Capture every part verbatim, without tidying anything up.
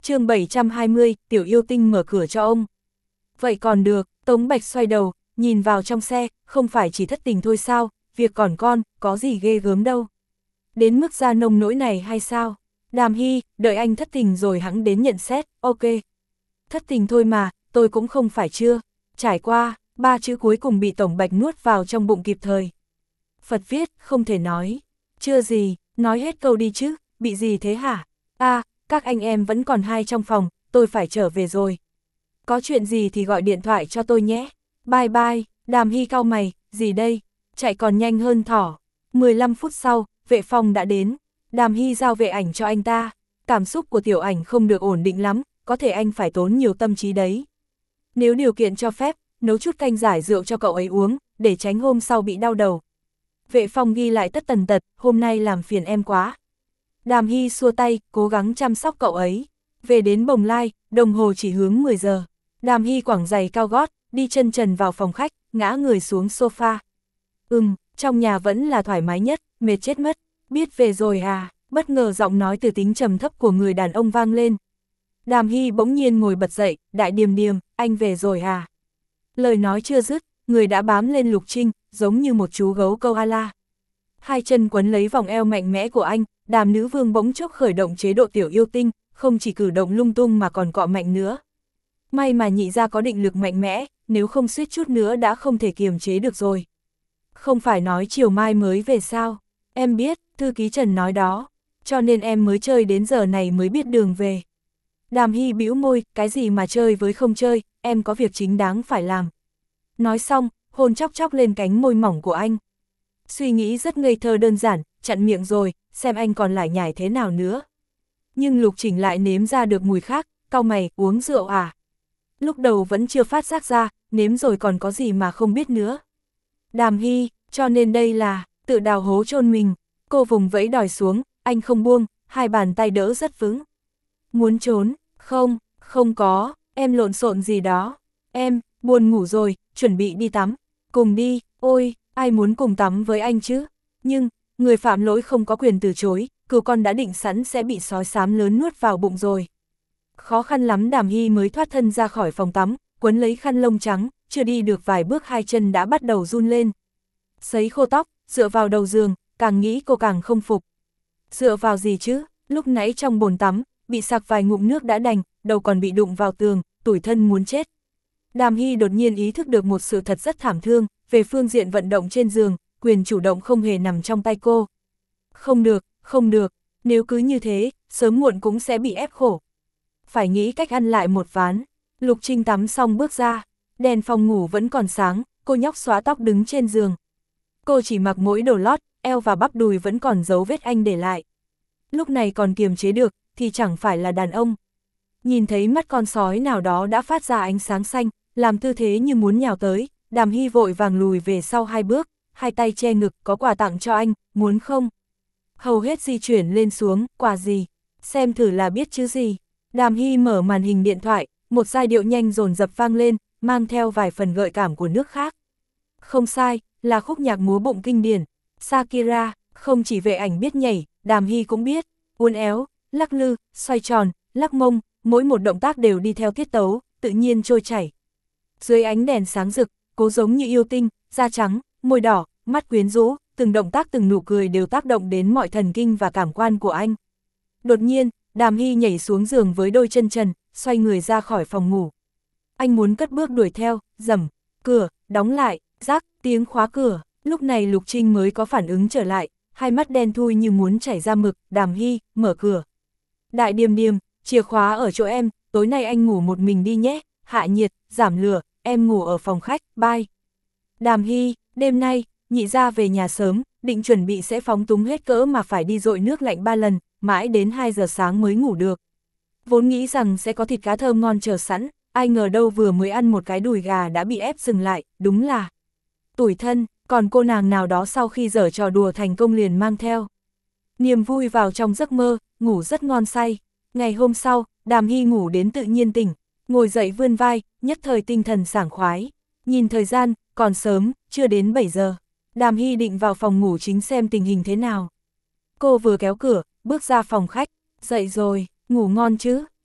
chương bảy trăm hai mươi, tiểu yêu tinh mở cửa cho ông. Vậy còn được, Tống Bạch xoay đầu, nhìn vào trong xe, không phải chỉ thất tình thôi sao, việc còn con, có gì ghê gớm đâu. Đến mức ra nông nỗi này hay sao? Đàm Hy, đợi anh thất tình rồi hẵng đến nhận xét, ok. Thất tình thôi mà, tôi cũng không phải chưa. Trải qua, ba chữ cuối cùng bị Tổng Bạch nuốt vào trong bụng kịp thời. Phật viết, không thể nói. Chưa gì, nói hết câu đi chứ, bị gì thế hả? À, các anh em vẫn còn hai trong phòng, tôi phải trở về rồi. Có chuyện gì thì gọi điện thoại cho tôi nhé. Bye bye, Đàm Hy cau mày, gì đây? Chạy còn nhanh hơn thỏ. mười lăm phút sau, vệ phòng đã đến. Đàm Hy giao vệ ảnh cho anh ta. Cảm xúc của tiểu ảnh không được ổn định lắm, có thể anh phải tốn nhiều tâm trí đấy. Nếu điều kiện cho phép, nấu chút canh giải rượu cho cậu ấy uống, để tránh hôm sau bị đau đầu. Vệ phong ghi lại tất tần tật, hôm nay làm phiền em quá. Đàm Hy xua tay, cố gắng chăm sóc cậu ấy. Về đến Bồng Lai, đồng hồ chỉ hướng mười giờ. Đàm Hy quẳng giày cao gót, đi chân trần vào phòng khách, ngã người xuống sofa. Ừm, trong nhà vẫn là thoải mái nhất, mệt chết mất. Biết về rồi à, bất ngờ giọng nói từ tính trầm thấp của người đàn ông vang lên. Đàm Hy bỗng nhiên ngồi bật dậy, đại điềm điềm, anh về rồi à. Lời nói chưa dứt, người đã bám lên Lục Trinh, giống như một chú gấu koala. Hai chân quấn lấy vòng eo mạnh mẽ của anh, Đàm nữ vương bỗng chốc khởi động chế độ tiểu yêu tinh, không chỉ cử động lung tung mà còn cọ mạnh nữa. May mà nhị gia có định lực mạnh mẽ, nếu không suýt chút nữa đã không thể kiềm chế được rồi. Không phải nói chiều mai mới về sao? Em biết, thư ký Trần nói đó, cho nên em mới chơi đến giờ này mới biết đường về. Đàm Hy bĩu môi, cái gì mà chơi với không chơi, em có việc chính đáng phải làm. Nói xong, hôn chóc chóc lên cánh môi mỏng của anh. Suy nghĩ rất ngây thơ đơn giản, chặn miệng rồi, xem anh còn lải nhải thế nào nữa. Nhưng Lục Chỉnh lại nếm ra được mùi khác, cau mày, uống rượu à? Lúc đầu vẫn chưa phát giác ra, nếm rồi còn có gì mà không biết nữa. Đàm Hy, cho nên đây là, tự đào hố chôn mình. Cô vùng vẫy đòi xuống, anh không buông, hai bàn tay đỡ rất vững. Muốn trốn, không, không có, em lộn xộn gì đó. Em, buồn ngủ rồi, chuẩn bị đi tắm. Cùng đi, ôi, ai muốn cùng tắm với anh chứ? Nhưng, người phạm lỗi không có quyền từ chối, cừu con đã định sẵn sẽ bị sói xám lớn nuốt vào bụng rồi. Khó khăn lắm Đàm Hy mới thoát thân ra khỏi phòng tắm, quấn lấy khăn lông trắng, chưa đi được vài bước hai chân đã bắt đầu run lên. Sấy khô tóc, dựa vào đầu giường, càng nghĩ cô càng không phục. Dựa vào gì chứ, lúc nãy trong bồn tắm, bị sặc vài ngụm nước đã đành, đầu còn bị đụng vào tường, tủi thân muốn chết. Đàm Hy đột nhiên ý thức được một sự thật rất thảm thương, về phương diện vận động trên giường, quyền chủ động không hề nằm trong tay cô. Không được, không được, nếu cứ như thế, sớm muộn cũng sẽ bị ép khổ. Phải nghĩ cách ăn lại một ván. Lục Trinh tắm xong bước ra, đèn phòng ngủ vẫn còn sáng, cô nhóc xóa tóc đứng trên giường. Cô chỉ mặc mỗi đồ lót, eo và bắp đùi vẫn còn dấu vết anh để lại. Lúc này còn kiềm chế được, thì chẳng phải là đàn ông. Nhìn thấy mắt con sói nào đó đã phát ra ánh sáng xanh, làm tư thế như muốn nhào tới, Đàm Hy vội vàng lùi về sau hai bước, hai tay che ngực, có quà tặng cho anh, muốn không? Hầu hết di chuyển lên xuống, quà gì? Xem thử là biết chứ gì. Đàm Hy mở màn hình điện thoại, một giai điệu nhanh dồn dập vang lên, mang theo vài phần gợi cảm của nước khác. Không sai, là khúc nhạc múa bụng kinh điển. Shakira, không chỉ vệ ảnh biết nhảy, Đàm Hy cũng biết. Uốn éo, lắc lư, xoay tròn, lắc mông, mỗi một động tác đều đi theo tiết tấu, tự nhiên trôi chảy. Dưới ánh đèn sáng rực, cố giống như yêu tinh, da trắng, môi đỏ, mắt quyến rũ, từng động tác từng nụ cười đều tác động đến mọi thần kinh và cảm quan của anh. Đột nhiên, Đàm Hy nhảy xuống giường với đôi chân trần, xoay người ra khỏi phòng ngủ. Anh muốn cất bước đuổi theo, rầm, cửa, đóng lại, rắc, tiếng khóa cửa. Lúc này Lục Trinh mới có phản ứng trở lại, hai mắt đen thui như muốn chảy ra mực. Đàm Hy, mở cửa. Đại Điềm Điềm, chìa khóa ở chỗ em, tối nay anh ngủ một mình đi nhé, hạ nhiệt, giảm lửa, em ngủ ở phòng khách, bye. Đàm Hy, đêm nay, nhị gia về nhà sớm, định chuẩn bị sẽ phóng túng hết cỡ mà phải đi dội nước lạnh ba lần, mãi đến hai giờ sáng mới ngủ được. Vốn nghĩ rằng sẽ có thịt cá thơm ngon chờ sẵn, ai ngờ đâu vừa mới ăn một cái đùi gà đã bị ép dừng lại, đúng là tủi thân, còn cô nàng nào đó sau khi giở trò đùa thành công liền mang theo niềm vui vào trong giấc mơ, ngủ rất ngon say. Ngày hôm sau, Đàm Hy ngủ đến tự nhiên tỉnh, ngồi dậy vươn vai, nhất thời tinh thần sảng khoái. Nhìn thời gian, còn sớm, chưa đến bảy giờ. Đàm Hy định vào phòng ngủ chính xem tình hình thế nào. Cô vừa kéo cửa, bước ra phòng khách, dậy rồi, ngủ ngon chứ,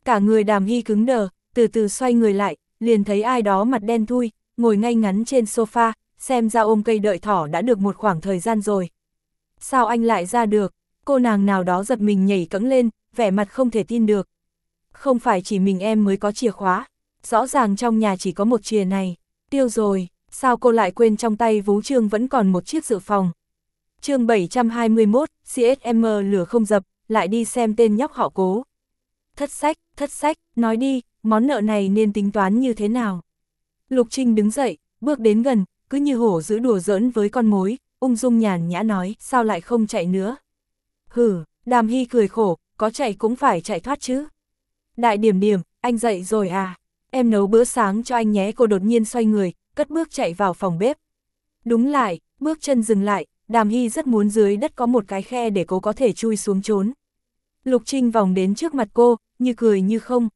Cả người Đàm Hy cứng đờ, từ từ xoay người lại, liền thấy ai đó mặt đen thui, ngồi ngay ngắn trên sofa, xem ra ôm cây đợi thỏ đã được một khoảng thời gian rồi. Sao anh lại ra được? Cô nàng nào đó giật mình nhảy cẫng lên, vẻ mặt không thể tin được. Không phải chỉ mình em mới có chìa khóa, rõ ràng trong nhà chỉ có một chìa này. Tiêu rồi, sao cô lại quên trong tay Vú Trương vẫn còn một chiếc dự phòng? Chương bảy trăm hai mươi mốt, xê ét em lửa không dập, lại đi xem tên nhóc họ Cố. Thất sách, thất sách, nói đi, món nợ này nên tính toán như thế nào? Lục Trinh đứng dậy, bước đến gần, cứ như hổ giữ đùa giỡn với con mối, ung dung nhàn nhã nói, sao lại không chạy nữa? Hử, Đàm Hy cười khổ, có chạy cũng phải chạy thoát chứ. Đại Điểm Điểm, anh dậy rồi à? Em nấu bữa sáng cho anh nhé. Cô đột nhiên xoay người, cất bước chạy vào phòng bếp. Đúng lại, bước chân dừng lại, Đàm Hy rất muốn dưới đất có một cái khe để cô có thể chui xuống trốn. Lục Trinh vòng đến trước mặt cô, như cười như không.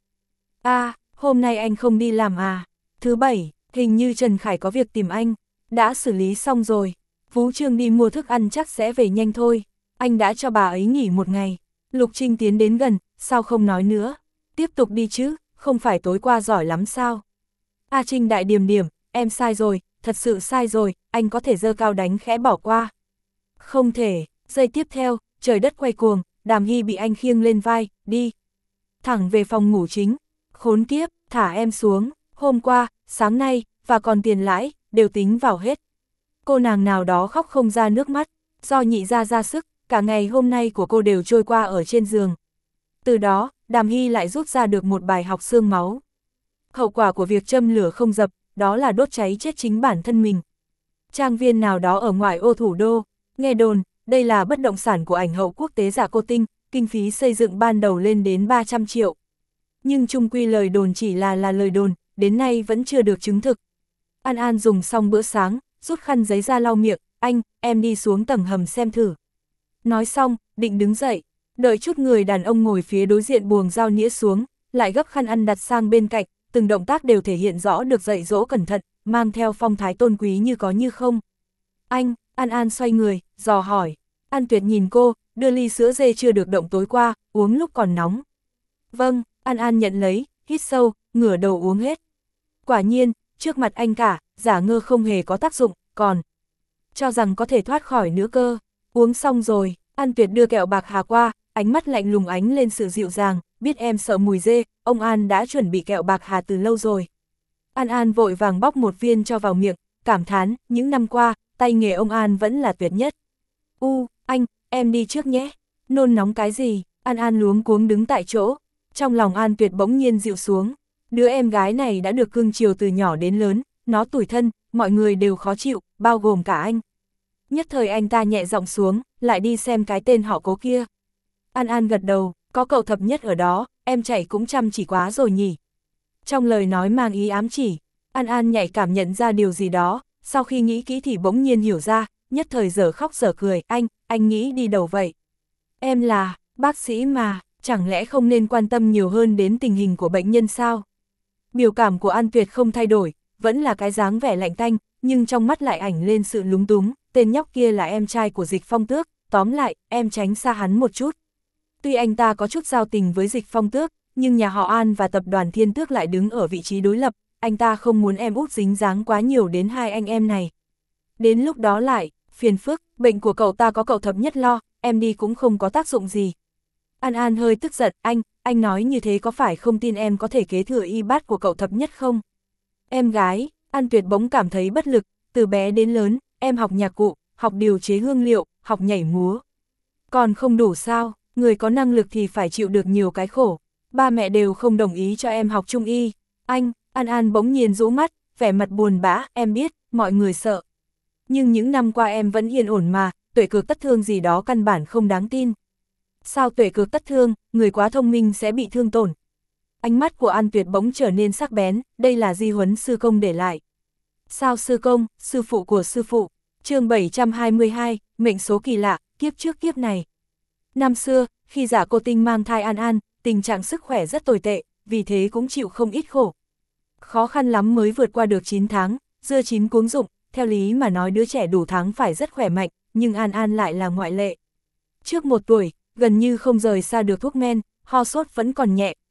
À, hôm nay anh không đi làm à? Thứ bảy, hình như Trần Khải có việc tìm anh. Đã xử lý xong rồi. Vú Trương đi mua thức ăn chắc sẽ về nhanh thôi. Anh đã cho bà ấy nghỉ một ngày. Lục Trinh tiến đến gần, sao không nói nữa? Tiếp tục đi chứ, không phải tối qua giỏi lắm sao? A Trinh Đại Điểm Điểm, em sai rồi, thật sự sai rồi, anh có thể giơ cao đánh khẽ bỏ qua. Không thể, giây tiếp theo, trời đất quay cuồng, Đàm Hy bị anh khiêng lên vai, đi. Thẳng về phòng ngủ chính, khốn kiếp, thả em xuống, hôm qua, sáng nay, và còn tiền lãi, đều tính vào hết. Cô nàng nào đó khóc không ra nước mắt, do nhị ra ra sức, cả ngày hôm nay của cô đều trôi qua ở trên giường. Từ đó, Đàm Hy lại rút ra được một bài học xương máu. Hậu quả của việc châm lửa không dập, đó là đốt cháy chết chính bản thân mình. Trang viên nào đó ở ngoại ô thủ đô, nghe đồn, đây là bất động sản của ảnh hậu quốc tế Dạ Cô Tinh, kinh phí xây dựng ban đầu lên đến ba trăm triệu. Nhưng chung quy lời đồn chỉ là là lời đồn, đến nay vẫn chưa được chứng thực. An An dùng xong bữa sáng, rút khăn giấy ra lau miệng, anh, em đi xuống tầng hầm xem thử. Nói xong, định đứng dậy, đợi chút người đàn ông ngồi phía đối diện buồng dao nĩa xuống, lại gấp khăn ăn đặt sang bên cạnh, từng động tác đều thể hiện rõ được dạy dỗ cẩn thận, mang theo phong thái tôn quý như có như không. Anh, An An xoay người, dò hỏi. An Tuyệt nhìn cô, đưa ly sữa dê chưa được động tối qua, uống lúc còn nóng. Vâng, An An nhận lấy, hít sâu, ngửa đầu uống hết. Quả nhiên, trước mặt anh cả, giả ngơ không hề có tác dụng, còn cho rằng có thể thoát khỏi nữa cơ. Uống xong rồi, An Tuyệt đưa kẹo bạc hà qua, ánh mắt lạnh lùng ánh lên sự dịu dàng, biết em sợ mùi dê, ông An đã chuẩn bị kẹo bạc hà từ lâu rồi. An An vội vàng bóc một viên cho vào miệng, cảm thán, những năm qua, tay nghề ông An vẫn là tuyệt nhất. U, anh, em đi trước nhé. Nôn nóng cái gì? An An luống cuống đứng tại chỗ. Trong lòng An Tuyệt bỗng nhiên dịu xuống. Đứa em gái này đã được cưng chiều từ nhỏ đến lớn, nó tủi thân, mọi người đều khó chịu, bao gồm cả anh. Nhất thời anh ta nhẹ giọng xuống, lại đi xem cái tên họ Cố kia. An An gật đầu, có cậu thập nhất ở đó, em chạy cũng chăm chỉ quá rồi nhỉ. Trong lời nói mang ý ám chỉ, An An nhạy cảm nhận ra điều gì đó, sau khi nghĩ kỹ thì bỗng nhiên hiểu ra, nhất thời dở khóc dở cười, anh, anh nghĩ đi đâu vậy? Em là, bác sĩ mà, chẳng lẽ không nên quan tâm nhiều hơn đến tình hình của bệnh nhân sao? Biểu cảm của An Tuyệt không thay đổi, vẫn là cái dáng vẻ lạnh tanh, nhưng trong mắt lại ảnh lên sự lúng túng, tên nhóc kia là em trai của Dịch Phong Tước, tóm lại, em tránh xa hắn một chút. Tuy anh ta có chút giao tình với Dịch Phong Tước, nhưng nhà họ An và tập đoàn Thiên Tước lại đứng ở vị trí đối lập, anh ta không muốn em út dính dáng quá nhiều đến hai anh em này. Đến lúc đó lại, phiền phức, bệnh của cậu ta có cậu thập nhất lo, em đi cũng không có tác dụng gì. An An hơi tức giận, anh, anh nói như thế có phải không tin em có thể kế thừa y bát của cậu thập nhất không? Em gái, An Tuyệt bỗng cảm thấy bất lực, từ bé đến lớn, em học nhạc cụ, học điều chế hương liệu, học nhảy múa. Còn không đủ sao, người có năng lực thì phải chịu được nhiều cái khổ. Ba mẹ đều không đồng ý cho em học trung y. Anh, An An bỗng nhiên rũ mắt, vẻ mặt buồn bã, em biết, mọi người sợ. Nhưng những năm qua em vẫn yên ổn mà, tuệ cực tất thương gì đó căn bản không đáng tin. Sao tuệ cực tất thương, người quá thông minh sẽ bị thương tổn. Ánh mắt của An Tuyệt bỗng trở nên sắc bén, đây là di huấn sư công để lại. Sao sư công, sư phụ của sư phụ, chương bảy trăm hai mươi hai, mệnh số kỳ lạ, kiếp trước kiếp này. Năm xưa, khi Dạ Cô Tinh mang thai An An, tình trạng sức khỏe rất tồi tệ, vì thế cũng chịu không ít khổ. Khó khăn lắm mới vượt qua được chín tháng, dưa chín cuống rụng, theo lý mà nói đứa trẻ đủ tháng phải rất khỏe mạnh, nhưng An An lại là ngoại lệ. Trước một tuổi, gần như không rời xa được thuốc men, ho sốt vẫn còn nhẹ,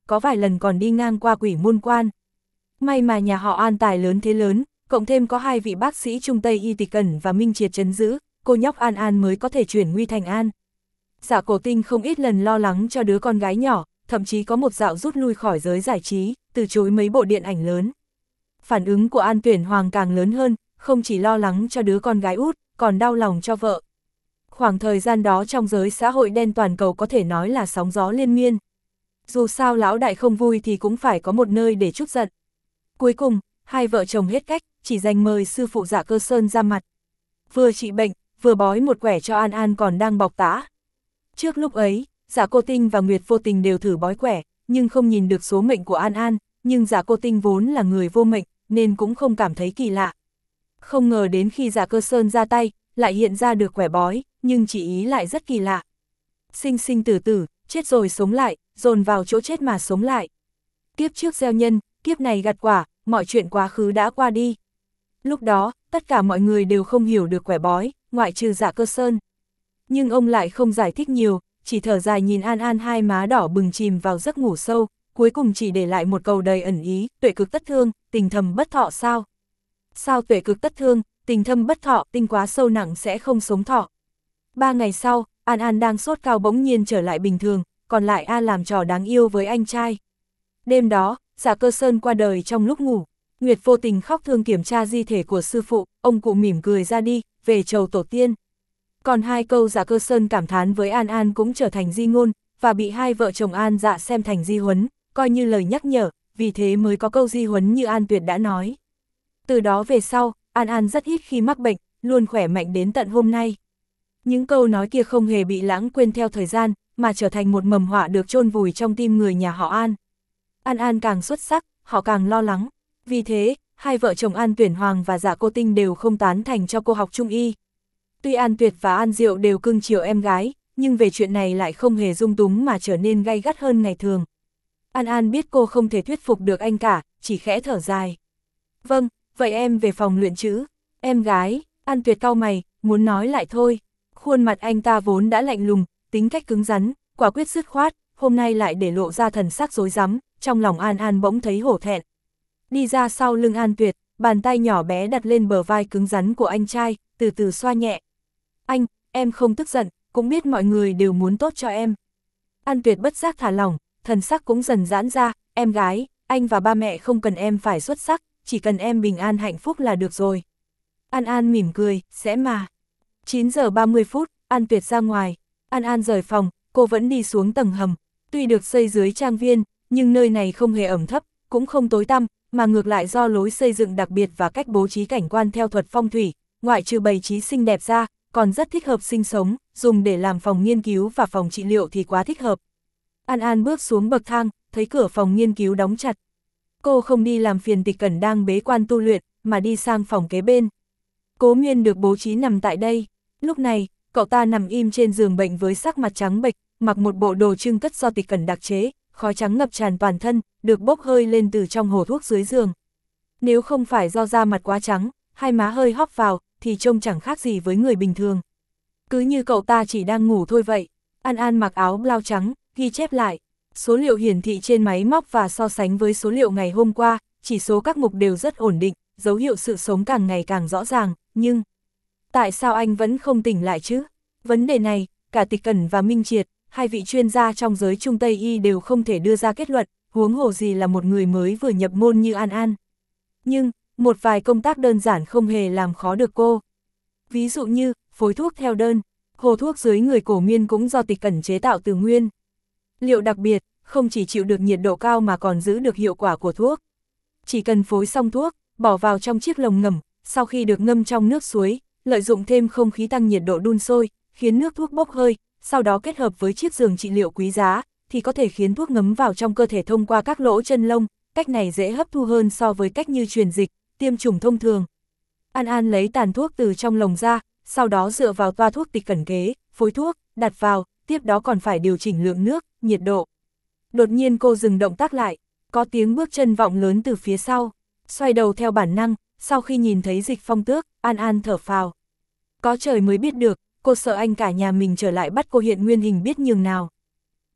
có vài lần còn đi ngang qua Quỷ Môn Quan. May mà nhà họ An tài lớn thế lớn, cộng thêm có hai vị bác sĩ Trung Tây Y Tịch Cẩn và Minh Triệt trấn giữ, cô nhóc An An mới có thể chuyển nguy thành an. Dạ Cổ Tinh không ít lần lo lắng cho đứa con gái nhỏ, thậm chí có một dạo rút lui khỏi giới giải trí, từ chối mấy bộ điện ảnh lớn. Phản ứng của An Tuyển Hoàng càng lớn hơn, không chỉ lo lắng cho đứa con gái út, còn đau lòng cho vợ. Khoảng thời gian đó trong giới xã hội đen toàn cầu có thể nói là sóng gió liên miên. Dù sao lão đại không vui thì cũng phải có một nơi để trút giận. Cuối cùng, hai vợ chồng hết cách, chỉ dành mời sư phụ Dạ Cơ Sơn ra mặt. Vừa trị bệnh, vừa bói một quẻ cho An An còn đang bọc tã. Trước lúc ấy, Dạ Cô Tinh và Nguyệt Vô Tình đều thử bói quẻ, nhưng không nhìn được số mệnh của An An, nhưng Dạ Cô Tinh vốn là người vô mệnh, nên cũng không cảm thấy kỳ lạ. Không ngờ đến khi Dạ Cơ Sơn ra tay, lại hiện ra được quẻ bói, nhưng chỉ ý lại rất kỳ lạ. Sinh sinh tử tử, chết rồi sống lại, dồn vào chỗ chết mà sống lại. Kiếp trước gieo nhân, kiếp này gặt quả, mọi chuyện quá khứ đã qua đi. Lúc đó, tất cả mọi người đều không hiểu được quẻ bói, ngoại trừ Dạ Cơ Sơn. Nhưng ông lại không giải thích nhiều, chỉ thở dài nhìn An An hai má đỏ bừng chìm vào giấc ngủ sâu, cuối cùng chỉ để lại một câu đầy ẩn ý, tuệ cực tất thương, tình thầm bất thọ sao? Sao tuệ cực tất thương, tình thâm bất thọ, tinh quá sâu nặng sẽ không sống thọ. Ba ngày sau, An An đang sốt cao bỗng nhiên trở lại bình thường, còn lại A làm trò đáng yêu với anh trai. Đêm đó, Dạ Cơ Sơn qua đời trong lúc ngủ, Nguyệt Vô Tình khóc thương kiểm tra di thể của sư phụ, ông cụ mỉm cười ra đi, về chầu tổ tiên. Còn hai câu Dạ Cơ Sơn cảm thán với An An cũng trở thành di ngôn, và bị hai vợ chồng An Dạ xem thành di huấn, coi như lời nhắc nhở, vì thế mới có câu di huấn như An Tuyệt đã nói. Từ đó về sau, An An rất ít khi mắc bệnh, luôn khỏe mạnh đến tận hôm nay. Những câu nói kia không hề bị lãng quên theo thời gian, mà trở thành một mầm họa được chôn vùi trong tim người nhà họ An. An An càng xuất sắc, họ càng lo lắng. Vì thế, hai vợ chồng An Tuyển Hoàng và Dạ Cô Tinh đều không tán thành cho cô học trung y. Tuy An Tuyệt và An Diệu đều cưng chiều em gái, nhưng về chuyện này lại không hề dung túng mà trở nên gay gắt hơn ngày thường. An An biết cô không thể thuyết phục được anh cả, chỉ khẽ thở dài. Vâng, vậy em về phòng luyện chữ. Em gái, An Tuyệt cau mày, muốn nói lại thôi. Khuôn mặt anh ta vốn đã lạnh lùng, tính cách cứng rắn, quả quyết dứt khoát, hôm nay lại để lộ ra thần sắc rối rắm, trong lòng An An bỗng thấy hổ thẹn. Đi ra sau lưng An Tuyệt, bàn tay nhỏ bé đặt lên bờ vai cứng rắn của anh trai, từ từ xoa nhẹ. Anh, em không tức giận, cũng biết mọi người đều muốn tốt cho em. An Tuyệt bất giác thả lỏng, thần sắc cũng dần giãn ra, em gái, anh và ba mẹ không cần em phải xuất sắc, chỉ cần em bình an hạnh phúc là được rồi. An An mỉm cười, sẽ mà. chín giờ ba mươi phút, An Tuyệt ra ngoài. An An rời phòng, cô vẫn đi xuống tầng hầm. Tuy được xây dưới trang viên, nhưng nơi này không hề ẩm thấp, cũng không tối tăm, mà ngược lại do lối xây dựng đặc biệt và cách bố trí cảnh quan theo thuật phong thủy, ngoại trừ bày trí xinh đẹp ra, còn rất thích hợp sinh sống, dùng để làm phòng nghiên cứu và phòng trị liệu thì quá thích hợp. An An bước xuống bậc thang, thấy cửa phòng nghiên cứu đóng chặt. Cô không đi làm phiền Tịch Cẩn đang bế quan tu luyện, mà đi sang phòng kế bên. Cố Miên được bố trí nằm tại đây. Lúc này, cậu ta nằm im trên giường bệnh với sắc mặt trắng bệch, mặc một bộ đồ trưng cất do Tịch Cẩn đặc chế, khói trắng ngập tràn toàn thân, được bốc hơi lên từ trong hồ thuốc dưới giường. Nếu không phải do da mặt quá trắng, hai má hơi hóp vào, thì trông chẳng khác gì với người bình thường. Cứ như cậu ta chỉ đang ngủ thôi vậy. An An mặc áo blau trắng, ghi chép lại. Số liệu hiển thị trên máy móc và so sánh với số liệu ngày hôm qua, chỉ số các mục đều rất ổn định, dấu hiệu sự sống càng ngày càng rõ ràng, nhưng... Tại sao anh vẫn không tỉnh lại chứ? Vấn đề này, cả Tịch Cẩn và Minh Triệt, hai vị chuyên gia trong giới Trung Tây Y đều không thể đưa ra kết luận, huống hồ gì là một người mới vừa nhập môn như An An. Nhưng, một vài công tác đơn giản không hề làm khó được cô. Ví dụ như, phối thuốc theo đơn, hồ thuốc dưới người Cổ Miên cũng do Tịch Cẩn chế tạo từ nguyên. Liệu đặc biệt, không chỉ chịu được nhiệt độ cao mà còn giữ được hiệu quả của thuốc. Chỉ cần phối xong thuốc, bỏ vào trong chiếc lồng ngầm, sau khi được ngâm trong nước suối, lợi dụng thêm không khí tăng nhiệt độ đun sôi, khiến nước thuốc bốc hơi, sau đó kết hợp với chiếc giường trị liệu quý giá, thì có thể khiến thuốc ngấm vào trong cơ thể thông qua các lỗ chân lông, cách này dễ hấp thu hơn so với cách như truyền dịch, tiêm chủng thông thường. An An lấy tàn thuốc từ trong lồng ra, sau đó dựa vào toa thuốc Tịch Cẩn kế, phối thuốc, đặt vào, tiếp đó còn phải điều chỉnh lượng nước, nhiệt độ. Đột nhiên cô dừng động tác lại, có tiếng bước chân vọng lớn từ phía sau, xoay đầu theo bản năng, sau khi nhìn thấy Dịch Phong Tước, An An thở phào. Có trời mới biết được, cô sợ anh cả nhà mình trở lại bắt cô hiện nguyên hình biết nhường nào.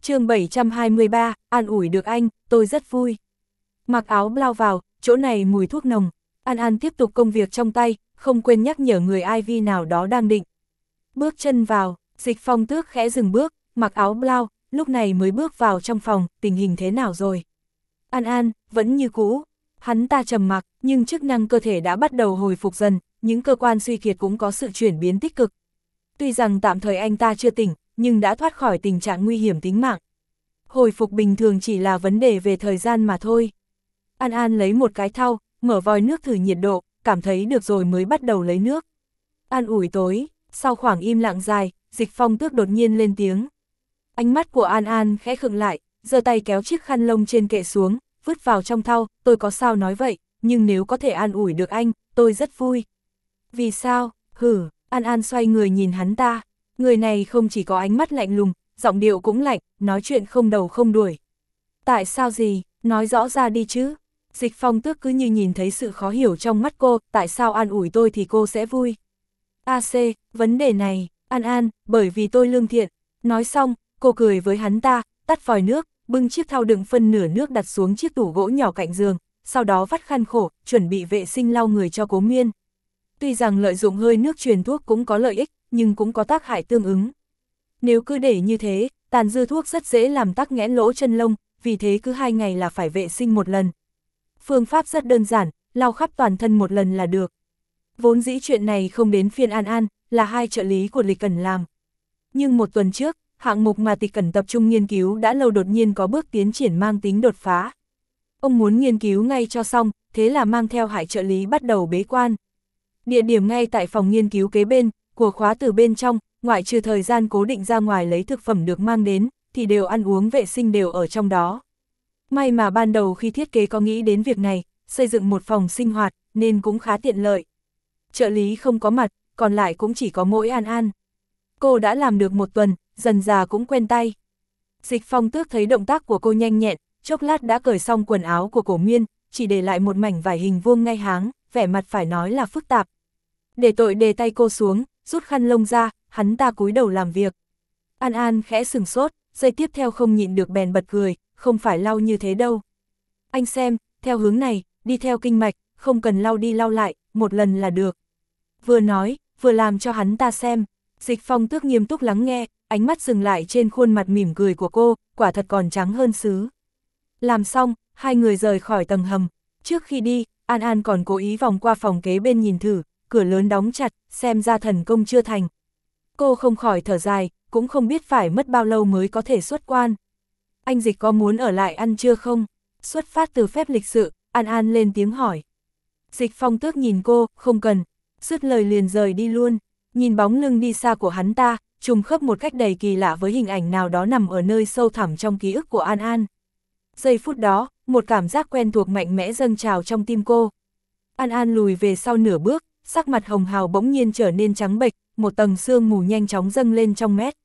chương bảy trăm hai mươi ba, an ủi được anh, tôi rất vui. Mặc áo blau vào, chỗ này mùi thuốc nồng. An An tiếp tục công việc trong tay, không quên nhắc nhở người i vê nào đó đang định bước chân vào. Dịch Phong Tước khẽ dừng bước, mặc áo blau, lúc này mới bước vào trong phòng. Tình hình thế nào rồi? An An, vẫn như cũ. Hắn ta trầm mặc, nhưng chức năng cơ thể đã bắt đầu hồi phục dần, những cơ quan suy kiệt cũng có sự chuyển biến tích cực. Tuy rằng tạm thời anh ta chưa tỉnh, nhưng đã thoát khỏi tình trạng nguy hiểm tính mạng. Hồi phục bình thường chỉ là vấn đề về thời gian mà thôi. An An lấy một cái thau, mở vòi nước thử nhiệt độ, cảm thấy được rồi mới bắt đầu lấy nước. An ủi tối, sau khoảng im lặng dài, Dịch Phong Tước đột nhiên lên tiếng. Ánh mắt của An An khẽ khựng lại, giơ tay kéo chiếc khăn lông trên kệ xuống, vứt vào trong thau. Tôi có sao nói vậy, nhưng nếu có thể an ủi được anh, tôi rất vui. Vì sao? Hử, An An xoay người nhìn hắn ta. Người này không chỉ có ánh mắt lạnh lùng, giọng điệu cũng lạnh, nói chuyện không đầu không đuổi. Tại sao gì? Nói rõ ra đi chứ. Dịch Phong Tước cứ như nhìn thấy sự khó hiểu trong mắt cô, tại sao an ủi tôi thì cô sẽ vui. a xê, vấn đề này, An An, bởi vì tôi lương thiện. Nói xong, cô cười với hắn ta, tắt vòi nước, bưng chiếc thau đựng phân nửa nước đặt xuống chiếc tủ gỗ nhỏ cạnh giường, sau đó vắt khăn khổ, chuẩn bị vệ sinh lau người cho Cố Miên. Tuy rằng lợi dụng hơi nước truyền thuốc cũng có lợi ích, nhưng cũng có tác hại tương ứng. Nếu cứ để như thế, tàn dư thuốc rất dễ làm tắc nghẽn lỗ chân lông, vì thế cứ hai ngày là phải vệ sinh một lần. Phương pháp rất đơn giản, lau khắp toàn thân một lần là được. Vốn dĩ chuyện này không đến phiên An An, là hai trợ lý của Lịch Cẩn làm. Nhưng một tuần trước, hạng mục mà Tịch Cẩn tập trung nghiên cứu đã lâu đột nhiên có bước tiến triển mang tính đột phá. Ông muốn nghiên cứu ngay cho xong, thế là mang theo hai trợ lý bắt đầu bế quan. Địa điểm ngay tại phòng nghiên cứu kế bên, của khóa từ bên trong, ngoại trừ thời gian cố định ra ngoài lấy thực phẩm được mang đến, thì đều ăn uống vệ sinh đều ở trong đó. May mà ban đầu khi thiết kế có nghĩ đến việc này, xây dựng một phòng sinh hoạt, nên cũng khá tiện lợi. Trợ lý không có mặt, còn lại cũng chỉ có mỗi An An. Cô đã làm được một tuần, dần dà cũng quen tay. Dịch Phong Tước thấy động tác của cô nhanh nhẹn, chốc lát đã cởi xong quần áo của Cổ Miên, chỉ để lại một mảnh vải hình vuông ngay háng, vẻ mặt phải nói là phức tạp. Để tội đề tay cô xuống, rút khăn lông ra, hắn ta cúi đầu làm việc. An An khẽ sừng sốt, giây tiếp theo không nhịn được bèn bật cười, không phải lau như thế đâu. Anh xem, theo hướng này, đi theo kinh mạch, không cần lau đi lau lại, một lần là được. Vừa nói, vừa làm cho hắn ta xem. Dịch Phong Tước nghiêm túc lắng nghe, ánh mắt dừng lại trên khuôn mặt mỉm cười của cô, quả thật còn trắng hơn sứ. Làm xong, hai người rời khỏi tầng hầm. Trước khi đi, An An còn cố ý vòng qua phòng kế bên nhìn thử, cửa lớn đóng chặt, xem ra thần công chưa thành. Cô không khỏi thở dài, cũng không biết phải mất bao lâu mới có thể xuất quan. Anh Dịch có muốn ở lại ăn trưa không? Xuất phát từ phép lịch sự, An An lên tiếng hỏi. Dịch Phong Tước nhìn cô, không cần, dứt lời liền rời đi luôn. Nhìn bóng lưng đi xa của hắn ta, trùng khớp một cách đầy kỳ lạ với hình ảnh nào đó nằm ở nơi sâu thẳm trong ký ức của An An. Giây phút đó, một cảm giác quen thuộc mạnh mẽ dâng trào trong tim cô. An An lùi về sau nửa bước, sắc mặt hồng hào bỗng nhiên trở nên trắng bệch, một tầng sương mù nhanh chóng dâng lên trong mét.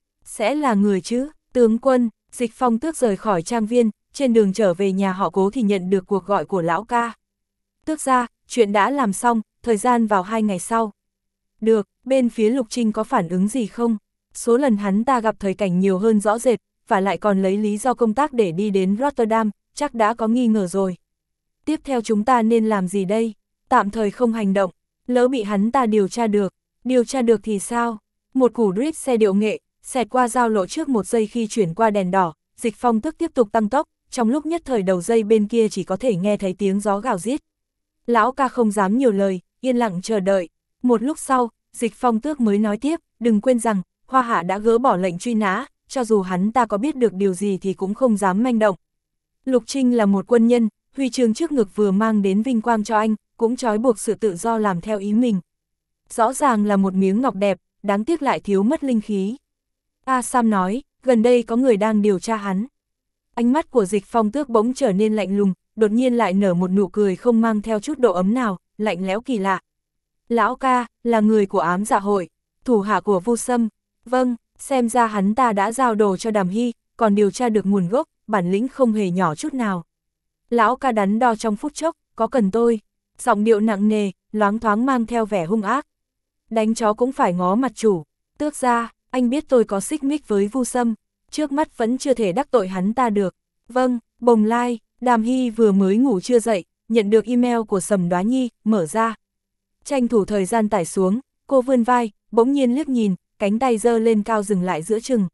Sẽ là người chứ, tướng quân. Dịch Phong Tước rời khỏi trang viên, trên đường trở về nhà họ Cố thì nhận được cuộc gọi của lão ca. Tước gia, chuyện đã làm xong, thời gian vào hai ngày sau. Được, bên phía Lục Trinh có phản ứng gì không? Số lần hắn ta gặp thời cảnh nhiều hơn rõ rệt, và lại còn lấy lý do công tác để đi đến Rotterdam, chắc đã có nghi ngờ rồi. Tiếp theo chúng ta nên làm gì đây? Tạm thời không hành động, lỡ bị hắn ta điều tra được. Điều tra được thì sao? Một củ drift xe điệu nghệ, xẹt qua giao lộ trước một giây khi chuyển qua đèn đỏ, Dịch Phong Tước tiếp tục tăng tốc, trong lúc nhất thời đầu dây bên kia chỉ có thể nghe thấy tiếng gió gào rít. Lão ca không dám nhiều lời, yên lặng chờ đợi. Một lúc sau, Dịch Phong Tước mới nói tiếp, đừng quên rằng, Hoa Hạ đã gỡ bỏ lệnh truy nã, cho dù hắn ta có biết được điều gì thì cũng không dám manh động. Lục Trinh là một quân nhân, huy chương trước ngực vừa mang đến vinh quang cho anh, cũng trói buộc sự tự do làm theo ý mình. Rõ ràng là một miếng ngọc đẹp, đáng tiếc lại thiếu mất linh khí. A Sam nói, gần đây có người đang điều tra hắn. Ánh mắt của Dịch Phong Tước bỗng trở nên lạnh lùng, đột nhiên lại nở một nụ cười không mang theo chút độ ấm nào, lạnh lẽo kỳ lạ. Lão ca, là người của ám dạ hội, thủ hạ của Vu Sâm. Vâng, xem ra hắn ta đã giao đồ cho Đàm Hy, còn điều tra được nguồn gốc, bản lĩnh không hề nhỏ chút nào. Lão ca đắn đo trong phút chốc, có cần tôi? Giọng điệu nặng nề, loáng thoáng mang theo vẻ hung ác. Đánh chó cũng phải ngó mặt chủ. Tước gia, anh biết tôi có xích mích với Vu Sâm. trước mắt vẫn chưa thể đắc tội hắn ta được. Vâng, bồng lai, Đàm Hy vừa mới ngủ chưa dậy, nhận được email của Sầm Đoá Nhi, mở ra. Tranh thủ thời gian tải xuống, cô vươn vai, bỗng nhiên liếc nhìn, cánh tay giơ lên cao dừng lại giữa chừng.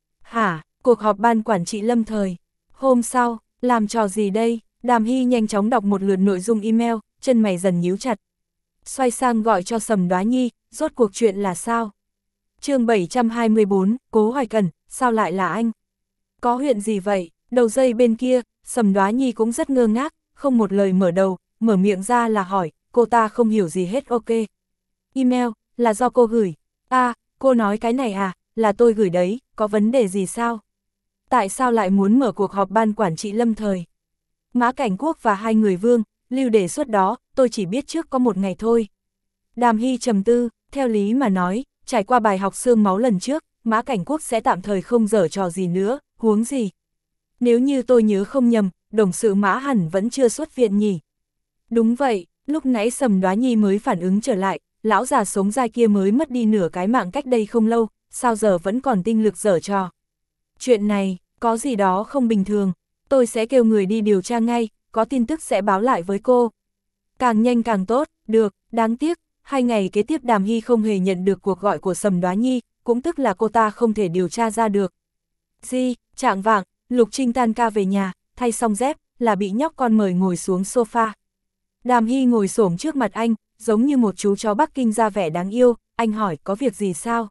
Hả, cuộc họp ban quản trị lâm thời. Hôm sau, làm trò gì đây? Đàm Hy nhanh chóng đọc một lượt nội dung email, chân mày dần nhíu chặt. Xoay sang gọi cho Sầm Đoá Nhi, rốt cuộc chuyện là sao? chương bảy trăm hai mươi bốn, Cố Hoài Cần, sao lại là anh? Có huyện gì vậy? Đầu dây bên kia, Sầm Đoá Nhi cũng rất ngơ ngác, không một lời mở đầu, mở miệng ra là hỏi, cô ta không hiểu gì hết. Ok. Email, là do cô gửi. À, cô nói cái này à, là tôi gửi đấy, có vấn đề gì sao? Tại sao lại muốn mở cuộc họp ban quản trị lâm thời? Mã Cảnh Quốc và hai người Vương, Lưu đề xuất đó, tôi chỉ biết trước có một ngày thôi. Đàm Hy trầm tư, theo lý mà nói, trải qua bài học xương máu lần trước, Mã Cảnh Quốc sẽ tạm thời không giở trò gì nữa, huống gì. Nếu như tôi nhớ không nhầm, đồng sự Mã hẳn vẫn chưa xuất viện nhỉ. Đúng vậy, lúc nãy Sầm Đoá Nhi mới phản ứng trở lại, lão già sống dai kia mới mất đi nửa cái mạng cách đây không lâu, sao giờ vẫn còn tinh lực giở trò. Chuyện này, có gì đó không bình thường, tôi sẽ kêu người đi điều tra ngay, có tin tức sẽ báo lại với cô. Càng nhanh càng tốt, được, đáng tiếc, hai ngày kế tiếp Đàm Hy không hề nhận được cuộc gọi của Sầm Đoá Nhi, cũng tức là cô ta không thể điều tra ra được. Di, trạng vạng, Lục Trinh tan ca về nhà, thay xong dép, là bị nhóc con mời ngồi xuống sofa. Đàm Hy ngồi xổm trước mặt anh, giống như một chú chó Bắc Kinh ra vẻ đáng yêu, anh hỏi có việc gì sao?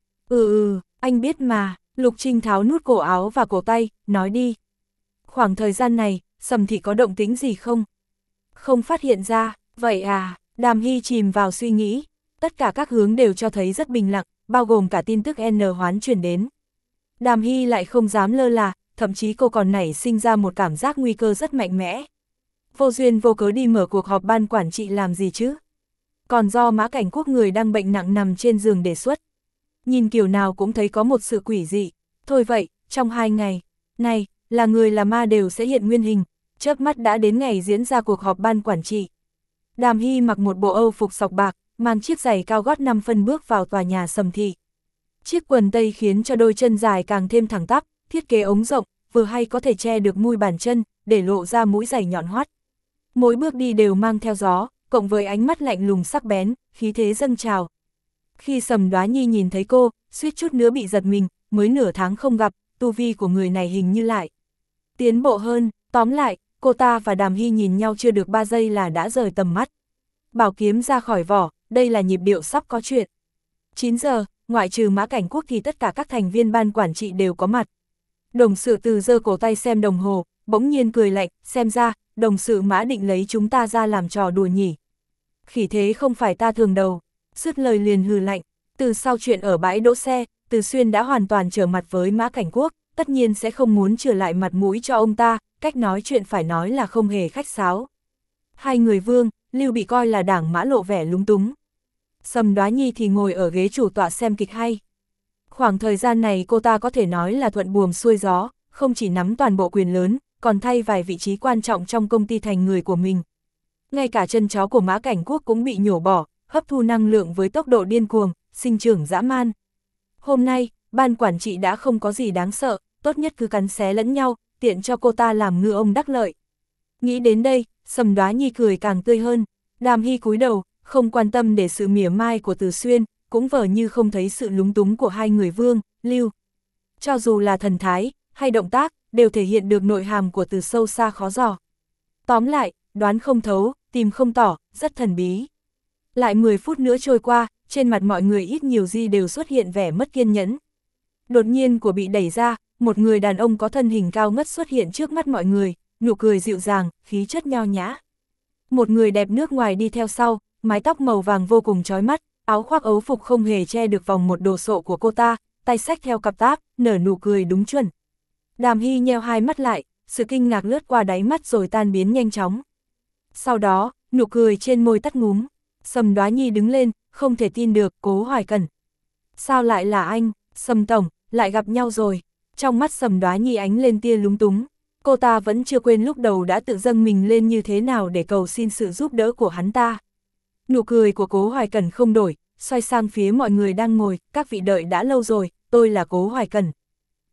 Ừ ừ, anh biết mà, Lục Trinh tháo nút cổ áo và cổ tay, nói đi. Khoảng thời gian này, Sầm Thị có động tĩnh gì không? Không phát hiện ra, vậy à, Đàm Hy chìm vào suy nghĩ, tất cả các hướng đều cho thấy rất bình lặng, bao gồm cả tin tức N hoán truyền đến. Đàm Hy lại không dám lơ là, thậm chí cô còn nảy sinh ra một cảm giác nguy cơ rất mạnh mẽ. Vô duyên vô cớ đi mở cuộc họp ban quản trị làm gì chứ? Còn do Mã Cảnh Quốc người đang bệnh nặng nằm trên giường đề xuất. Nhìn kiểu nào cũng thấy có một sự quỷ dị. Thôi vậy, trong hai ngày, này, là người là ma đều sẽ hiện nguyên hình, chớp mắt đã đến ngày diễn ra cuộc họp ban quản trị. Đàm Hy mặc một bộ Âu phục sọc bạc, mang chiếc giày cao gót năm phân bước vào tòa nhà Sầm Thị. Chiếc quần tây khiến cho đôi chân dài càng thêm thẳng tắp, thiết kế ống rộng, vừa hay có thể che được mui bàn chân, để lộ ra mũi giày nhọn hoắt. Mỗi bước đi đều mang theo gió, cộng với ánh mắt lạnh lùng sắc bén, khí thế dâng trào. Khi Sầm Đoá Nhi nhìn thấy cô, suýt chút nữa bị giật mình, mới nửa tháng không gặp, tu vi của người này hình như lại tiến bộ hơn, tóm lại, cô ta và Đàm Hy nhìn nhau chưa được ba giây là đã rời tầm mắt. Bảo kiếm ra khỏi vỏ, đây là nhịp điệu sắp có chuyện. chín giờ, ngoại trừ Mã Cảnh Quốc thì tất cả các thành viên ban quản trị đều có mặt. Đồng sự Từ giơ cổ tay xem đồng hồ, bỗng nhiên cười lạnh, xem ra, đồng sự Mã định lấy chúng ta ra làm trò đùa nhỉ. Khỉ thế không phải ta thường đầu, dứt lời liền hừ lạnh. Từ sau chuyện ở bãi đỗ xe, Từ Xuyên đã hoàn toàn trở mặt với Mã Cảnh Quốc, tất nhiên sẽ không muốn trở lại mặt mũi cho ông ta, cách nói chuyện phải nói là không hề khách sáo. Hai người Vương, Lưu bị coi là đảng Mã lộ vẻ lúng túng. Sầm Đoá Nhi thì ngồi ở ghế chủ tọa xem kịch hay. Khoảng thời gian này cô ta có thể nói là thuận buồm xuôi gió, không chỉ nắm toàn bộ quyền lớn, còn thay vài vị trí quan trọng trong công ty thành người của mình. Ngay cả chân chó của Mã Cảnh Quốc cũng bị nhổ bỏ, hấp thu năng lượng với tốc độ điên cuồng, sinh trưởng dã man. Hôm nay, ban quản trị đã không có gì đáng sợ, tốt nhất cứ cắn xé lẫn nhau, tiện cho cô ta làm ngư ông đắc lợi. Nghĩ đến đây, Sầm Đoá Nhi cười càng tươi hơn, Đàm Hy cúi đầu, không quan tâm để sự mỉa mai của Từ Xuyên, cũng vờ như không thấy sự lúng túng của hai người Vương, Lưu. Cho dù là thần thái, hay động tác, đều thể hiện được nội hàm của Từ sâu xa khó dò. Tóm lại, đoán không thấu, tìm không tỏ, rất thần bí. Lại mười phút nữa trôi qua, trên mặt mọi người ít nhiều gì đều xuất hiện vẻ mất kiên nhẫn. Đột nhiên của bị đẩy ra, một người đàn ông có thân hình cao ngất xuất hiện trước mắt mọi người, nụ cười dịu dàng, khí chất nho nhã. Một người đẹp nước ngoài đi theo sau, mái tóc màu vàng vô cùng chói mắt, áo khoác ấu phục không hề che được vòng một đồ sộ của cô ta, tay xách theo cặp táp, nở nụ cười đúng chuẩn. Đàm Hy nheo hai mắt lại, sự kinh ngạc lướt qua đáy mắt rồi tan biến nhanh chóng. Sau đó, nụ cười trên môi tắt ngúm, Sầm Đoá Nhi đứng lên, không thể tin được, Cố Hoài Cần. Sao lại là anh, Sầm Tổng, lại gặp nhau rồi. Trong mắt Sầm Đoá Nhi ánh lên tia lúng túng, cô ta vẫn chưa quên lúc đầu đã tự dâng mình lên như thế nào để cầu xin sự giúp đỡ của hắn ta. Nụ cười của Cố Hoài Cần không đổi, xoay sang phía mọi người đang ngồi, các vị đợi đã lâu rồi, tôi là Cố Hoài Cần.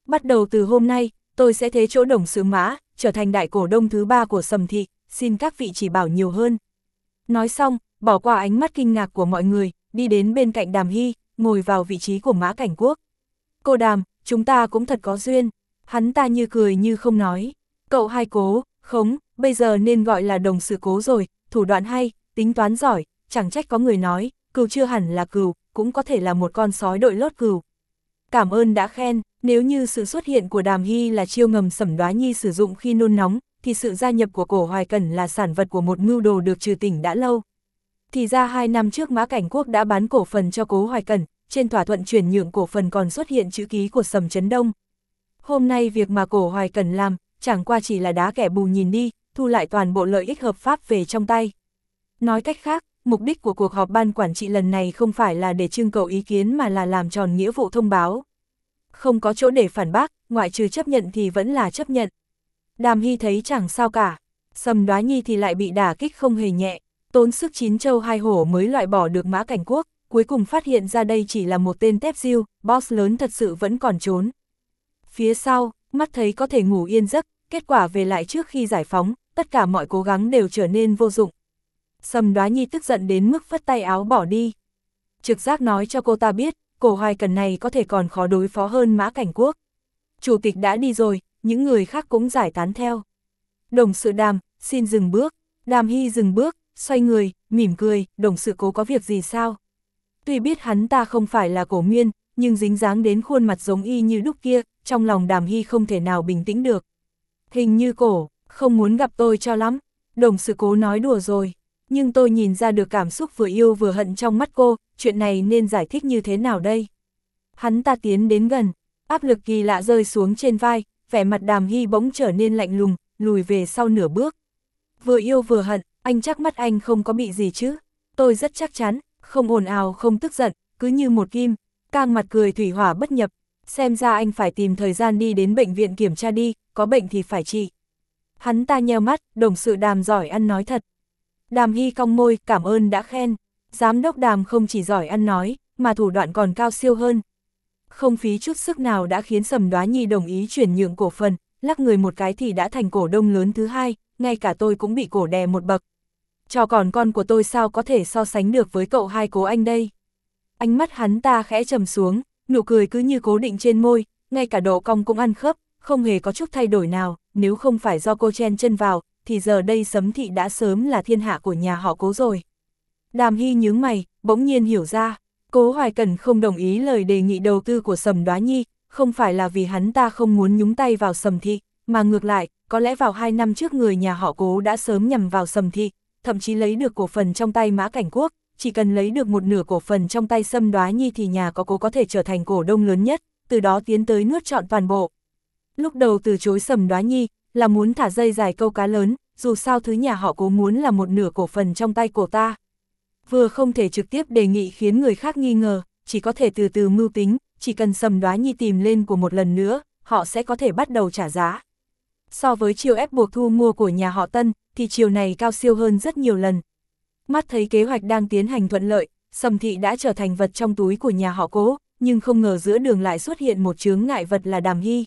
Bắt đầu từ hôm nay, tôi sẽ thế chỗ Đồng Sự Mã, trở thành đại cổ đông thứ ba của Sầm Thị, xin các vị chỉ bảo nhiều hơn. Nói xong, bỏ qua ánh mắt kinh ngạc của mọi người, đi đến bên cạnh Đàm Hy, ngồi vào vị trí của Mã Cảnh Quốc. Cô Đàm, chúng ta cũng thật có duyên. Hắn ta như cười như không nói. Cậu Hai Cố, khống, bây giờ nên gọi là Đồng Sự Cố rồi, thủ đoạn hay, tính toán giỏi, chẳng trách có người nói, cừu chưa hẳn là cừu, cũng có thể là một con sói đội lốt cừu. Cảm ơn đã khen, nếu như sự xuất hiện của Đàm Hy là chiêu ngầm Sẩm Đoá Nhi sử dụng khi nôn nóng, thì sự gia nhập của Cổ Hoài Cẩn là sản vật của một mưu đồ được trừ tỉnh đã lâu. Thì ra hai năm trước Mã Cảnh Quốc đã bán cổ phần cho Cố Hoài Cẩn, trên thỏa thuận chuyển nhượng cổ phần còn xuất hiện chữ ký của Sầm Trấn Đông. Hôm nay việc mà Cổ Hoài Cẩn làm, chẳng qua chỉ là đá kẻ bù nhìn đi, thu lại toàn bộ lợi ích hợp pháp về trong tay. Nói cách khác, mục đích của cuộc họp ban quản trị lần này không phải là để trưng cầu ý kiến mà là làm tròn nghĩa vụ thông báo. Không có chỗ để phản bác, ngoại trừ chấp nhận thì vẫn là chấp nhận. Đàm Hy thấy chẳng sao cả, Sầm Đoá Nhi thì lại bị đả kích không hề nhẹ, tốn sức chín châu hai hổ mới loại bỏ được Mã Cảnh Quốc, cuối cùng phát hiện ra đây chỉ là một tên tép diêu, boss lớn thật sự vẫn còn trốn. Phía sau, mắt thấy có thể ngủ yên giấc, kết quả về lại trước khi giải phóng, tất cả mọi cố gắng đều trở nên vô dụng. Sầm Đoá Nhi tức giận đến mức phất tay áo bỏ đi. Trực giác nói cho cô ta biết, Cổ Hoài Cẩn này có thể còn khó đối phó hơn Mã Cảnh Quốc. Chủ tịch đã đi rồi, những người khác cũng giải tán theo. Đồng Sự Đàm, xin dừng bước. Đàm Hy dừng bước, xoay người, mỉm cười, Đồng Sự Cố có việc gì sao? Tuy biết hắn ta không phải là Cổ Miên, nhưng dính dáng đến khuôn mặt giống y như đúc kia, trong lòng Đàm Hy không thể nào bình tĩnh được. Hình như Cổ, không muốn gặp tôi cho lắm. Đồng Sự Cố nói đùa rồi, nhưng tôi nhìn ra được cảm xúc vừa yêu vừa hận trong mắt cô, chuyện này nên giải thích như thế nào đây? Hắn ta tiến đến gần, áp lực kỳ lạ rơi xuống trên vai, vẻ mặt Đàm Hy bỗng trở nên lạnh lùng, lùi về sau nửa bước. Vừa yêu vừa hận, anh chắc mắt anh không có bị gì chứ? Tôi rất chắc chắn, không ồn ào không tức giận, cứ như một kim, cang mặt cười thủy hỏa bất nhập. Xem ra anh phải tìm thời gian đi đến bệnh viện kiểm tra đi, có bệnh thì phải trị. Hắn ta nheo mắt, Đồng Sự Đàm giỏi ăn nói thật. Đàm Hy cong môi, cảm ơn đã khen. Giám đốc Đàm không chỉ giỏi ăn nói, mà thủ đoạn còn cao siêu hơn. Không phí chút sức nào đã khiến Sầm Đoá Nhi đồng ý chuyển nhượng cổ phần, lắc người một cái thì đã thành cổ đông lớn thứ hai, ngay cả tôi cũng bị cổ đè một bậc. Cho còn con của tôi sao có thể so sánh được với cậu Hai Cố anh đây? Ánh mắt hắn ta khẽ trầm xuống, nụ cười cứ như cố định trên môi, ngay cả độ cong cũng ăn khớp, không hề có chút thay đổi nào, nếu không phải do cô chen chân vào, thì giờ đây Sấm Thị đã sớm là thiên hạ của nhà họ Cố rồi. Đàm Hy nhướng mày, bỗng nhiên hiểu ra, Cố Hoài Cẩn không đồng ý lời đề nghị đầu tư của Sầm Đoá Nhi, không phải là vì hắn ta không muốn nhúng tay vào Sầm Thị, mà ngược lại, có lẽ vào hai năm trước người nhà họ Cố đã sớm nhằm vào Sầm Thị, thậm chí lấy được cổ phần trong tay Mã Cảnh Quốc, chỉ cần lấy được một nửa cổ phần trong tay Sầm Đoá Nhi thì nhà có Cố có thể trở thành cổ đông lớn nhất, từ đó tiến tới nuốt trọn toàn bộ. Lúc đầu từ chối Sầm Đoá Nhi, là muốn thả dây dài câu cá lớn, dù sao thứ nhà họ Cố muốn là một nửa cổ phần trong tay cổ ta. Vừa không thể trực tiếp đề nghị khiến người khác nghi ngờ, chỉ có thể từ từ mưu tính, chỉ cần Sầm Đoá Nhi tìm lên của một lần nữa, họ sẽ có thể bắt đầu trả giá. So với chiều ép buộc thu mua của nhà họ Tân, thì chiều này cao siêu hơn rất nhiều lần. Mắt thấy kế hoạch đang tiến hành thuận lợi, Sầm Thị đã trở thành vật trong túi của nhà họ Cố, nhưng không ngờ giữa đường lại xuất hiện một chướng ngại vật là Đàm Hy.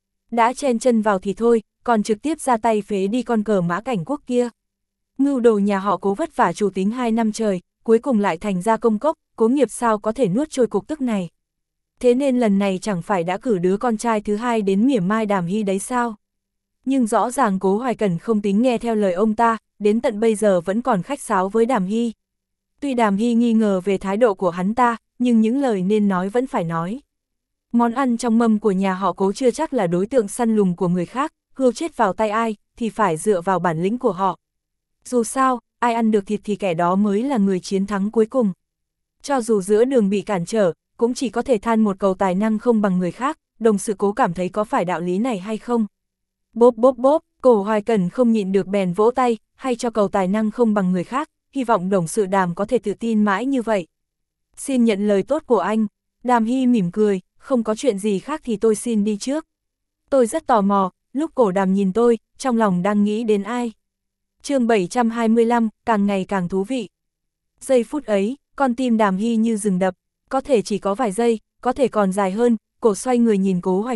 Đã chen chân vào thì thôi, còn trực tiếp ra tay phế đi con cờ Mã Cảnh Quốc kia. Mưu đồ nhà họ Cố vất vả chủ tính hai năm trời, cuối cùng lại thành ra công cốc, Cố nghiệp sao có thể nuốt trôi cục tức này. Thế nên lần này chẳng phải đã cử đứa con trai thứ hai đến mỉa mai Đàm Hy đấy sao? Nhưng rõ ràng Cố Hoài Cẩn không tính nghe theo lời ông ta, đến tận bây giờ vẫn còn khách sáo với Đàm Hy. Tuy Đàm Hy nghi ngờ về thái độ của hắn ta, nhưng những lời nên nói vẫn phải nói. Món ăn trong mâm của nhà họ Cố chưa chắc là đối tượng săn lùng của người khác, hươu chết vào tay ai, thì phải dựa vào bản lĩnh của họ. Dù sao, ai ăn được thịt thì kẻ đó mới là người chiến thắng cuối cùng. Cho dù giữa đường bị cản trở, cũng chỉ có thể than một cầu tài năng không bằng người khác, Đồng Sự Cố cảm thấy có phải đạo lý này hay không? Bốp bốp bốp, Cổ Hoài Cẩn không nhịn được bèn vỗ tay, hay cho cầu tài năng không bằng người khác, hy vọng Đồng Sự Đàm có thể tự tin mãi như vậy. Xin nhận lời tốt của anh. Đàm Hy mỉm cười, không có chuyện gì khác thì tôi xin đi trước. Tôi rất tò mò, lúc Cổ Đàm nhìn tôi, trong lòng đang nghĩ đến ai. Chương bảy trăm hai mươi lăm, càng ngày càng thú vị. Giây phút ấy, con tim Đàm Hy như dừng đập, có thể chỉ có vài giây, có thể còn dài hơn, Cổ xoay người nhìn Cố Hoài Cẩn,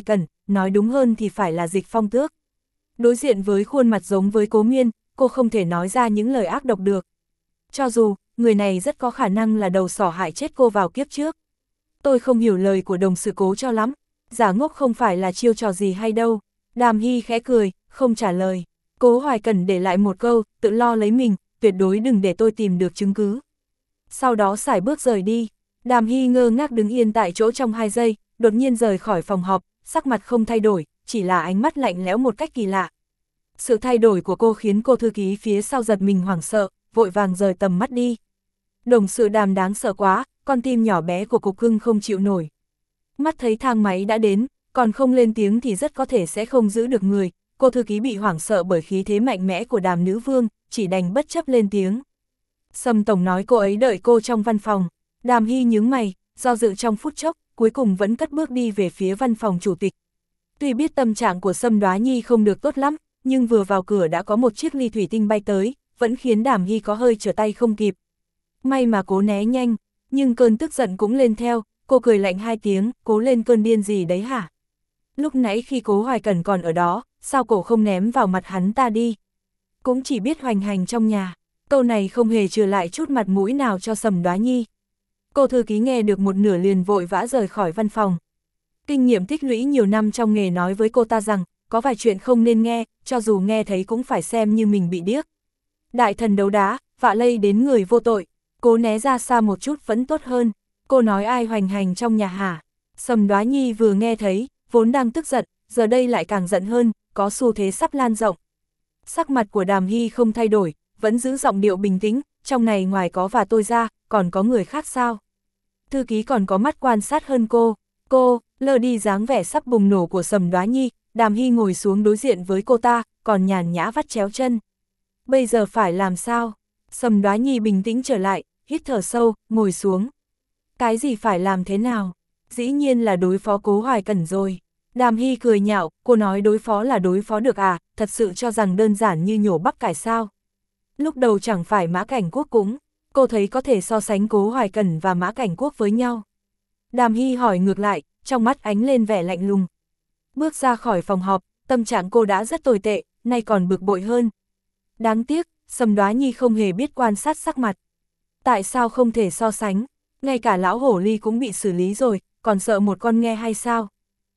nói đúng hơn thì phải là Dịch Phong Tước. Đối diện với khuôn mặt giống với Cố Miên, cô không thể nói ra những lời ác độc được. Cho dù, người này rất có khả năng là đầu sỏ hại chết cô vào kiếp trước. Tôi không hiểu lời của đồng sự Cố cho lắm, giả ngốc không phải là chiêu trò gì hay đâu. Đàm Hy khẽ cười, không trả lời. Cố Hoài Cẩn để lại một câu, tự lo lấy mình, tuyệt đối đừng để tôi tìm được chứng cứ. Sau đó sải bước rời đi. Đàm Hy ngơ ngác đứng yên tại chỗ trong hai giây, đột nhiên rời khỏi phòng họp, sắc mặt không thay đổi, chỉ là ánh mắt lạnh lẽo một cách kỳ lạ. Sự thay đổi của cô khiến cô thư ký phía sau giật mình hoảng sợ, vội vàng rời tầm mắt đi. Đồng sự Đàm đáng sợ quá, con tim nhỏ bé của Cục Cưng không chịu nổi. Mắt thấy thang máy đã đến, còn không lên tiếng thì rất có thể sẽ không giữ được người. Cô thư ký bị hoảng sợ bởi khí thế mạnh mẽ của Đàm nữ vương, chỉ đành bất chấp lên tiếng. Sâm tổng nói cô ấy đợi cô trong văn phòng. Đàm Hy nhướng mày, do dự trong phút chốc, cuối cùng vẫn cất bước đi về phía văn phòng chủ tịch. Tuy biết tâm trạng của Sâm Đoá Nhi không được tốt lắm, nhưng vừa vào cửa đã có một chiếc ly thủy tinh bay tới, vẫn khiến Đàm Hy có hơi trở tay không kịp. May mà Cố né nhanh, nhưng cơn tức giận cũng lên theo, cô cười lạnh hai tiếng, Cố lên cơn điên gì đấy hả? Lúc nãy khi Cố Hoài Cẩn còn ở đó, sao cổ không ném vào mặt hắn ta đi? Cũng chỉ biết hoành hành trong nhà, câu này không hề trừ lại chút mặt mũi nào cho Sâm Đoá Nhi. Cô thư ký nghe được một nửa liền vội vã rời khỏi văn phòng. Kinh nghiệm tích lũy nhiều năm trong nghề nói với cô ta rằng, có vài chuyện không nên nghe, cho dù nghe thấy cũng phải xem như mình bị điếc. Đại thần đấu đá, vạ lây đến người vô tội, Cố né ra xa một chút vẫn tốt hơn. Cô nói ai hoành hành trong nhà hả? Sâm Đoá Nhi vừa nghe thấy, vốn đang tức giận, giờ đây lại càng giận hơn, có xu thế sắp lan rộng. Sắc mặt của Đàm Hy không thay đổi, vẫn giữ giọng điệu bình tĩnh, trong này ngoài có và tôi ra, còn có người khác sao? Thư ký còn có mắt quan sát hơn cô. Cô, lơ đi dáng vẻ sắp bùng nổ của Sâm Đoá Nhi, Đàm Hy ngồi xuống đối diện với cô ta, còn nhàn nhã vắt chéo chân. Bây giờ phải làm sao? Sâm Đoá Nhi bình tĩnh trở lại, hít thở sâu, ngồi xuống. Cái gì phải làm thế nào? Dĩ nhiên là đối phó Cố Hoài Cẩn rồi. Đàm Hy cười nhạo, cô nói đối phó là đối phó được à, thật sự cho rằng đơn giản như nhổ bắp cải sao? Lúc đầu chẳng phải Mã Cảnh Quốc cũng, cô thấy có thể so sánh Cố Hoài Cẩn và Mã Cảnh Quốc với nhau. Đàm Hy hỏi ngược lại, trong mắt ánh lên vẻ lạnh lùng. Bước ra khỏi phòng họp, tâm trạng cô đã rất tồi tệ, nay còn bực bội hơn. Đáng tiếc, Sâm Đoá Nhi không hề biết quan sát sắc mặt. Tại sao không thể so sánh, ngay cả lão hổ ly cũng bị xử lý rồi, còn sợ một con nghe hay sao?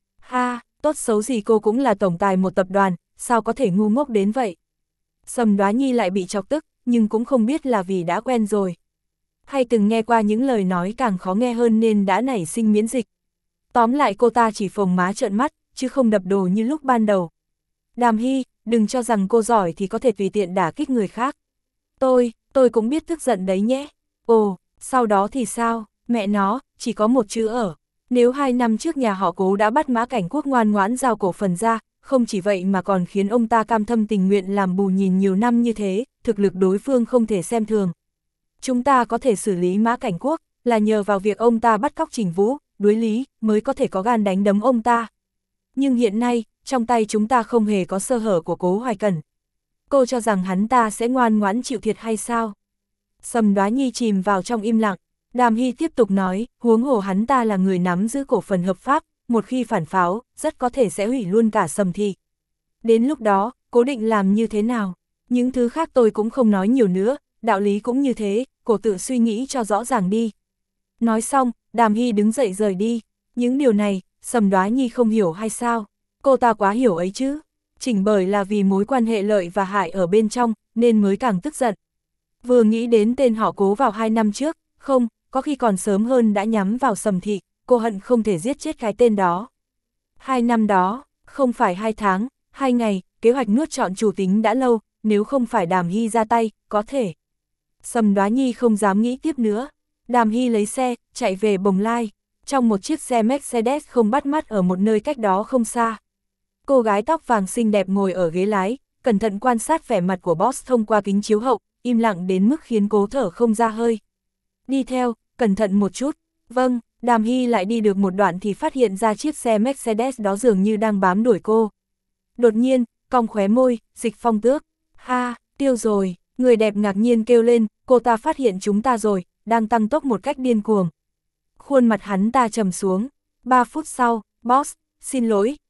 Ha, tốt xấu gì cô cũng là tổng tài một tập đoàn, sao có thể ngu ngốc đến vậy? Sâm Đoá Nhi lại bị chọc tức, nhưng cũng không biết là vì đã quen rồi. Hay từng nghe qua những lời nói càng khó nghe hơn nên đã nảy sinh miễn dịch. Tóm lại cô ta chỉ phồng má trợn mắt, chứ không đập đồ như lúc ban đầu. Đàm Hy, đừng cho rằng cô giỏi thì có thể tùy tiện đả kích người khác. Tôi, tôi cũng biết tức giận đấy nhé. Ồ, sau đó thì sao? Mẹ nó, chỉ có một chữ ở. Nếu hai năm trước nhà họ Cố đã bắt Mã Cảnh Quốc ngoan ngoãn giao cổ phần ra, không chỉ vậy mà còn khiến ông ta cam tâm tình nguyện làm bù nhìn nhiều năm như thế, thực lực đối phương không thể xem thường. Chúng ta có thể xử lý Mã Cảnh Quốc, là nhờ vào việc ông ta bắt cóc Trình Vũ, đối lý, mới có thể có gan đánh đấm ông ta. Nhưng hiện nay, trong tay chúng ta không hề có sơ hở của Cố Hoài Cẩn. Cô cho rằng hắn ta sẽ ngoan ngoãn chịu thiệt hay sao? Sâm Đoá Nhi chìm vào trong im lặng. Đàm Hy tiếp tục nói, huống hồ hắn ta là người nắm giữ cổ phần hợp pháp, một khi phản pháo, rất có thể sẽ hủy luôn cả Sâm thị. Đến lúc đó, Cố định làm như thế nào? Những thứ khác tôi cũng không nói nhiều nữa, đạo lý cũng như thế, cô tự suy nghĩ cho rõ ràng đi. Nói xong, Đàm Hy đứng dậy rời đi. Những điều này, Sâm Đoá Nhi không hiểu hay sao? Cô ta quá hiểu ấy chứ. Chỉnh bởi là vì mối quan hệ lợi và hại ở bên trong, nên mới càng tức giận. Vừa nghĩ đến tên họ Cố vào hai năm trước, không, có khi còn sớm hơn đã nhắm vào Sâm thị, cô hận không thể giết chết cái tên đó. Hai năm đó, không phải hai tháng, hai ngày, kế hoạch nuốt trọn chủ tính đã lâu, nếu không phải Đàm Hy ra tay, có thể. Sâm Đoá Nhi không dám nghĩ tiếp nữa. Đàm Hy lấy xe, chạy về Bồng Lai, trong một chiếc xe Mercedes không bắt mắt ở một nơi cách đó không xa. Cô gái tóc vàng xinh đẹp ngồi ở ghế lái, cẩn thận quan sát vẻ mặt của boss thông qua kính chiếu hậu, im lặng đến mức khiến Cố thở không ra hơi. Đi theo, cẩn thận một chút. Vâng, Đàm Hy lại đi được một đoạn thì phát hiện ra chiếc xe Mercedes đó dường như đang bám đuổi cô. Đột nhiên, cong khóe môi, Dịch Phong Tước. Ha, tiêu rồi, người đẹp ngạc nhiên kêu lên, cô ta phát hiện chúng ta rồi, đang tăng tốc một cách điên cuồng. Khuôn mặt hắn ta trầm xuống. Ba phút sau, boss, xin lỗi,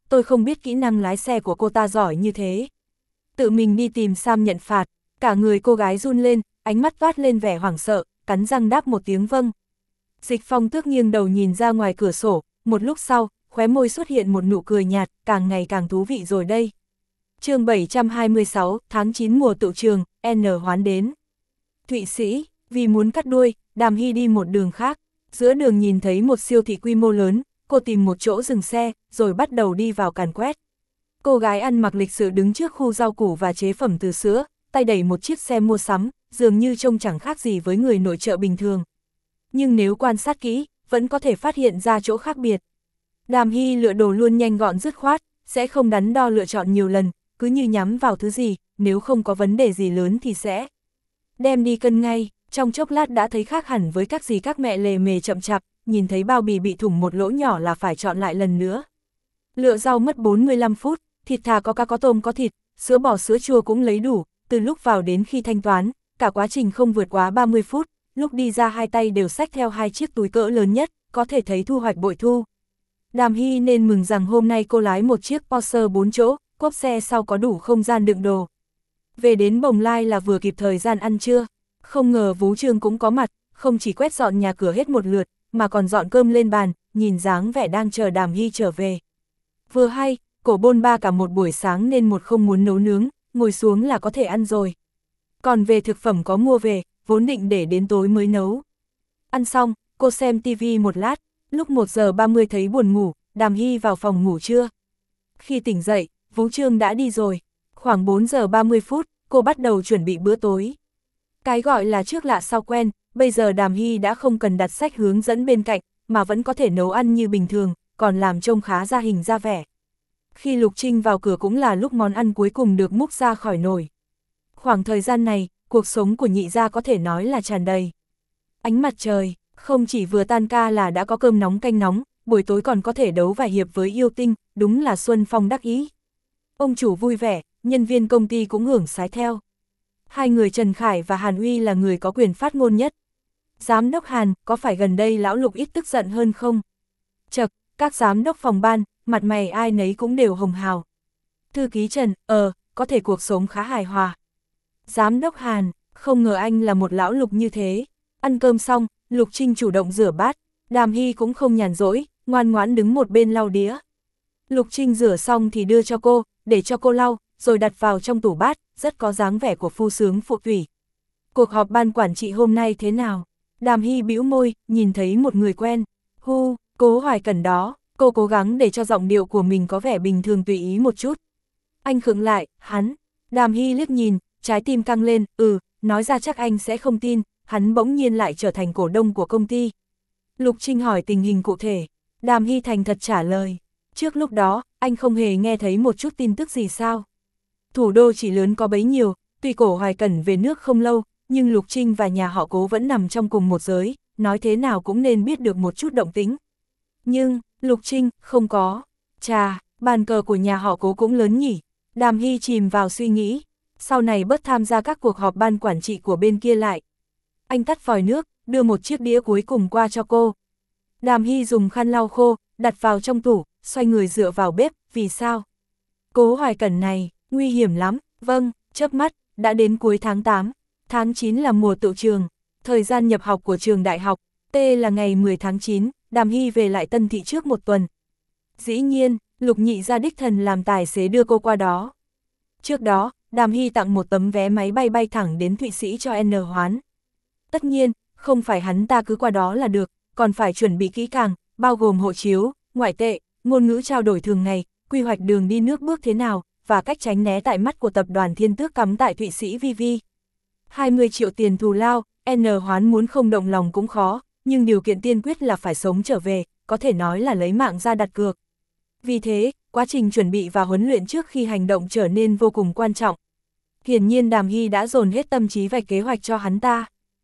tôi không biết kỹ năng lái xe của cô ta giỏi như thế. Tự mình đi tìm Sam nhận phạt, cả người cô gái run lên, ánh mắt toát lên vẻ hoảng sợ, cắn răng đáp một tiếng vâng. Dịch Phong Tước nghiêng đầu nhìn ra ngoài cửa sổ, một lúc sau, khóe môi xuất hiện một nụ cười nhạt, càng ngày càng thú vị rồi đây. chương bảy trăm hai mươi sáu, tháng chín mùa tựu trường, N Hoán đến. Thụy Sĩ, vì muốn cắt đuôi, Đàm Hy đi một đường khác, giữa đường nhìn thấy một siêu thị quy mô lớn, cô tìm một chỗ dừng xe, rồi bắt đầu đi vào càn quét. Cô gái ăn mặc lịch sự đứng trước khu rau củ và chế phẩm từ sữa, tay đẩy một chiếc xe mua sắm, dường như trông chẳng khác gì với người nội trợ bình thường. Nhưng nếu quan sát kỹ, vẫn có thể phát hiện ra chỗ khác biệt. Đàm Hy lựa đồ luôn nhanh gọn dứt khoát, sẽ không đắn đo lựa chọn nhiều lần, cứ như nhắm vào thứ gì, nếu không có vấn đề gì lớn thì sẽ đem đi cân ngay. Trong chốc lát đã thấy khác hẳn với các gì các mẹ lề mề chậm chạp, nhìn thấy bao bì bị thủng một lỗ nhỏ là phải chọn lại lần nữa. Lựa rau mất bốn mươi lăm phút, thịt thà có cá có tôm có thịt, sữa bò sữa chua cũng lấy đủ, từ lúc vào đến khi thanh toán, cả quá trình không vượt quá ba mươi phút, lúc đi ra hai tay đều xách theo hai chiếc túi cỡ lớn nhất, có thể thấy thu hoạch bội thu. Đàm Hy nên mừng rằng hôm nay cô lái một chiếc Porsche bốn chỗ, cốp xe sau có đủ không gian đựng đồ. Về đến Bồng Lai là vừa kịp thời gian ăn trưa, không ngờ Vú Trương cũng có mặt, không chỉ quét dọn nhà cửa hết một lượt, mà còn dọn cơm lên bàn, nhìn dáng vẻ đang chờ Đàm Hy trở về. Vừa hay, cổ bôn ba cả một buổi sáng nên một không muốn nấu nướng, ngồi xuống là có thể ăn rồi. Còn về thực phẩm có mua về, vốn định để đến tối mới nấu. Ăn xong, cô xem tivi một lát, lúc một giờ ba mươi thấy buồn ngủ, Đàm Hy vào phòng ngủ trưa. Khi tỉnh dậy, Vú Trương đã đi rồi. Khoảng bốn giờ ba mươi phút, cô bắt đầu chuẩn bị bữa tối. Cái gọi là trước lạ sau quen, bây giờ Đàm Hy đã không cần đặt sách hướng dẫn bên cạnh, mà vẫn có thể nấu ăn như bình thường, còn làm trông khá ra hình ra vẻ. Khi Lục Trinh vào cửa cũng là lúc món ăn cuối cùng được múc ra khỏi nồi. Khoảng thời gian này, cuộc sống của nhị gia có thể nói là tràn đầy ánh mặt trời, không chỉ vừa tan ca là đã có cơm nóng canh nóng, buổi tối còn có thể đấu vài hiệp với yêu tinh, đúng là Xuân Phong đắc ý. Ông chủ vui vẻ, nhân viên công ty cũng hưởng sái theo. Hai người Trần Khải và Hàn Uy là người có quyền phát ngôn nhất. Giám đốc Hàn, có phải gần đây lão Lục ít tức giận hơn không? Chật, các giám đốc phòng ban, mặt mày ai nấy cũng đều hồng hào. Thư ký Trần, ờ, có thể cuộc sống khá hài hòa. Giám đốc Hàn, không ngờ anh là một lão Lục như thế. Ăn cơm xong, Lục Trinh chủ động rửa bát, Đàm Hy cũng không nhàn rỗi, ngoan ngoãn đứng một bên lau đĩa. Lục Trinh rửa xong thì đưa cho cô, để cho cô lau, rồi đặt vào trong tủ bát, rất có dáng vẻ của phu sướng phụ tủy. Cuộc họp ban quản trị hôm nay thế nào? Đàm Hy bĩu môi, nhìn thấy một người quen. Hu, Cố Hoài Cẩn đó, cô cố gắng để cho giọng điệu của mình có vẻ bình thường tùy ý một chút. Anh khựng lại, hắn. Đàm Hy liếc nhìn, trái tim căng lên, ừ, nói ra chắc anh sẽ không tin, hắn bỗng nhiên lại trở thành cổ đông của công ty. Lục Trinh hỏi tình hình cụ thể, Đàm Hy thành thật trả lời. Trước lúc đó, anh không hề nghe thấy một chút tin tức gì sao. Thủ đô chỉ lớn có bấy nhiêu, tuy Cổ Hoài Cẩn về nước không lâu, nhưng Lục Trinh và nhà họ Cố vẫn nằm trong cùng một giới, nói thế nào cũng nên biết được một chút động tĩnh. Nhưng, Lục Trinh, không có. Chà, bàn cờ của nhà họ Cố cũng lớn nhỉ. Đàm Hy chìm vào suy nghĩ, sau này bớt tham gia các cuộc họp ban quản trị của bên kia lại. Anh tắt vòi nước, đưa một chiếc đĩa cuối cùng qua cho cô. Đàm Hy dùng khăn lau khô, đặt vào trong tủ, xoay người dựa vào bếp, vì sao? Cố Hoài Cẩn này, nguy hiểm lắm, vâng, chớp mắt, đã đến cuối tháng tám, tháng chín là mùa tựu trường, thời gian nhập học của trường đại học, T là ngày mười tháng chín, Đàm Hy về lại Tân Thị trước một tuần. Dĩ nhiên, Lục Nhị gia đích thần làm tài xế đưa cô qua đó. Trước đó, Đàm Hy tặng một tấm vé máy bay bay thẳng đến Thụy Sĩ cho N Hoán. Tất nhiên, không phải hắn ta cứ qua đó là được, còn phải chuẩn bị kỹ càng, bao gồm hộ chiếu, ngoại tệ, ngôn ngữ trao đổi thường ngày, quy hoạch đường đi nước bước thế nào, và cách tránh né tại mắt của tập đoàn Thiên Tước cắm tại Thụy Sĩ vi vi. hai mươi triệu tiền thù lao, N Hoán muốn không động lòng cũng khó, nhưng điều kiện tiên quyết là phải sống trở về, có thể nói là lấy mạng ra đặt cược. Vì thế, quá trình chuẩn bị và huấn luyện trước khi hành động trở nên vô cùng quan trọng. Hiển nhiên Đàm Hy đã dồn hết tâm trí vạch kế hoạch cho hắn ta.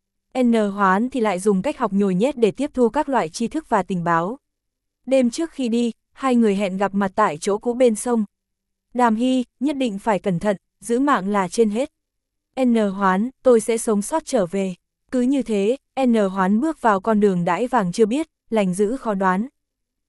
N Hoán thì lại dùng cách học nhồi nhét để tiếp thu các loại tri thức và tình báo. Đêm trước khi đi, hai người hẹn gặp mặt tại chỗ cũ bên sông. Đàm Hy, nhất định phải cẩn thận, giữ mạng là trên hết. N Hoán, tôi sẽ sống sót trở về. Cứ như thế, N Hoán bước vào con đường đãi vàng chưa biết, lành dữ khó đoán.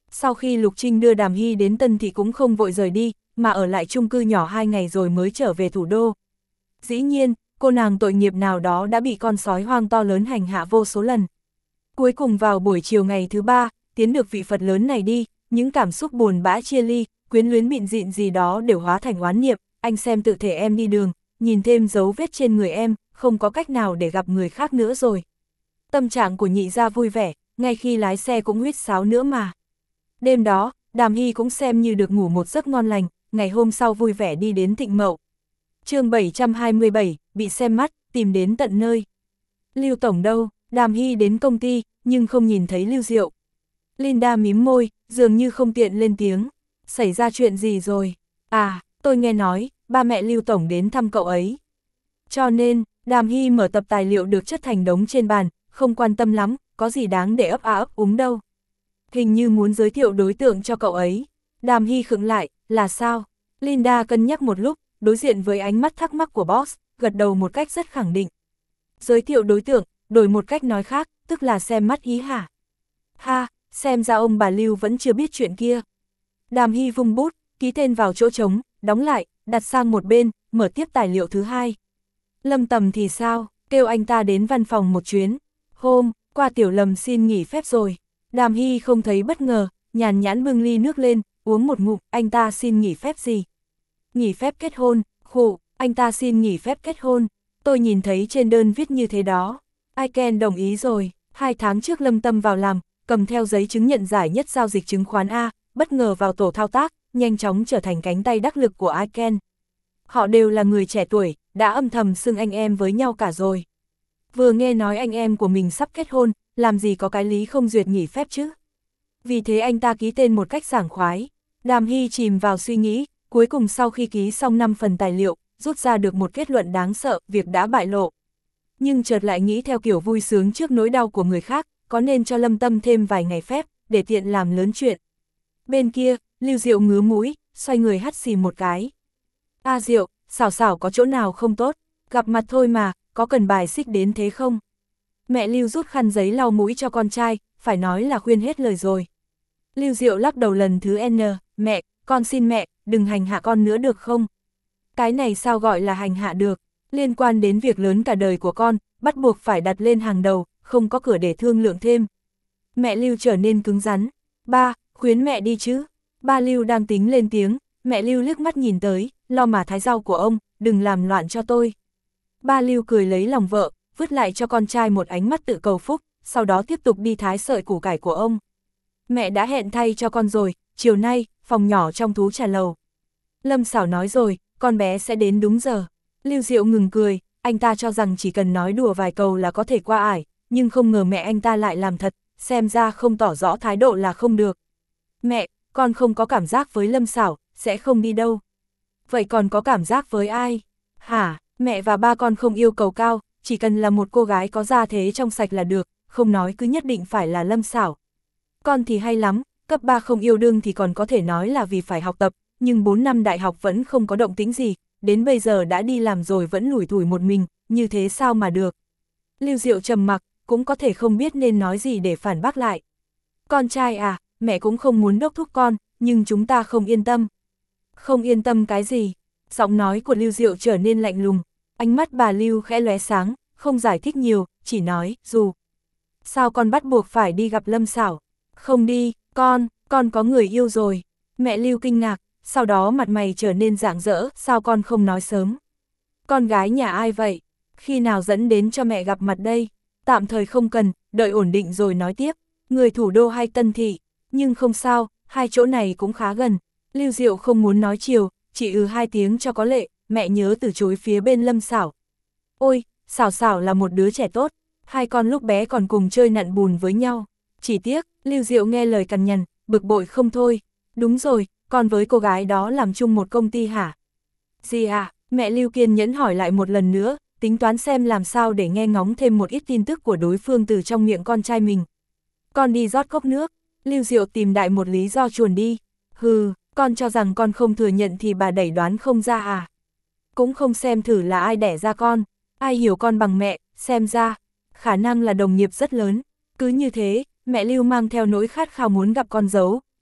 Sau khi Lục Trinh đưa Đàm Hy đến Tân Thị cũng không vội rời đi, mà ở lại chung cư nhỏ hai ngày rồi mới trở về thủ đô. Dĩ nhiên, cô nàng tội nghiệp nào đó đã bị con sói hoang to lớn hành hạ vô số lần. Cuối cùng vào buổi chiều ngày thứ ba, tiến được vị Phật lớn này đi, những cảm xúc buồn bã chia ly, quyến luyến mịn dịn gì đó đều hóa thành oán niệm. Anh xem tự thể em đi đường, nhìn thêm dấu vết trên người em, không có cách nào để gặp người khác nữa rồi. Tâm trạng của nhị gia vui vẻ, ngay khi lái xe cũng huýt sáo nữa mà. Đêm đó, Đàm Hy cũng xem như được ngủ một giấc ngon lành, ngày hôm sau vui vẻ đi đến Thịnh Mậu. chương bảy trăm hai mươi bảy, bị xem mắt, tìm đến tận nơi. Lưu Tổng đâu? Đàm Hy đến công ty, nhưng không nhìn thấy Lưu Diệu. Linda mím môi, dường như không tiện lên tiếng. Xảy ra chuyện gì rồi? À, tôi nghe nói, ba mẹ Lưu Tổng đến thăm cậu ấy. Cho nên, Đàm Hy mở tập tài liệu được chất thành đống trên bàn, không quan tâm lắm, có gì đáng để ấp á ấp úng đâu. Hình như muốn giới thiệu đối tượng cho cậu ấy. Đàm Hy khựng lại, là sao? Linda cân nhắc một lúc, đối diện với ánh mắt thắc mắc của boss, gật đầu một cách rất khẳng định. Giới thiệu đối tượng, đổi một cách nói khác, tức là xem mắt ý hả? Ha, xem ra ông bà Lưu vẫn chưa biết chuyện kia. Đàm Hy vung bút, ký tên vào chỗ trống, đóng lại, đặt sang một bên, mở tiếp tài liệu thứ hai. Lâm Tầm thì sao? Kêu anh ta đến văn phòng một chuyến. Hôm qua Tiểu Lâm xin nghỉ phép rồi. Đàm Hy không thấy bất ngờ, nhàn nhãn bưng ly nước lên, uống một ngụm. Anh ta xin nghỉ phép gì? Nghỉ phép kết hôn. Khụ, anh ta xin nghỉ phép kết hôn. Tôi nhìn thấy trên đơn viết như thế đó. Iken đồng ý rồi. Hai tháng trước Lâm Tâm vào làm, cầm theo giấy chứng nhận giải nhất giao dịch chứng khoán A, bất ngờ vào tổ thao tác, nhanh chóng trở thành cánh tay đắc lực của Iken. Họ đều là người trẻ tuổi, đã âm thầm xưng anh em với nhau cả rồi. Vừa nghe nói anh em của mình sắp kết hôn, làm gì có cái lý không duyệt nghỉ phép chứ. Vì thế anh ta ký tên một cách sảng khoái. Đàm Hy chìm vào suy nghĩ, cuối cùng sau khi ký xong năm phần tài liệu, rút ra được một kết luận đáng sợ, việc đã bại lộ. Nhưng chợt lại nghĩ theo kiểu vui sướng trước nỗi đau của người khác, có nên cho Lâm Tâm thêm vài ngày phép, để tiện làm lớn chuyện. Bên kia, Lưu Diệu ngứa mũi, xoay người hắt xì một cái. A Diệu, xảo xảo có chỗ nào không tốt, gặp mặt thôi mà, có cần bài xích đến thế không? Mẹ Lưu rút khăn giấy lau mũi cho con trai, phải nói là khuyên hết lời rồi. Lưu Diệu lắc đầu lần thứ N, mẹ, con xin mẹ, đừng hành hạ con nữa được không? Cái này sao gọi là hành hạ được, liên quan đến việc lớn cả đời của con, bắt buộc phải đặt lên hàng đầu, không có cửa để thương lượng thêm. Mẹ Lưu trở nên cứng rắn, ba, khuyến mẹ đi chứ. Ba Lưu đang tính lên tiếng, mẹ Lưu liếc mắt nhìn tới, lo mà thái rau của ông, đừng làm loạn cho tôi. Ba Lưu cười lấy lòng vợ, vứt lại cho con trai một ánh mắt tự cầu phúc, sau đó tiếp tục đi thái sợi củ cải của ông. Mẹ đã hẹn thay cho con rồi, chiều nay, phòng nhỏ trong thú trà lầu. Lâm Xảo nói rồi, con bé sẽ đến đúng giờ. Lưu Diệu ngừng cười, anh ta cho rằng chỉ cần nói đùa vài câu là có thể qua ải, nhưng không ngờ mẹ anh ta lại làm thật, xem ra không tỏ rõ thái độ là không được. Mẹ, con không có cảm giác với Lâm Xảo, sẽ không đi đâu. Vậy còn có cảm giác với ai? Hả, mẹ và ba con không yêu cầu cao, chỉ cần là một cô gái có gia thế trong sạch là được, không nói cứ nhất định phải là Lâm Xảo. Con thì hay lắm, cấp ba không yêu đương thì còn có thể nói là vì phải học tập, nhưng bốn năm đại học vẫn không có động tĩnh gì, đến bây giờ đã đi làm rồi vẫn lủi thủi một mình, như thế sao mà được. Lưu Diệu trầm mặc, cũng có thể không biết nên nói gì để phản bác lại. Con trai à, mẹ cũng không muốn đốc thúc con, nhưng chúng ta không yên tâm. Không yên tâm cái gì? Giọng nói của Lưu Diệu trở nên lạnh lùng, ánh mắt bà Lưu khẽ lóe sáng, không giải thích nhiều, chỉ nói, dù. Sao con bắt buộc phải đi gặp Lâm Xảo? Không đi, con, con có người yêu rồi. Mẹ Lưu kinh ngạc, sau đó mặt mày trở nên rạng rỡ, sao con không nói sớm? Con gái nhà ai vậy? Khi nào dẫn đến cho mẹ gặp mặt đây? Tạm thời không cần, đợi ổn định rồi nói tiếp. Người thủ đô hay Tân Thị? Nhưng không sao, hai chỗ này cũng khá gần. Lưu Diệu không muốn nói chiều, chỉ ừ hai tiếng cho có lệ, mẹ nhớ từ chối phía bên Lâm Xảo. Ôi, Xảo Xảo là một đứa trẻ tốt, hai con lúc bé còn cùng chơi nặn bùn với nhau. Chỉ tiếc, Lưu Diệu nghe lời cằn nhằn, bực bội không thôi. Đúng rồi, con với cô gái đó làm chung một công ty hả? Gì à? Mẹ Lưu kiên nhẫn hỏi lại một lần nữa, tính toán xem làm sao để nghe ngóng thêm một ít tin tức của đối phương từ trong miệng con trai mình. Con đi rót cốc nước. Lưu Diệu tìm đại một lý do chuồn đi. Hừ, con cho rằng con không thừa nhận thì bà đẩy đoán không ra à? Cũng không xem thử là ai đẻ ra con, ai hiểu con bằng mẹ, xem ra, khả năng là đồng nghiệp rất lớn. Cứ như thế, mẹ Lưu mang theo nỗi khát khao muốn gặp con dâu,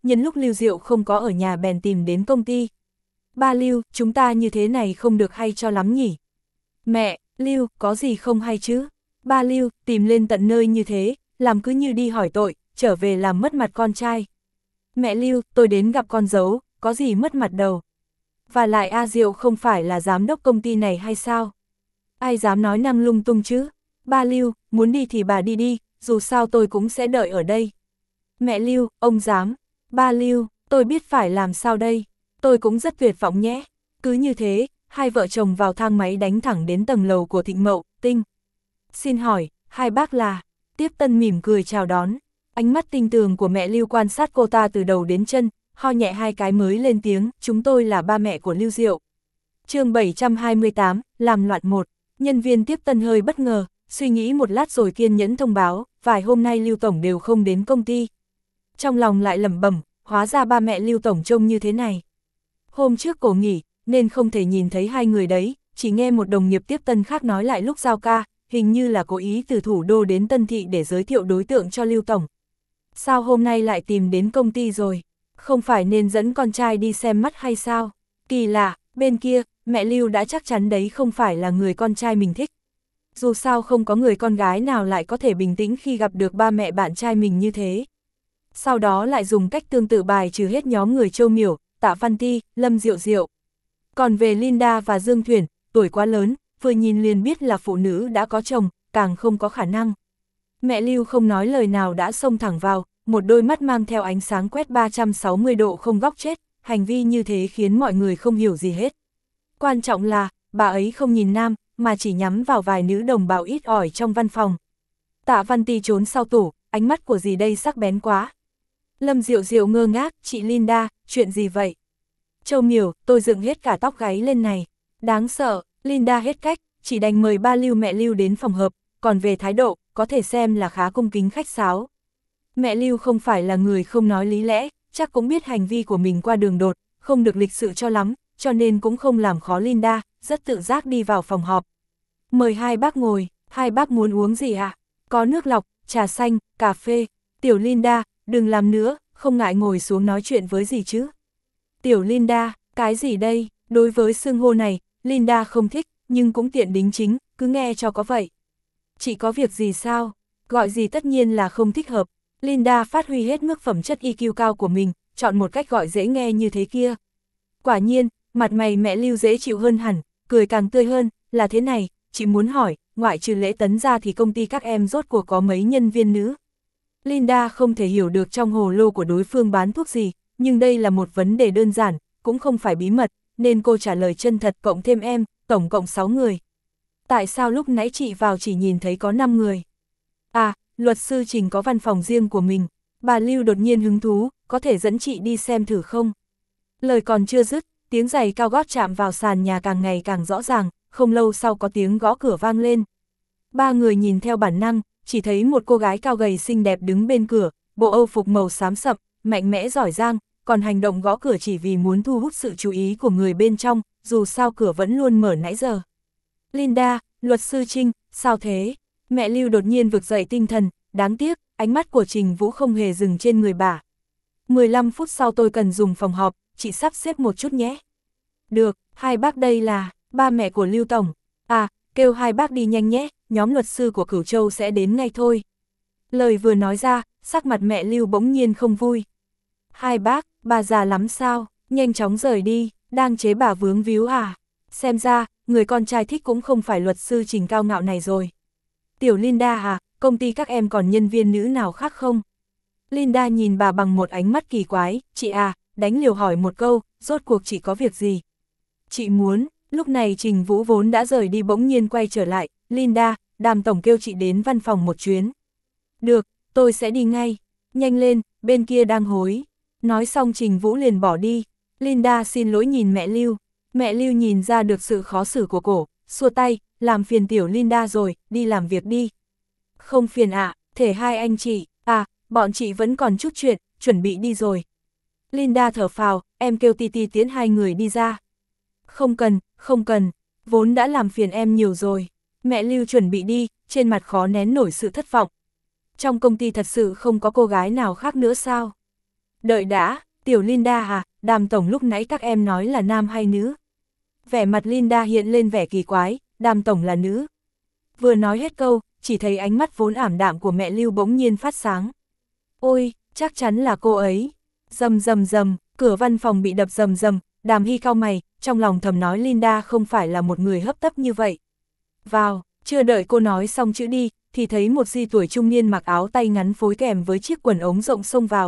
nhân lúc Lưu Diệu không có ở nhà bèn tìm đến công ty. Ba Lưu, chúng ta như thế này không được hay cho lắm nhỉ? Mẹ, Lưu, có gì không hay chứ? Ba Lưu, tìm lên tận nơi như thế, làm cứ như đi hỏi tội, trở về làm mất mặt con trai. Mẹ Lưu, tôi đến gặp con dâu, có gì mất mặt đâu. Và lại A Diệu không phải là giám đốc công ty này hay sao? Ai dám nói năng lung tung chứ? Ba Lưu, muốn đi thì bà đi đi, dù sao tôi cũng sẽ đợi ở đây. Mẹ Lưu, ông dám. Ba Lưu, tôi biết phải làm sao đây. Tôi cũng rất tuyệt vọng nhé. Cứ như thế, hai vợ chồng vào thang máy đánh thẳng đến tầng lầu của Thịnh Mậu, Tinh. Xin hỏi, hai bác là? Tiếp Tân mỉm cười chào đón. Ánh mắt tinh tường của mẹ Lưu quan sát cô ta từ đầu đến chân, ho nhẹ hai cái mới lên tiếng, chúng tôi là ba mẹ của Lưu Diệu. chương bảy trăm hai mươi tám, làm loạn một. Nhân viên Tiếp Tân hơi bất ngờ, suy nghĩ một lát rồi kiên nhẫn thông báo, vài hôm nay Lưu Tổng đều không đến công ty. Trong lòng lại lẩm bẩm, hóa ra ba mẹ Lưu Tổng trông như thế này. Hôm trước cổ nghỉ, nên không thể nhìn thấy hai người đấy, chỉ nghe một đồng nghiệp Tiếp Tân khác nói lại lúc giao ca, hình như là cố ý từ thủ đô đến Tân Thị để giới thiệu đối tượng cho Lưu Tổng. Sao hôm nay lại tìm đến công ty rồi? Không phải nên dẫn con trai đi xem mắt hay sao? Kỳ lạ, bên kia, mẹ Lưu đã chắc chắn đấy không phải là người con trai mình thích. Dù sao không có người con gái nào lại có thể bình tĩnh khi gặp được ba mẹ bạn trai mình như thế. Sau đó lại dùng cách tương tự bài trừ hết nhóm người Châu Miểu, Tạ Văn Ti, Lâm Diệu Diệu. Còn về Linda và Dương Thuyền, tuổi quá lớn, vừa nhìn liền biết là phụ nữ đã có chồng, càng không có khả năng. Mẹ Lưu không nói lời nào đã xông thẳng vào, một đôi mắt mang theo ánh sáng quét ba trăm sáu mươi độ không góc chết, hành vi như thế khiến mọi người không hiểu gì hết. Quan trọng là, bà ấy không nhìn nam, mà chỉ nhắm vào vài nữ đồng bào ít ỏi trong văn phòng. Tạ Văn Ti trốn sau tủ, ánh mắt của dì đây sắc bén quá. Lâm Diệu Diệu ngơ ngác, chị Linda, chuyện gì vậy? Châu Miểu, tôi dựng hết cả tóc gáy lên này. Đáng sợ, Linda hết cách, chỉ đành mời ba Lưu mẹ Lưu đến phòng hợp, còn về thái độ, có thể xem là khá cung kính khách sáo. Mẹ Lưu không phải là người không nói lý lẽ, chắc cũng biết hành vi của mình qua đường đột, không được lịch sự cho lắm, cho nên cũng không làm khó Linda, rất tự giác đi vào phòng họp. Mời hai bác ngồi, hai bác muốn uống gì ạ? À? Có nước lọc, trà xanh, cà phê. Tiểu Linda, đừng làm nữa, không ngại ngồi xuống nói chuyện với gì chứ. Tiểu Linda, cái gì đây? Đối với xưng hô này, Linda không thích, nhưng cũng tiện đính chính, cứ nghe cho có vậy. Chị có việc gì sao? Gọi gì tất nhiên là không thích hợp. Linda phát huy hết mức phẩm chất i kiu cao của mình, chọn một cách gọi dễ nghe như thế kia. Quả nhiên, mặt mày mẹ Lưu dễ chịu hơn hẳn, cười càng tươi hơn, là thế này, chị muốn hỏi, ngoại trừ Lễ Tấn ra thì công ty các em rốt cuộc có mấy nhân viên nữ? Linda không thể hiểu được trong hồ lô của đối phương bán thuốc gì, nhưng đây là một vấn đề đơn giản, cũng không phải bí mật, nên cô trả lời chân thật cộng thêm em, tổng cộng sáu người. Tại sao lúc nãy chị vào chỉ nhìn thấy có năm người? À, luật sư Trình có văn phòng riêng của mình, bà Lưu đột nhiên hứng thú, có thể dẫn chị đi xem thử không? Lời còn chưa dứt, tiếng giày cao gót chạm vào sàn nhà càng ngày càng rõ ràng, không lâu sau có tiếng gõ cửa vang lên. Ba người nhìn theo bản năng, chỉ thấy một cô gái cao gầy xinh đẹp đứng bên cửa, bộ âu phục màu xám sậm, mạnh mẽ giỏi giang, còn hành động gõ cửa chỉ vì muốn thu hút sự chú ý của người bên trong, dù sao cửa vẫn luôn mở nãy giờ. Linda, luật sư Trinh, sao thế? Mẹ Lưu đột nhiên vực dậy tinh thần, đáng tiếc, ánh mắt của Trình Vũ không hề dừng trên người bà. mười lăm phút sau tôi cần dùng phòng họp, chị sắp xếp một chút nhé. Được, hai bác đây là, ba mẹ của Lưu Tổng. À, kêu hai bác đi nhanh nhé, nhóm luật sư của Cửu Châu sẽ đến ngay thôi. Lời vừa nói ra, sắc mặt mẹ Lưu bỗng nhiên không vui. Hai bác, bà già lắm sao, nhanh chóng rời đi, đang chế bà vướng víu à? Xem ra, người con trai thích cũng không phải luật sư Trình cao ngạo này rồi. Tiểu Linda à, công ty các em còn nhân viên nữ nào khác không? Linda nhìn bà bằng một ánh mắt kỳ quái, chị à, đánh liều hỏi một câu, rốt cuộc chị có việc gì? Chị muốn, lúc này Trình Vũ vốn đã rời đi bỗng nhiên quay trở lại, Linda, Đàm tổng kêu chị đến văn phòng một chuyến. Được, tôi sẽ đi ngay, nhanh lên, bên kia đang hối. Nói xong Trình Vũ liền bỏ đi, Linda xin lỗi nhìn mẹ Lưu, mẹ Lưu nhìn ra được sự khó xử của cổ, xua tay, làm phiền tiểu Linda rồi, đi làm việc đi. Không phiền ạ, à, thể hai anh chị, à, bọn chị vẫn còn chút chuyện, chuẩn bị đi rồi. Linda thở phào, em kêu Titi tiến hai người đi ra. Không cần, không cần, vốn đã làm phiền em nhiều rồi. Mẹ Lưu chuẩn bị đi, trên mặt khó nén nổi sự thất vọng. Trong công ty thật sự không có cô gái nào khác nữa sao? Đợi đã, tiểu Linda à, Đàm tổng lúc nãy các em nói là nam hay nữ? Vẻ mặt Linda hiện lên vẻ kỳ quái, Đàm tổng là nữ. Vừa nói hết câu, chỉ thấy ánh mắt vốn ảm đạm của mẹ Lưu bỗng nhiên phát sáng. Ôi, chắc chắn là cô ấy. Rầm rầm rầm, cửa văn phòng bị đập rầm rầm, Đàm Hy cau mày, trong lòng thầm nói Linda không phải là một người hấp tấp như vậy. Vào, chưa đợi cô nói xong chữ đi, thì thấy một di tuổi trung niên mặc áo tay ngắn phối kèm với chiếc quần ống rộng xông vào.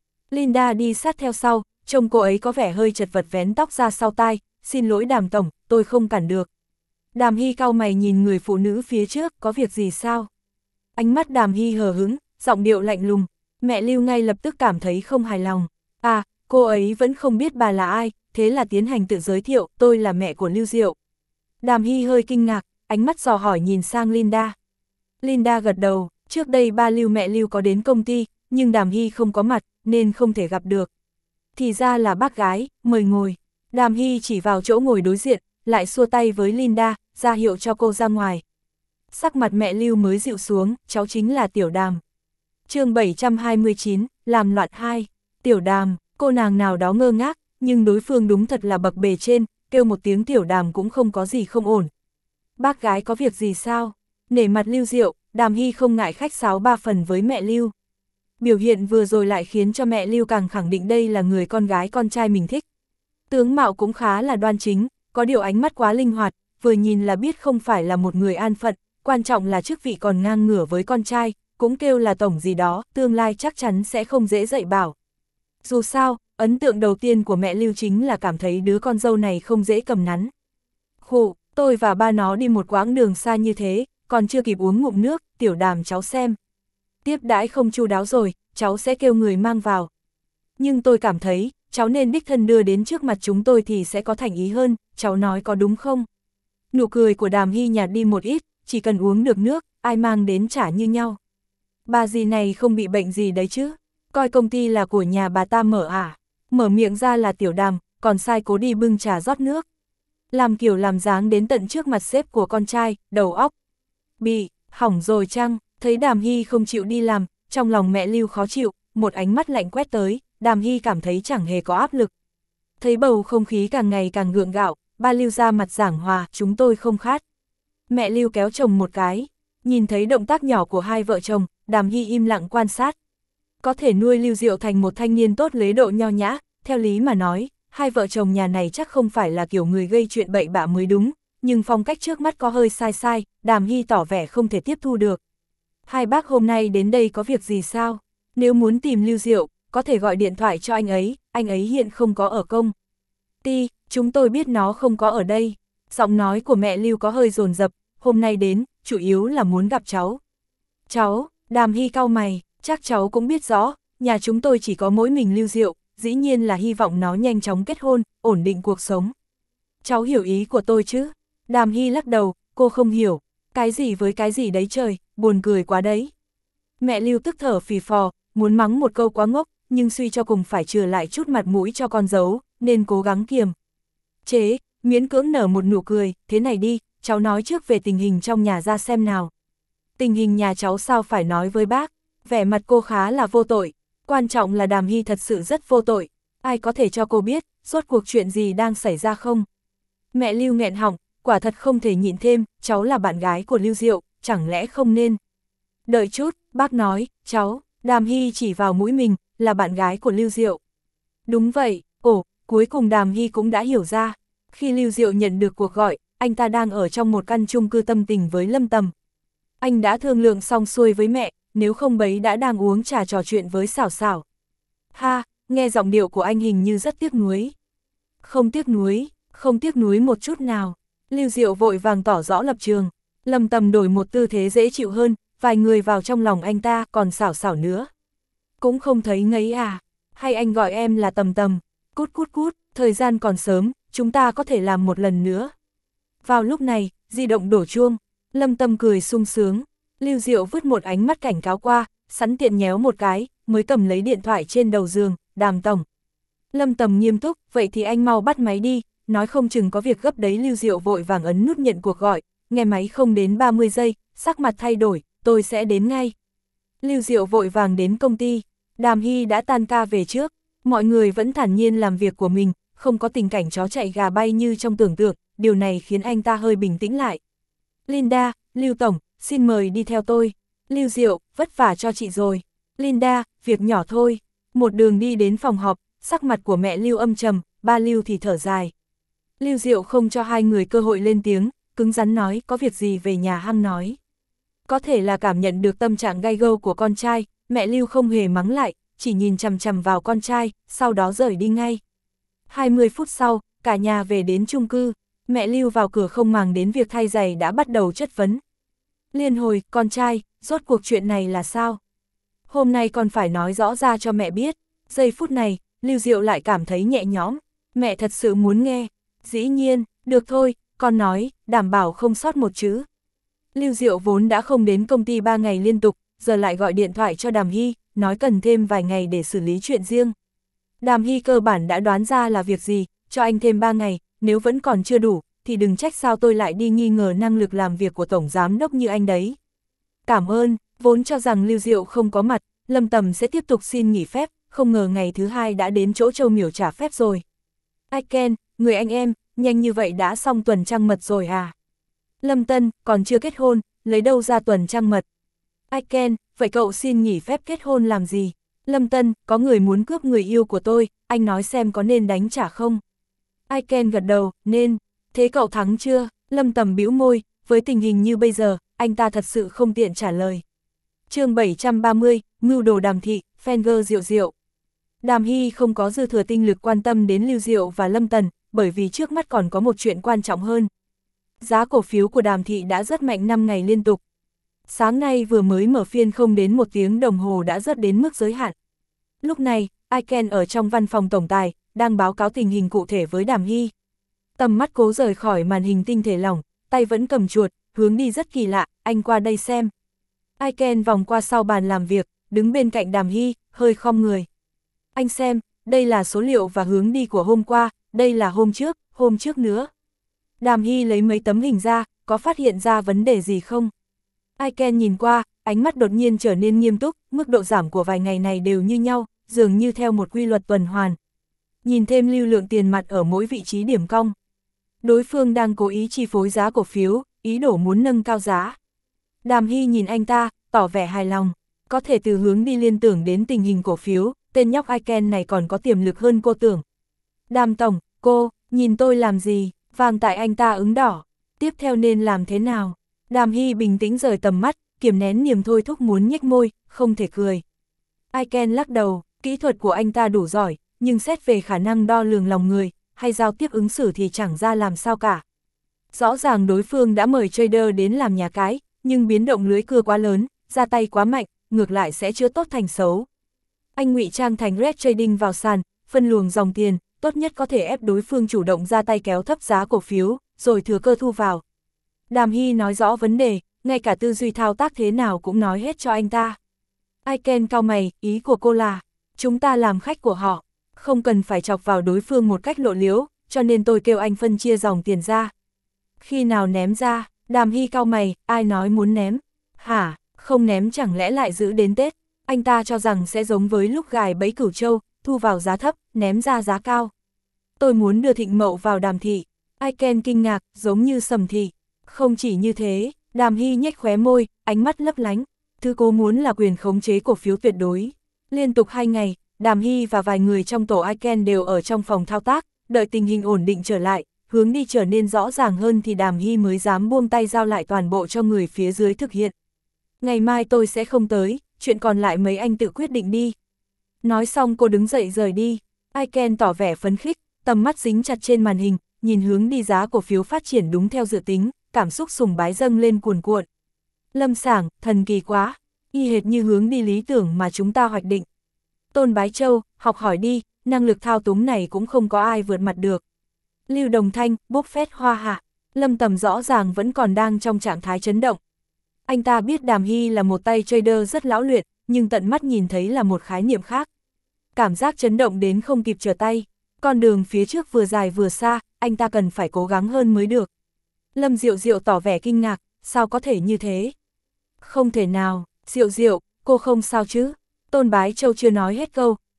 Linda đi sát theo sau, trông cô ấy có vẻ hơi chật vật vén tóc ra sau tai, xin lỗi Đàm tổng, tôi không cản được. Đàm Hy cau mày nhìn người phụ nữ phía trước, có việc gì sao? Ánh mắt Đàm Hy hờ hững, giọng điệu lạnh lùng, mẹ Lưu ngay lập tức cảm thấy không hài lòng. À, cô ấy vẫn không biết bà là ai, thế là tiến hành tự giới thiệu, tôi là mẹ của Lưu Diệu. Đàm Hy hơi kinh ngạc, ánh mắt dò hỏi nhìn sang Linda. Linda gật đầu, trước đây ba Lưu mẹ Lưu có đến công ty, nhưng Đàm Hy không có mặt, nên không thể gặp được. Thì ra là bác gái, mời ngồi. Đàm Hy chỉ vào chỗ ngồi đối diện, lại xua tay với Linda, ra hiệu cho cô ra ngoài. Sắc mặt mẹ Lưu mới dịu xuống, cháu chính là Tiểu Đàm. Chương bảy trăm hai mươi chín, làm loạn hai. Tiểu Đàm, cô nàng nào đó ngơ ngác, nhưng đối phương đúng thật là bậc bề trên, kêu một tiếng Tiểu Đàm cũng không có gì không ổn. Bác gái có việc gì sao? Nể mặt Lưu Diệu, Đàm Hy không ngại khách sáo ba phần với mẹ Lưu. Biểu hiện vừa rồi lại khiến cho mẹ Lưu càng khẳng định đây là người con gái con trai mình thích. Tướng mạo cũng khá là đoan chính, có điều ánh mắt quá linh hoạt, vừa nhìn là biết không phải là một người an phận, quan trọng là chức vị còn ngang ngửa với con trai, cũng kêu là tổng gì đó, tương lai chắc chắn sẽ không dễ dạy bảo. Dù sao, ấn tượng đầu tiên của mẹ Lưu chính là cảm thấy đứa con dâu này không dễ cầm nắn. Khụ, tôi và ba nó đi một quãng đường xa như thế, còn chưa kịp uống ngụm nước, Tiểu Đàm cháu xem. Tiếp đãi không chu đáo rồi, cháu sẽ kêu người mang vào. Nhưng tôi cảm thấy, cháu nên đích thân đưa đến trước mặt chúng tôi thì sẽ có thành ý hơn, cháu nói có đúng không? Nụ cười của Đàm Hy nhạt đi một ít, chỉ cần uống được nước, ai mang đến trả như nhau. Bà dì này không bị bệnh gì đấy chứ, coi công ty là của nhà bà ta mở à, mở miệng ra là Tiểu Đàm, còn sai cố đi bưng trà rót nước. Làm kiểu làm dáng đến tận trước mặt sếp của con trai, đầu óc. Bị, hỏng rồi chăng, thấy Đàm Hy không chịu đi làm, trong lòng mẹ Lưu khó chịu, một ánh mắt lạnh quét tới, Đàm Hy cảm thấy chẳng hề có áp lực. Thấy bầu không khí càng ngày càng gượng gạo, ba Lưu ra mặt giảng hòa, chúng tôi không khát. Mẹ Lưu kéo chồng một cái, nhìn thấy động tác nhỏ của hai vợ chồng, Đàm Hy im lặng quan sát. Có thể nuôi Lưu Diệu thành một thanh niên tốt lễ độ nho nhã, theo lý mà nói, hai vợ chồng nhà này chắc không phải là kiểu người gây chuyện bậy bạ mới đúng, nhưng phong cách trước mắt có hơi sai sai, Đàm Hy tỏ vẻ không thể tiếp thu được. Hai bác hôm nay đến đây có việc gì sao? Nếu muốn tìm Lưu Diệu, có thể gọi điện thoại cho anh ấy, anh ấy hiện không có ở công. Ti, chúng tôi biết nó không có ở đây. Giọng nói của mẹ Lưu có hơi dồn dập, hôm nay đến, chủ yếu là muốn gặp cháu. Cháu, Đàm Hy cau mày, chắc cháu cũng biết rõ, nhà chúng tôi chỉ có mỗi mình Lưu Diệu, dĩ nhiên là hy vọng nó nhanh chóng kết hôn, ổn định cuộc sống. Cháu hiểu ý của tôi chứ? Đàm Hy lắc đầu, cô không hiểu, cái gì với cái gì đấy trời, buồn cười quá đấy. Mẹ Lưu tức thở phì phò, muốn mắng một câu quá ngốc, nhưng suy cho cùng phải chừa lại chút mặt mũi cho con dấu, nên cố gắng kiềm chế, miễn cưỡng nở một nụ cười, thế này đi, cháu nói trước về tình hình trong nhà ra xem nào. Tình hình nhà cháu sao phải nói với bác, vẻ mặt cô khá là vô tội, quan trọng là Đàm Hy thật sự rất vô tội, ai có thể cho cô biết, rốt cuộc chuyện gì đang xảy ra không? Mẹ Lưu nghẹn họng, quả thật không thể nhịn thêm, cháu là bạn gái của Lưu Diệu, chẳng lẽ không nên? Đợi chút, bác nói, cháu, Đàm Hy chỉ vào mũi mình, là bạn gái của Lưu Diệu. Đúng vậy, ồ, cuối cùng Đàm Hy cũng đã hiểu ra, khi Lưu Diệu nhận được cuộc gọi, anh ta đang ở trong một căn chung cư tâm tình với Lâm Tầm. Anh đã thương lượng xong xuôi với mẹ, nếu không bấy đã đang uống trà trò chuyện với Xảo Xảo. Ha, nghe giọng điệu của anh hình như rất tiếc nuối. Không tiếc nuối, không tiếc nuối một chút nào. Lưu Diệu vội vàng tỏ rõ lập trường. Lâm Tầm đổi một tư thế dễ chịu hơn, vài người vào trong lòng anh ta, còn Xảo Xảo nữa. Cũng không thấy ngấy à, hay anh gọi em là Tầm Tầm, cút cút cút, thời gian còn sớm, chúng ta có thể làm một lần nữa. Vào lúc này, di động đổ chuông, Lâm Tâm cười sung sướng, Lưu Diệu vứt một ánh mắt cảnh cáo qua, sẵn tiện nhéo một cái, mới cầm lấy điện thoại trên đầu giường, Đàm tổng. Lâm Tầm nghiêm túc, vậy thì anh mau bắt máy đi, nói không chừng có việc gấp đấy. Lưu Diệu vội vàng ấn nút nhận cuộc gọi, nghe máy không đến ba mươi giây, sắc mặt thay đổi, tôi sẽ đến ngay. Lưu Diệu vội vàng đến công ty, Đàm Hy đã tan ca về trước, Mọi người vẫn thản nhiên làm việc của mình, không có tình cảnh chó chạy gà bay như trong tưởng tượng, điều này khiến anh ta hơi bình tĩnh lại. Linda, Lưu Tổng, xin mời đi theo tôi. Lưu Diệu, vất vả cho chị rồi. Linda, việc nhỏ thôi. Một đường đi đến phòng họp, sắc mặt của mẹ Lưu âm trầm, ba Lưu thì thở dài. Lưu Diệu không cho hai người cơ hội lên tiếng, cứng rắn nói có việc gì về nhà ham nói. Có thể là cảm nhận được tâm trạng gay gâu của con trai, mẹ Lưu không hề mắng lại, chỉ nhìn chằm chằm vào con trai, sau đó rời đi ngay. hai mươi phút sau, cả nhà về đến chung cư, mẹ Lưu vào cửa không màng đến việc thay giày đã bắt đầu chất vấn. Liên hồi, con trai, rốt cuộc chuyện này là sao? Hôm nay con phải nói rõ ra cho mẹ biết. Giây phút này, Lưu Diệu lại cảm thấy nhẹ nhõm, mẹ thật sự muốn nghe. Dĩ nhiên, được thôi, con nói, đảm bảo không sót một chữ. Lưu Diệu vốn đã không đến công ty ba ngày liên tục, giờ lại gọi điện thoại cho Đàm Hy, nói cần thêm vài ngày để xử lý chuyện riêng. Đàm Hy cơ bản đã đoán ra là việc gì, cho anh thêm ba ngày, nếu vẫn còn chưa đủ, thì đừng trách sao tôi lại đi nghi ngờ năng lực làm việc của Tổng Giám Đốc như anh đấy. Cảm ơn, vốn cho rằng Lưu Diệu không có mặt, Lâm Tầm sẽ tiếp tục xin nghỉ phép, không ngờ ngày thứ hai đã đến chỗ Châu Miểu trả phép rồi. Ai Ken, người anh em, nhanh như vậy đã xong tuần trăng mật rồi à? Lâm Tân, còn chưa kết hôn, lấy đâu ra tuần trăng mật? Ai Ken, vậy cậu xin nghỉ phép kết hôn làm gì? Lâm Tân, có người muốn cướp người yêu của tôi, anh nói xem có nên đánh trả không? Ai Ken gật đầu, nên. Thế cậu thắng chưa? Lâm Tầm bĩu môi, với tình hình như bây giờ, anh ta thật sự không tiện trả lời. Chương bảy trăm ba mươi, mưu đồ Đàm Thị, Fenger Diệu Diệu. Đàm Hy không có dư thừa tinh lực quan tâm đến Lưu Diệu và Lâm Tần, bởi vì trước mắt còn có một chuyện quan trọng hơn. Giá cổ phiếu của Đàm Thị đã rất mạnh năm ngày liên tục. Sáng nay vừa mới mở phiên không đến một tiếng đồng hồ đã rớt đến mức giới hạn. Lúc này, Aiken ở trong văn phòng tổng tài, đang báo cáo tình hình cụ thể với Đàm Hy. Tầm mắt cố rời khỏi màn hình tinh thể lỏng, tay vẫn cầm chuột, hướng đi rất kỳ lạ, anh qua đây xem. Aiken vòng qua sau bàn làm việc, đứng bên cạnh Đàm Hy, hơi khom người. Anh xem, đây là số liệu và hướng đi của hôm qua, đây là hôm trước, hôm trước nữa. Đàm Hy lấy mấy tấm hình ra, có phát hiện ra vấn đề gì không? Aiken nhìn qua, ánh mắt đột nhiên trở nên nghiêm túc, mức độ giảm của vài ngày này đều như nhau, dường như theo một quy luật tuần hoàn. Nhìn thêm lưu lượng tiền mặt ở mỗi vị trí điểm cong. Đối phương đang cố ý chi phối giá cổ phiếu, ý đồ muốn nâng cao giá. Đàm Hy nhìn anh ta, tỏ vẻ hài lòng, có thể từ hướng đi liên tưởng đến tình hình cổ phiếu, tên nhóc Aiken này còn có tiềm lực hơn cô tưởng. Đàm Tổng, cô, nhìn tôi làm gì? Vàng tại anh ta ứng đỏ, tiếp theo nên làm thế nào? Đàm Hy bình tĩnh rời tầm mắt, kiềm nén niềm thôi thúc muốn nhếch môi, không thể cười. Aiken lắc đầu, kỹ thuật của anh ta đủ giỏi, nhưng xét về khả năng đo lường lòng người, hay giao tiếp ứng xử thì chẳng ra làm sao cả. Rõ ràng đối phương đã mời trader đến làm nhà cái, nhưng biến động lưới cưa quá lớn, ra tay quá mạnh, ngược lại sẽ chữa tốt thành xấu. Anh ngụy trang thành red trading vào sàn, phân luồng dòng tiền, tốt nhất có thể ép đối phương chủ động ra tay kéo thấp giá cổ phiếu, rồi thừa cơ thu vào. Đàm Hy nói rõ vấn đề, ngay cả tư duy thao tác thế nào cũng nói hết cho anh ta. Aiken cau mày, ý của cô là, chúng ta làm khách của họ, không cần phải chọc vào đối phương một cách lộ liễu, cho nên tôi kêu anh phân chia dòng tiền ra. Khi nào ném ra? Đàm Hy cau mày, ai nói muốn ném? Hả, không ném chẳng lẽ lại giữ đến Tết? Anh ta cho rằng sẽ giống với lúc gài bẫy Cửu Châu, thu vào giá thấp, ném ra giá cao. Tôi muốn đưa Thịnh Mậu vào Đàm Thị. Aiken kinh ngạc, giống như Sầm Thị. Không chỉ như thế, Đàm Hy nhếch khóe môi, ánh mắt lấp lánh. Thứ cô muốn là quyền khống chế cổ phiếu tuyệt đối. Liên tục hai ngày, Đàm Hy và vài người trong tổ Aiken đều ở trong phòng thao tác, đợi tình hình ổn định trở lại, hướng đi trở nên rõ ràng hơn thì Đàm Hy mới dám buông tay giao lại toàn bộ cho người phía dưới thực hiện. Ngày mai tôi sẽ không tới, chuyện còn lại mấy anh tự quyết định đi. Nói xong cô đứng dậy rời đi, Aiken tỏ vẻ phấn khích, tầm mắt dính chặt trên màn hình, nhìn hướng đi giá cổ phiếu phát triển đúng theo dự tính, cảm xúc sùng bái dâng lên cuồn cuộn. Lâm Sảng, thần kỳ quá, y hệt như hướng đi lý tưởng mà chúng ta hoạch định. Tôn Bái Châu, học hỏi đi, năng lực thao túng này cũng không có ai vượt mặt được. Lưu Đồng Thanh, Buffett Hoa Hạ, Lâm Tầm rõ ràng vẫn còn đang trong trạng thái chấn động. Anh ta biết Đàm Hy là một tay trader rất lão luyện, nhưng tận mắt nhìn thấy là một khái niệm khác. Cảm giác chấn động đến không kịp trở tay, con đường phía trước vừa dài vừa xa, anh ta cần phải cố gắng hơn mới được. Lâm Diệu Diệu tỏ vẻ kinh ngạc, sao có thể như thế? Không thể nào, Diệu Diệu, cô không sao chứ? Tôn Bái Châu chưa nói hết câu,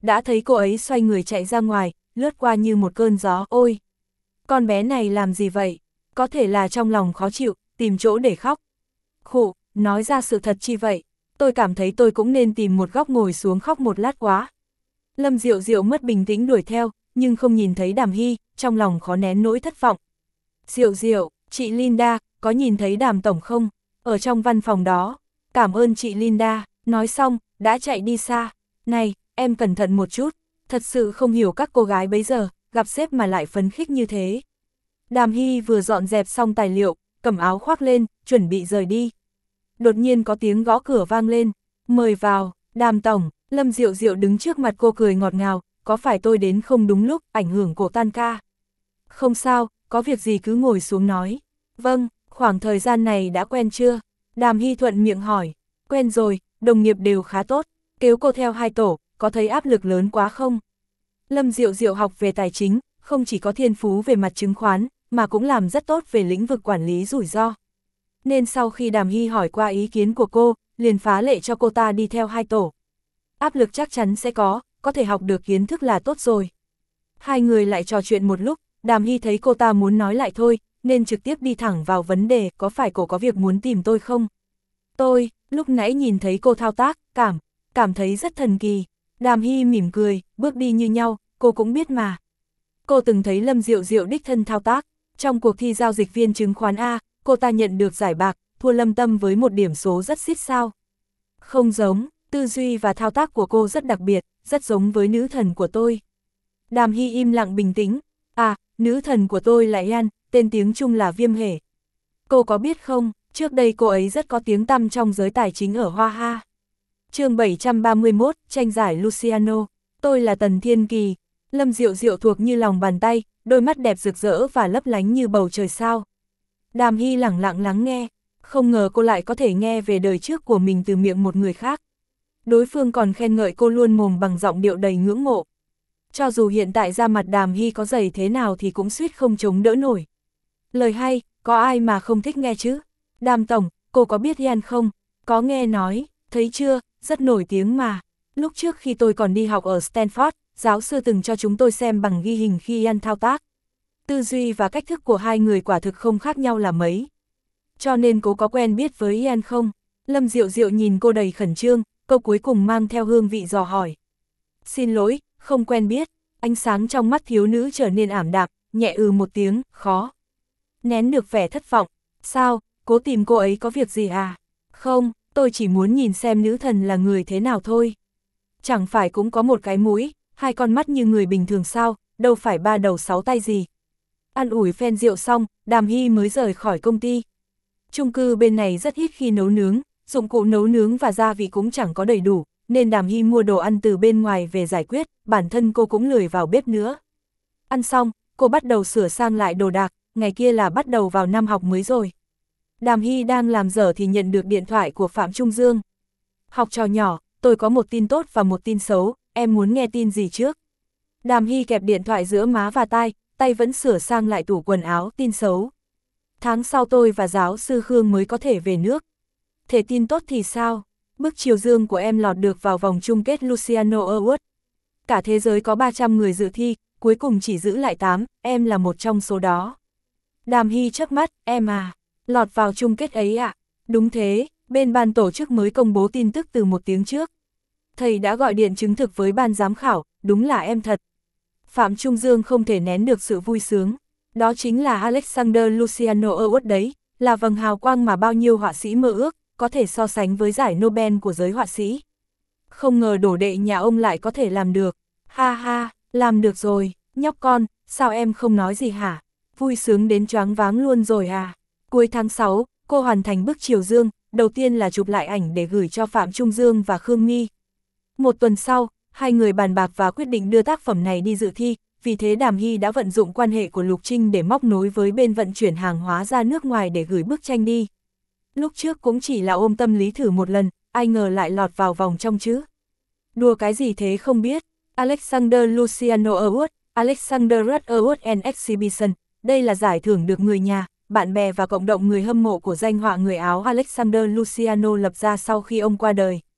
đã thấy cô ấy xoay người chạy ra ngoài, lướt qua như một cơn gió. Ôi! Con bé này làm gì vậy? Có thể là trong lòng khó chịu, tìm chỗ để khóc. Khụ, nói ra sự thật chi vậy? Tôi cảm thấy tôi cũng nên tìm một góc ngồi xuống khóc một lát quá. Lâm Diệu Diệu mất bình tĩnh đuổi theo, nhưng không nhìn thấy Đàm Hy, trong lòng khó nén nỗi thất vọng. Diệu Diệu, chị Linda, có nhìn thấy Đàm tổng không? Ở trong văn phòng đó. Cảm ơn chị Linda, nói xong, đã chạy đi xa. Này, em cẩn thận một chút, thật sự không hiểu các cô gái bấy giờ, gặp sếp mà lại phấn khích như thế. Đàm Hy vừa dọn dẹp xong tài liệu, cầm áo khoác lên, chuẩn bị rời đi. Đột nhiên có tiếng gõ cửa vang lên, mời vào, Đàm tổng. Lâm Diệu Diệu đứng trước mặt cô cười ngọt ngào, có phải tôi đến không đúng lúc, ảnh hưởng cổ tan ca? Không sao, có việc gì cứ ngồi xuống nói. Vâng, khoảng thời gian này đã quen chưa? Đàm Hy thuận miệng hỏi. Quen rồi, đồng nghiệp đều khá tốt, kéo cô theo hai tổ, có thấy áp lực lớn quá không? Lâm Diệu Diệu học về tài chính, không chỉ có thiên phú về mặt chứng khoán, mà cũng làm rất tốt về lĩnh vực quản lý rủi ro. Nên sau khi Đàm Hy hỏi qua ý kiến của cô, liền phá lệ cho cô ta đi theo hai tổ. Áp lực chắc chắn sẽ có, có thể học được kiến thức là tốt rồi. Hai người lại trò chuyện một lúc, Đàm Hy thấy cô ta muốn nói lại thôi, nên trực tiếp đi thẳng vào vấn đề, có phải cô có việc muốn tìm tôi không? Tôi, lúc nãy nhìn thấy cô thao tác, cảm, cảm thấy rất thần kỳ. Đàm Hy mỉm cười, bước đi như nhau, cô cũng biết mà. Cô từng thấy Lâm Diệu Diệu đích thân thao tác, trong cuộc thi giao dịch viên chứng khoán A, cô ta nhận được giải bạc, thua Lâm Tâm với một điểm số rất xít sao. Không giống, tư duy và thao tác của cô rất đặc biệt, rất giống với nữ thần của tôi. Đàm Hy im lặng bình tĩnh, à, nữ thần của tôi là Yan, tên tiếng Trung là Viêm Hề. Cô có biết không, trước đây cô ấy rất có tiếng tăm trong giới tài chính ở Hoa Ha. Chương bảy trăm ba mươi mốt, tranh giải Luciano, tôi là Tần Thiên Kỳ. Lâm Diệu Diệu thuộc như lòng bàn tay, đôi mắt đẹp rực rỡ và lấp lánh như bầu trời sao. Đàm Hy lẳng lặng lắng nghe, không ngờ cô lại có thể nghe về đời trước của mình từ miệng một người khác. Đối phương còn khen ngợi cô luôn mồm bằng giọng điệu đầy ngưỡng mộ. Cho dù hiện tại da mặt Đàm Hy có dày thế nào thì cũng suýt không chống đỡ nổi. Lời hay, có ai mà không thích nghe chứ? Đàm tổng, cô có biết Yan không? Có nghe nói, thấy chưa, rất nổi tiếng mà. Lúc trước khi tôi còn đi học ở Stanford, giáo sư từng cho chúng tôi xem bằng ghi hình khi Yan thao tác. Tư duy và cách thức của hai người quả thực không khác nhau là mấy. Cho nên cô có quen biết với Yan không? Lâm Diệu Diệu nhìn cô đầy khẩn trương, câu cuối cùng mang theo hương vị dò hỏi. Xin lỗi, không quen biết. Ánh sáng trong mắt thiếu nữ trở nên ảm đạm, nhẹ ừ một tiếng, khó. Nén được vẻ thất vọng. Sao, cố tìm cô ấy có việc gì à? Không, tôi chỉ muốn nhìn xem nữ thần là người thế nào thôi. Chẳng phải cũng có một cái mũi, hai con mắt như người bình thường sao, đâu phải ba đầu sáu tay gì. Ăn ủi phen rượu xong, Đàm Hy mới rời khỏi công ty. Chung cư bên này rất ít khi nấu nướng, dụng cụ nấu nướng và gia vị cũng chẳng có đầy đủ, nên Đàm Hy mua đồ ăn từ bên ngoài về giải quyết, bản thân cô cũng lười vào bếp nữa. Ăn xong, cô bắt đầu sửa sang lại đồ đạc, ngày kia là bắt đầu vào năm học mới rồi. Đàm Hy đang làm dở thì nhận được điện thoại của Phạm Trung Dương. Học trò nhỏ, tôi có một tin tốt và một tin xấu, em muốn nghe tin gì trước? Đàm Hy kẹp điện thoại giữa má và tai, tay vẫn sửa sang lại tủ quần áo. Tin xấu. Tháng sau tôi và giáo sư Khương mới có thể về nước. Thế tin tốt thì sao? Bức chiều dương của em lọt được vào vòng chung kết Luciano Award. Cả thế giới có ba trăm người dự thi, cuối cùng chỉ giữ lại tám, em là một trong số đó. Đàm Hy chớp mắt, em à, lọt vào chung kết ấy ạ? À? Đúng thế, bên ban tổ chức mới công bố tin tức từ một tiếng trước. Thầy đã gọi điện chứng thực với ban giám khảo, đúng là em thật. Phạm Trung Dương không thể nén được sự vui sướng. Đó chính là Alexander Luciano Award đấy, là vầng hào quang mà bao nhiêu họa sĩ mơ ước, có thể so sánh với giải Nobel của giới họa sĩ. Không ngờ đổ đệ nhà ông lại có thể làm được. Ha ha, làm được rồi, nhóc con, sao em không nói gì hả? Vui sướng đến choáng váng luôn rồi à? Cuối tháng sáu, cô hoàn thành bức chiều dương, đầu tiên là chụp lại ảnh để gửi cho Phạm Trung Dương và Khương My. Một tuần sau, hai người bàn bạc và quyết định đưa tác phẩm này đi dự thi, vì thế Đàm Hy đã vận dụng quan hệ của Lục Trinh để móc nối với bên vận chuyển hàng hóa ra nước ngoài để gửi bức tranh đi. Lúc trước cũng chỉ là ôm tâm lý thử một lần, ai ngờ lại lọt vào vòng trong chứ. Đùa cái gì thế không biết. Alexander Luciano Award, Alexander Rudd Award and Exhibition, đây là giải thưởng được người nhà, bạn bè và cộng đồng người hâm mộ của danh họa người Áo Alexander Luciano lập ra sau khi ông qua đời.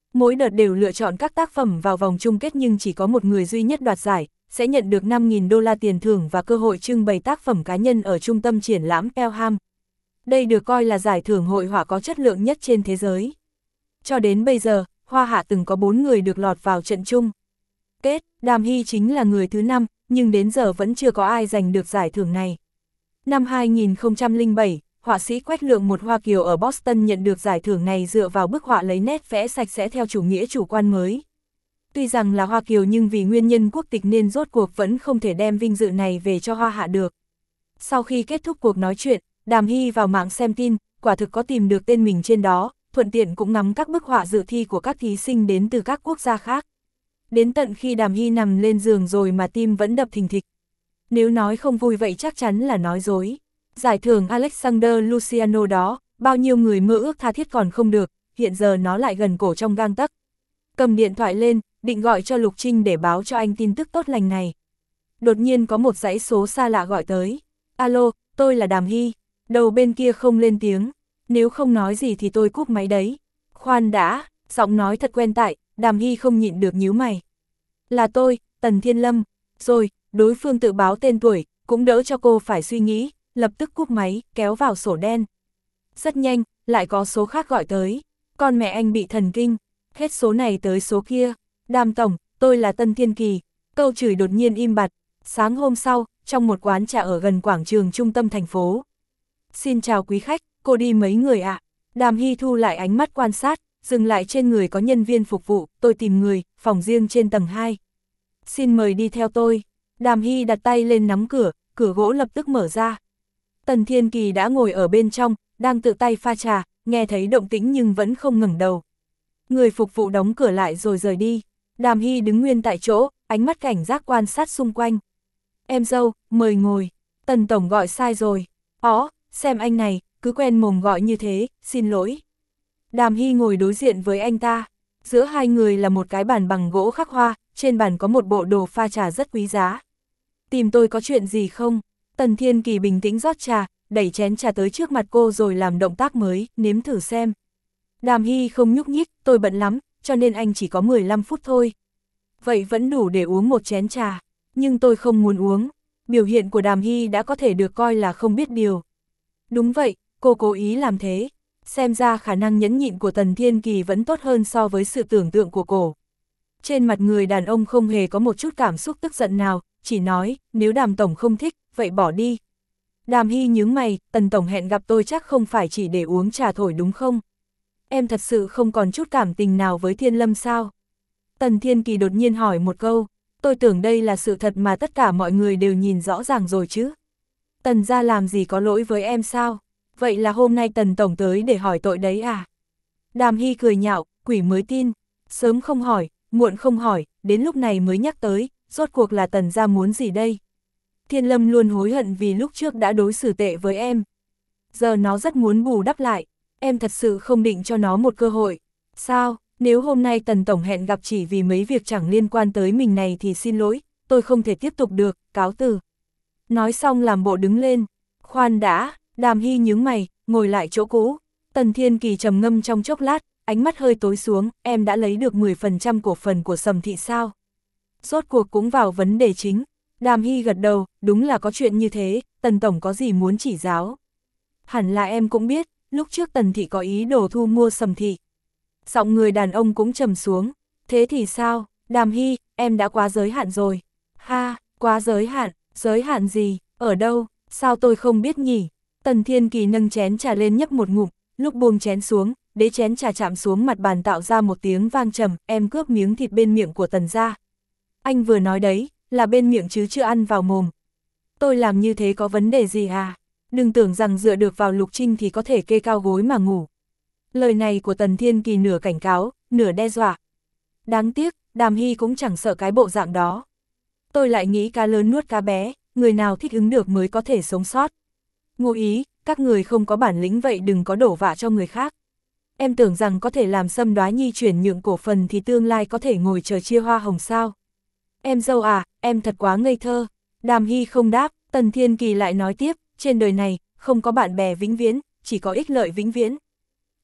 Mỗi đợt đều lựa chọn các tác phẩm vào vòng chung kết nhưng chỉ có một người duy nhất đoạt giải, sẽ nhận được năm nghìn đô la tiền thưởng và cơ hội trưng bày tác phẩm cá nhân ở trung tâm triển lãm Pelham. Đây được coi là giải thưởng hội họa có chất lượng nhất trên thế giới. Cho đến bây giờ, Hoa Hạ từng có bốn người được lọt vào trận chung kết, Đàm Hy chính là người thứ năm, nhưng đến giờ vẫn chưa có ai giành được giải thưởng này. Năm hai nghìn không trăm lẻ bảy, họa sĩ Quách Lượng một Hoa Kiều ở Boston nhận được giải thưởng này dựa vào bức họa lấy nét vẽ sạch sẽ theo chủ nghĩa chủ quan mới. Tuy rằng là Hoa Kiều nhưng vì nguyên nhân quốc tịch nên rốt cuộc vẫn không thể đem vinh dự này về cho Hoa Hạ được. Sau khi kết thúc cuộc nói chuyện, Đàm Hy vào mạng xem tin, quả thực có tìm được tên mình trên đó, thuận tiện cũng ngắm các bức họa dự thi của các thí sinh đến từ các quốc gia khác. Đến tận khi Đàm Hy nằm lên giường rồi mà tim vẫn đập thình thịch. Nếu nói không vui vậy chắc chắn là nói dối. Giải thưởng Alexander Luciano đó, bao nhiêu người mơ ước tha thiết còn không được, hiện giờ nó lại gần cổ trong gang tấc. Cầm điện thoại lên, định gọi cho Lục Trinh để báo cho anh tin tức tốt lành này. Đột nhiên có một dãy số xa lạ gọi tới. Alo, tôi là Đàm Hy. Đầu bên kia không lên tiếng. Nếu không nói gì thì tôi cúp máy đấy. Khoan đã, giọng nói thật quen tại, Đàm Hy không nhịn được nhíu mày. Là tôi, Tần Thiên Lâm. Rồi, đối phương tự báo tên tuổi, cũng đỡ cho cô phải suy nghĩ, lập tức cúp máy, kéo vào sổ đen. Rất nhanh, lại có số khác gọi tới. Con mẹ anh bị thần kinh. Hết số này tới số kia. Đàm tổng, tôi là Tân Thiên Kỳ. Câu chửi đột nhiên im bặt. Sáng hôm sau, trong một quán trà ở gần quảng trường trung tâm thành phố. Xin chào quý khách, cô đi mấy người ạ? À? Đàm Hy thu lại ánh mắt quan sát, dừng lại trên người có nhân viên phục vụ, tôi tìm người, phòng riêng trên tầng hai. Xin mời đi theo tôi. Đàm Hy đặt tay lên nắm cửa, cửa gỗ lập tức mở ra. Tần Thiên Kỳ đã ngồi ở bên trong, đang tự tay pha trà, nghe thấy động tĩnh nhưng vẫn không ngẩng đầu. Người phục vụ đóng cửa lại rồi rời đi. Đàm Hy đứng nguyên tại chỗ, ánh mắt cảnh giác quan sát xung quanh. Em dâu, mời ngồi. Tần tổng gọi sai rồi. Ó, xem anh này, cứ quen mồm gọi như thế, xin lỗi. Đàm Hy ngồi đối diện với anh ta. Giữa hai người là một cái bàn bằng gỗ khắc hoa, trên bàn có một bộ đồ pha trà rất quý giá. Tìm tôi có chuyện gì không? Tần Thiên Kỳ bình tĩnh rót trà, đẩy chén trà tới trước mặt cô rồi làm động tác mới, nếm thử xem. Đàm Hy không nhúc nhích, tôi bận lắm, cho nên anh chỉ có mười lăm phút thôi. Vậy vẫn đủ để uống một chén trà, nhưng tôi không muốn uống. Biểu hiện của Đàm Hy đã có thể được coi là không biết điều. Đúng vậy, cô cố ý làm thế. Xem ra khả năng nhẫn nhịn của Tần Thiên Kỳ vẫn tốt hơn so với sự tưởng tượng của cô. Trên mặt người đàn ông không hề có một chút cảm xúc tức giận nào, chỉ nói, nếu Đàm tổng không thích, vậy bỏ đi. Đàm Hy nhướng mày, Tần tổng hẹn gặp tôi chắc không phải chỉ để uống trà thổi đúng không? Em thật sự không còn chút cảm tình nào với Thiên Lâm sao? Tần Thiên Kỳ đột nhiên hỏi một câu, tôi tưởng đây là sự thật mà tất cả mọi người đều nhìn rõ ràng rồi chứ. Tần gia làm gì có lỗi với em sao? Vậy là hôm nay Tần tổng tới để hỏi tội đấy à? Đàm Hy cười nhạo, quỷ mới tin, sớm không hỏi, muộn không hỏi, đến lúc này mới nhắc tới, rốt cuộc là Tần gia muốn gì đây? Thiên Lâm luôn hối hận vì lúc trước đã đối xử tệ với em. Giờ nó rất muốn bù đắp lại, em thật sự không định cho nó một cơ hội. Sao, nếu hôm nay Tần tổng hẹn gặp chỉ vì mấy việc chẳng liên quan tới mình này thì xin lỗi, tôi không thể tiếp tục được, cáo từ. Nói xong làm bộ đứng lên, khoan đã, Đàm Hy nhướng mày, ngồi lại chỗ cũ. Tần Thiên Kỳ trầm ngâm trong chốc lát, ánh mắt hơi tối xuống, em đã lấy được mười phần trăm cổ phần của Sầm Thị sao? Rốt cuộc cũng vào vấn đề chính. Đàm Hy gật đầu, đúng là có chuyện như thế, Tần tổng có gì muốn chỉ giáo? Hẳn là em cũng biết, lúc trước Tần Thị có ý đồ thu mua Sầm Thị. Giọng người đàn ông cũng trầm xuống, thế thì sao? Đàm Hy, em đã quá giới hạn rồi. Ha, quá giới hạn, giới hạn gì, ở đâu, sao tôi không biết nhỉ? Tần Thiên Kỳ nâng chén trà lên nhấp một ngụm, lúc buông chén xuống, đế chén trà chạm xuống mặt bàn tạo ra một tiếng vang trầm, em cướp miếng thịt bên miệng của Tần gia. Anh vừa nói đấy, là bên miệng chứ chưa ăn vào mồm. Tôi làm như thế có vấn đề gì à? Đừng tưởng rằng dựa được vào Lục Trinh thì có thể kê cao gối mà ngủ. Lời này của Tần Thiên Kỳ nửa cảnh cáo, nửa đe dọa. Đáng tiếc, Đàm Hy cũng chẳng sợ cái bộ dạng đó. Tôi lại nghĩ cá lớn nuốt cá bé, người nào thích ứng được mới có thể sống sót. Ngụ ý, các người không có bản lĩnh vậy đừng có đổ vạ cho người khác. Em tưởng rằng có thể làm Sâm Đoá Nhi chuyển nhượng cổ phần thì tương lai có thể ngồi chờ chia hoa hồng sao? Em dâu à, em thật quá ngây thơ. Đàm Hy không đáp, Tần Thiên Kỳ lại nói tiếp, trên đời này, không có bạn bè vĩnh viễn, chỉ có ích lợi vĩnh viễn.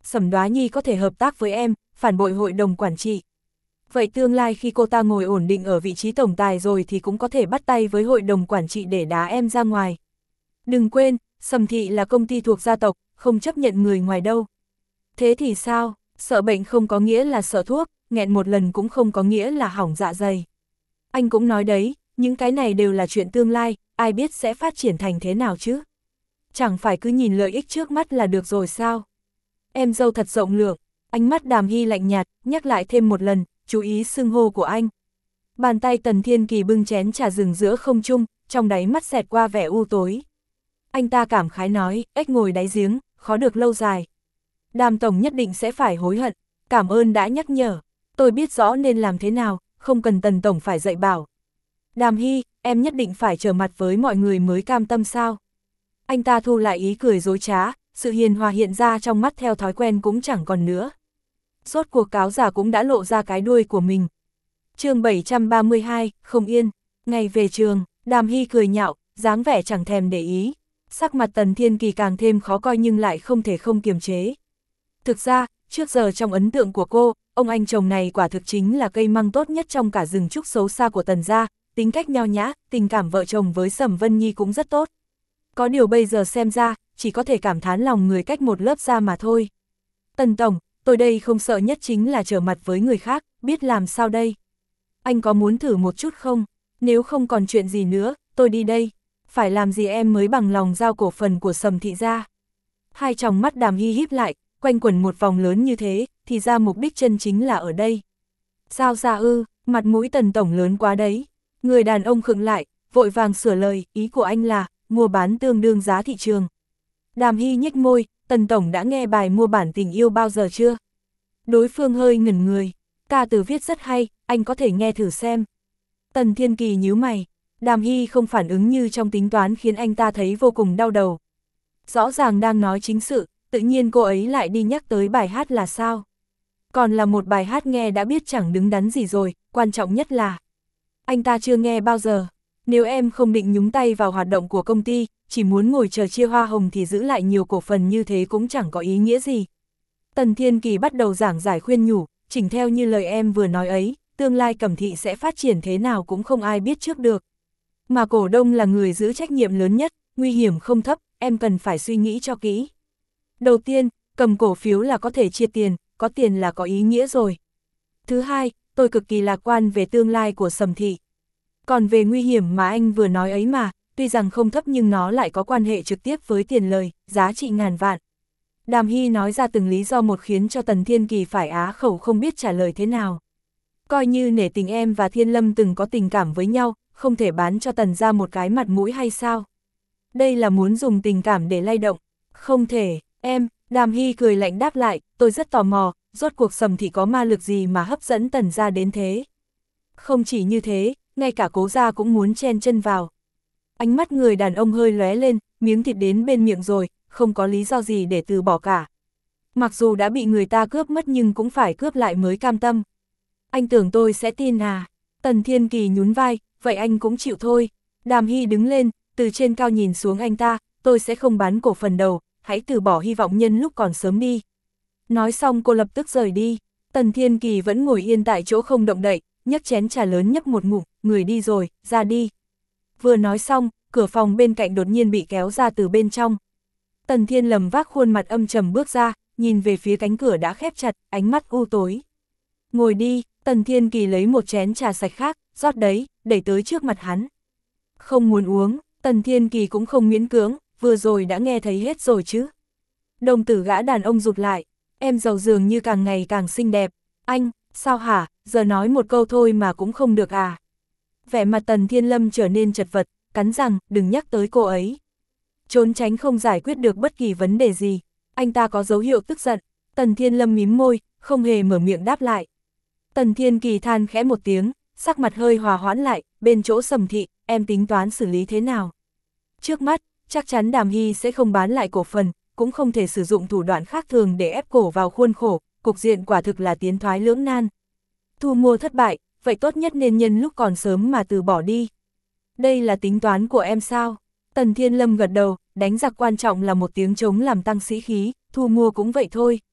Sầm Đoá Nhi có thể hợp tác với em, phản bội hội đồng quản trị. Vậy tương lai khi cô ta ngồi ổn định ở vị trí tổng tài rồi thì cũng có thể bắt tay với hội đồng quản trị để đá em ra ngoài. Đừng quên, Sầm thị là công ty thuộc gia tộc, không chấp nhận người ngoài đâu. Thế thì sao, sợ bệnh không có nghĩa là sợ thuốc, nghẹn một lần cũng không có nghĩa là hỏng dạ dày. Anh cũng nói đấy, những cái này đều là chuyện tương lai, ai biết sẽ phát triển thành thế nào chứ. Chẳng phải cứ nhìn lợi ích trước mắt là được rồi sao. Em dâu thật rộng lượng, ánh mắt Đàm Hy lạnh nhạt, nhắc lại thêm một lần, chú ý xưng hô của anh. Bàn tay Tần Thiên Kỳ bưng chén trà rừng giữa không trung, trong đáy mắt xẹt qua vẻ u tối. Anh ta cảm khái nói, ếch ngồi đáy giếng, khó được lâu dài. Đàm tổng nhất định sẽ phải hối hận, cảm ơn đã nhắc nhở, tôi biết rõ nên làm thế nào, không cần Tần tổng phải dạy bảo. Đàm Hy, em nhất định phải trở mặt với mọi người mới cam tâm sao? Anh ta thu lại ý cười dối trá, sự hiền hòa hiện ra trong mắt theo thói quen cũng chẳng còn nữa. Rốt cuộc cáo giả cũng đã lộ ra cái đuôi của mình. Chương bảy trăm ba mươi hai, không yên, ngày về trường, Đàm Hy cười nhạo, dáng vẻ chẳng thèm để ý. Sắc mặt Tần Thiên Kỳ càng thêm khó coi nhưng lại không thể không kiềm chế. Thực ra, trước giờ trong ấn tượng của cô, ông anh chồng này quả thực chính là cây măng tốt nhất trong cả rừng trúc xấu xa của Tần gia, tính cách nho nhã, tình cảm vợ chồng với Sầm Vân Nhi cũng rất tốt. Có điều bây giờ xem ra, chỉ có thể cảm thán lòng người cách một lớp da mà thôi. Tần tổng, tôi đây không sợ nhất chính là trở mặt với người khác, biết làm sao đây? Anh có muốn thử một chút không? Nếu không còn chuyện gì nữa, tôi đi đây. Phải làm gì em mới bằng lòng giao cổ phần của Sầm thị ra? Hai tròng mắt Đàm Hy híp lại, quanh quẩn một vòng lớn như thế, thì ra mục đích chân chính là ở đây. Sao ra ư, mặt mũi Tần tổng lớn quá đấy. Người đàn ông khựng lại, vội vàng sửa lời, ý của anh là, mua bán tương đương giá thị trường. Đàm Hy nhếch môi, Tần tổng đã nghe bài mua bản tình yêu bao giờ chưa? Đối phương hơi ngẩn người, ca từ viết rất hay, anh có thể nghe thử xem. Tần Thiên Kỳ nhíu mày, Đàm Hy không phản ứng như trong tính toán khiến anh ta thấy vô cùng đau đầu. Rõ ràng đang nói chính sự, tự nhiên cô ấy lại đi nhắc tới bài hát là sao? Còn là một bài hát nghe đã biết chẳng đứng đắn gì rồi, quan trọng nhất là anh ta chưa nghe bao giờ. Nếu em không định nhúng tay vào hoạt động của công ty, chỉ muốn ngồi chờ chia hoa hồng thì giữ lại nhiều cổ phần như thế cũng chẳng có ý nghĩa gì. Tần Thiên Kỳ bắt đầu giảng giải khuyên nhủ, chỉnh theo như lời em vừa nói ấy, tương lai Cẩm thị sẽ phát triển thế nào cũng không ai biết trước được. Mà cổ đông là người giữ trách nhiệm lớn nhất, nguy hiểm không thấp, em cần phải suy nghĩ cho kỹ. Đầu tiên, cầm cổ phiếu là có thể chia tiền, có tiền là có ý nghĩa rồi. Thứ hai, tôi cực kỳ lạc quan về tương lai của Sầm thị. Còn về nguy hiểm mà anh vừa nói ấy mà, tuy rằng không thấp nhưng nó lại có quan hệ trực tiếp với tiền lời, giá trị ngàn vạn. Đàm Hy nói ra từng lý do một khiến cho Tần Thiên Kỳ phải á khẩu không biết trả lời thế nào. Coi như nể tình em và Thiên Lâm từng có tình cảm với nhau, không thể bán cho Tần ra một cái mặt mũi hay sao? Đây là muốn dùng tình cảm để lay động. Không thể, em, Đàm Hy cười lạnh đáp lại, tôi rất tò mò, rốt cuộc Sầm thị có ma lực gì mà hấp dẫn Tần ra đến thế. Không chỉ như thế, ngay cả Cố gia cũng muốn chen chân vào. Ánh mắt người đàn ông hơi lóe lên, miếng thịt đến bên miệng rồi, không có lý do gì để từ bỏ cả. Mặc dù đã bị người ta cướp mất nhưng cũng phải cướp lại mới cam tâm. Anh tưởng tôi sẽ tin à? Tần Thiên Kỳ nhún vai, vậy anh cũng chịu thôi. Đàm Hy đứng lên, từ trên cao nhìn xuống anh ta, tôi sẽ không bán cổ phần đầu, hãy từ bỏ hy vọng nhân lúc còn sớm đi. Nói xong cô lập tức rời đi. Tần Thiên Kỳ vẫn ngồi yên tại chỗ không động đậy, nhấc chén trà lớn nhấp một ngụm, người đi rồi, ra đi. Vừa nói xong, cửa phòng bên cạnh đột nhiên bị kéo ra từ bên trong. Tần Thiên Lầm vác khuôn mặt âm trầm bước ra, nhìn về phía cánh cửa đã khép chặt, ánh mắt u tối. Ngồi đi, Tần Thiên Kỳ lấy một chén trà sạch khác, rót đấy, đẩy tới trước mặt hắn. Không muốn uống, Tần Thiên Kỳ cũng không miễn cưỡng, vừa rồi đã nghe thấy hết rồi chứ. Đồng tử gã đàn ông rụt lại, em giàu dường như càng ngày càng xinh đẹp. Anh, sao hả, giờ nói một câu thôi mà cũng không được à? Vẻ mặt Tần Thiên Lâm trở nên chật vật, cắn rằng, đừng nhắc tới cô ấy. Trốn tránh không giải quyết được bất kỳ vấn đề gì. Anh ta có dấu hiệu tức giận. Tần Thiên Lâm mím môi, không hề mở miệng đáp lại. Tần Thiên Kỳ than khẽ một tiếng, sắc mặt hơi hòa hoãn lại, bên chỗ Sầm thị, em tính toán xử lý thế nào? Trước mắt, chắc chắn Đàm Hy sẽ không bán lại cổ phần, cũng không thể sử dụng thủ đoạn khác thường để ép cổ vào khuôn khổ, cục diện quả thực là tiến thoái lưỡng nan. Thu mua thất bại, vậy tốt nhất nên nhân lúc còn sớm mà từ bỏ đi. Đây là tính toán của em sao? Tần Thiên Lâm gật đầu, đánh giặc quan trọng là một tiếng trống làm tăng sĩ khí, thu mua cũng vậy thôi.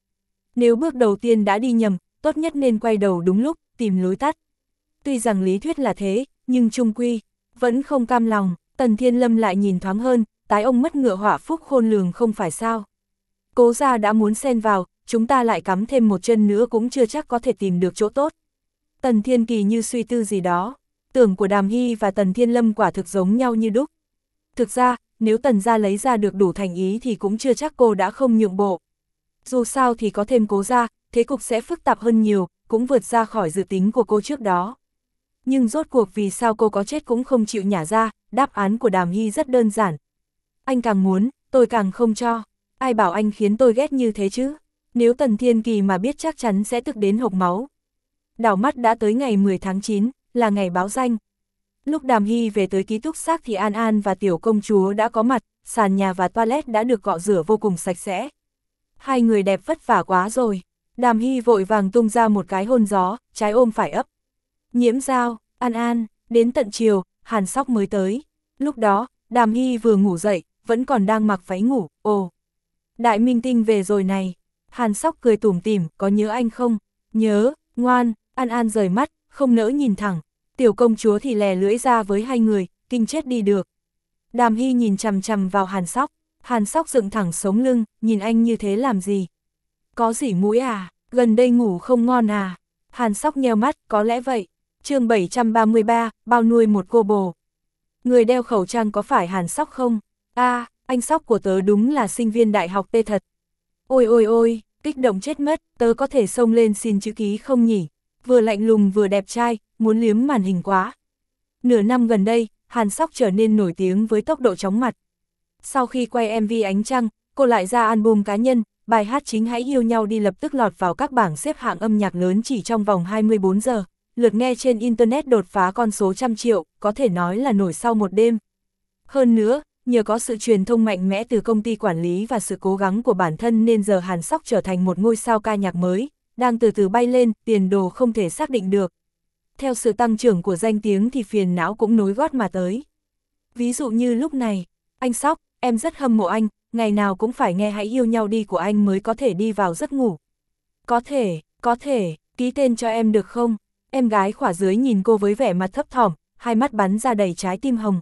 Nếu bước đầu tiên đã đi nhầm, tốt nhất nên quay đầu đúng lúc, tìm lối tắt. Tuy rằng lý thuyết là thế, nhưng chung quy, vẫn không cam lòng, Tần Thiên Lâm lại nhìn thoáng hơn, tái ông mất ngựa họa phúc khôn lường không phải sao. Cố gia đã muốn xen vào, chúng ta lại cắm thêm một chân nữa cũng chưa chắc có thể tìm được chỗ tốt. Tần Thiên Kỳ như suy tư gì đó, tưởng của Đàm Hy và Tần Thiên Lâm quả thực giống nhau như đúc. Thực ra, nếu Tần gia lấy ra được đủ thành ý thì cũng chưa chắc cô đã không nhượng bộ. Dù sao thì có thêm Cố gia, thế cục sẽ phức tạp hơn nhiều, cũng vượt ra khỏi dự tính của cô trước đó. Nhưng rốt cuộc vì sao cô có chết cũng không chịu nhả ra, đáp án của Đàm Hy rất đơn giản. Anh càng muốn, tôi càng không cho. Ai bảo anh khiến tôi ghét như thế chứ? Nếu Tần Thiên Kỳ mà biết chắc chắn sẽ tức đến hộc máu. Đảo mắt đã tới ngày mười tháng chín, là ngày báo danh. Lúc Đàm Hy về tới ký túc xá thì An An và tiểu công chúa đã có mặt, sàn nhà và toilet đã được cọ rửa vô cùng sạch sẽ. Hai người đẹp vất vả quá rồi. Đàm Hy vội vàng tung ra một cái hôn gió, trái ôm phải ấp. Nhiễm Giao, An An, đến tận chiều, Hàn Sóc mới tới. Lúc đó, Đàm Hy vừa ngủ dậy, vẫn còn đang mặc váy ngủ, ồ. Đại minh tinh về rồi này. Hàn Sóc cười tủm tỉm, có nhớ anh không? Nhớ, ngoan. An An rời mắt, không nỡ nhìn thẳng. Tiểu công chúa thì lè lưỡi ra với hai người, kinh chết đi được. Đàm Hy nhìn chằm chằm vào Hàn Sóc. Hàn Sóc dựng thẳng sống lưng, nhìn anh như thế làm gì? Có rỉ mũi à? Gần đây ngủ không ngon à? Hàn Sóc nheo mắt, có lẽ vậy. Chương bảy trăm ba mươi ba, bao nuôi một cô bồ. Người đeo khẩu trang có phải Hàn Sóc không? A, à, anh Sóc của tớ đúng là sinh viên đại học tê thật. Ôi ôi ôi, kích động chết mất, tớ có thể xông lên xin chữ ký không nhỉ? Vừa lạnh lùng vừa đẹp trai, muốn liếm màn hình quá. Nửa năm gần đây, Hàn Sóc trở nên nổi tiếng với tốc độ chóng mặt. Sau khi quay em vê Ánh Trăng, cô lại ra album cá nhân, bài hát chính Hãy Yêu Nhau Đi lập tức lọt vào các bảng xếp hạng âm nhạc lớn chỉ trong vòng hai mươi bốn giờ. Lượt nghe trên Internet đột phá con số trăm triệu, có thể nói là nổi sau một đêm. Hơn nữa, nhờ có sự truyền thông mạnh mẽ từ công ty quản lý và sự cố gắng của bản thân nên giờ Hàn Sóc trở thành một ngôi sao ca nhạc mới, đang từ từ bay lên, tiền đồ không thể xác định được. Theo sự tăng trưởng của danh tiếng thì phiền não cũng nối gót mà tới. Ví dụ như lúc này, anh Sóc, em rất hâm mộ anh, ngày nào cũng phải nghe Hãy Yêu Nhau Đi của anh mới có thể đi vào giấc ngủ. Có thể, có thể, ký tên cho em được không? Em gái khỏa dưới nhìn cô với vẻ mặt thấp thỏm, hai mắt bắn ra đầy trái tim hồng.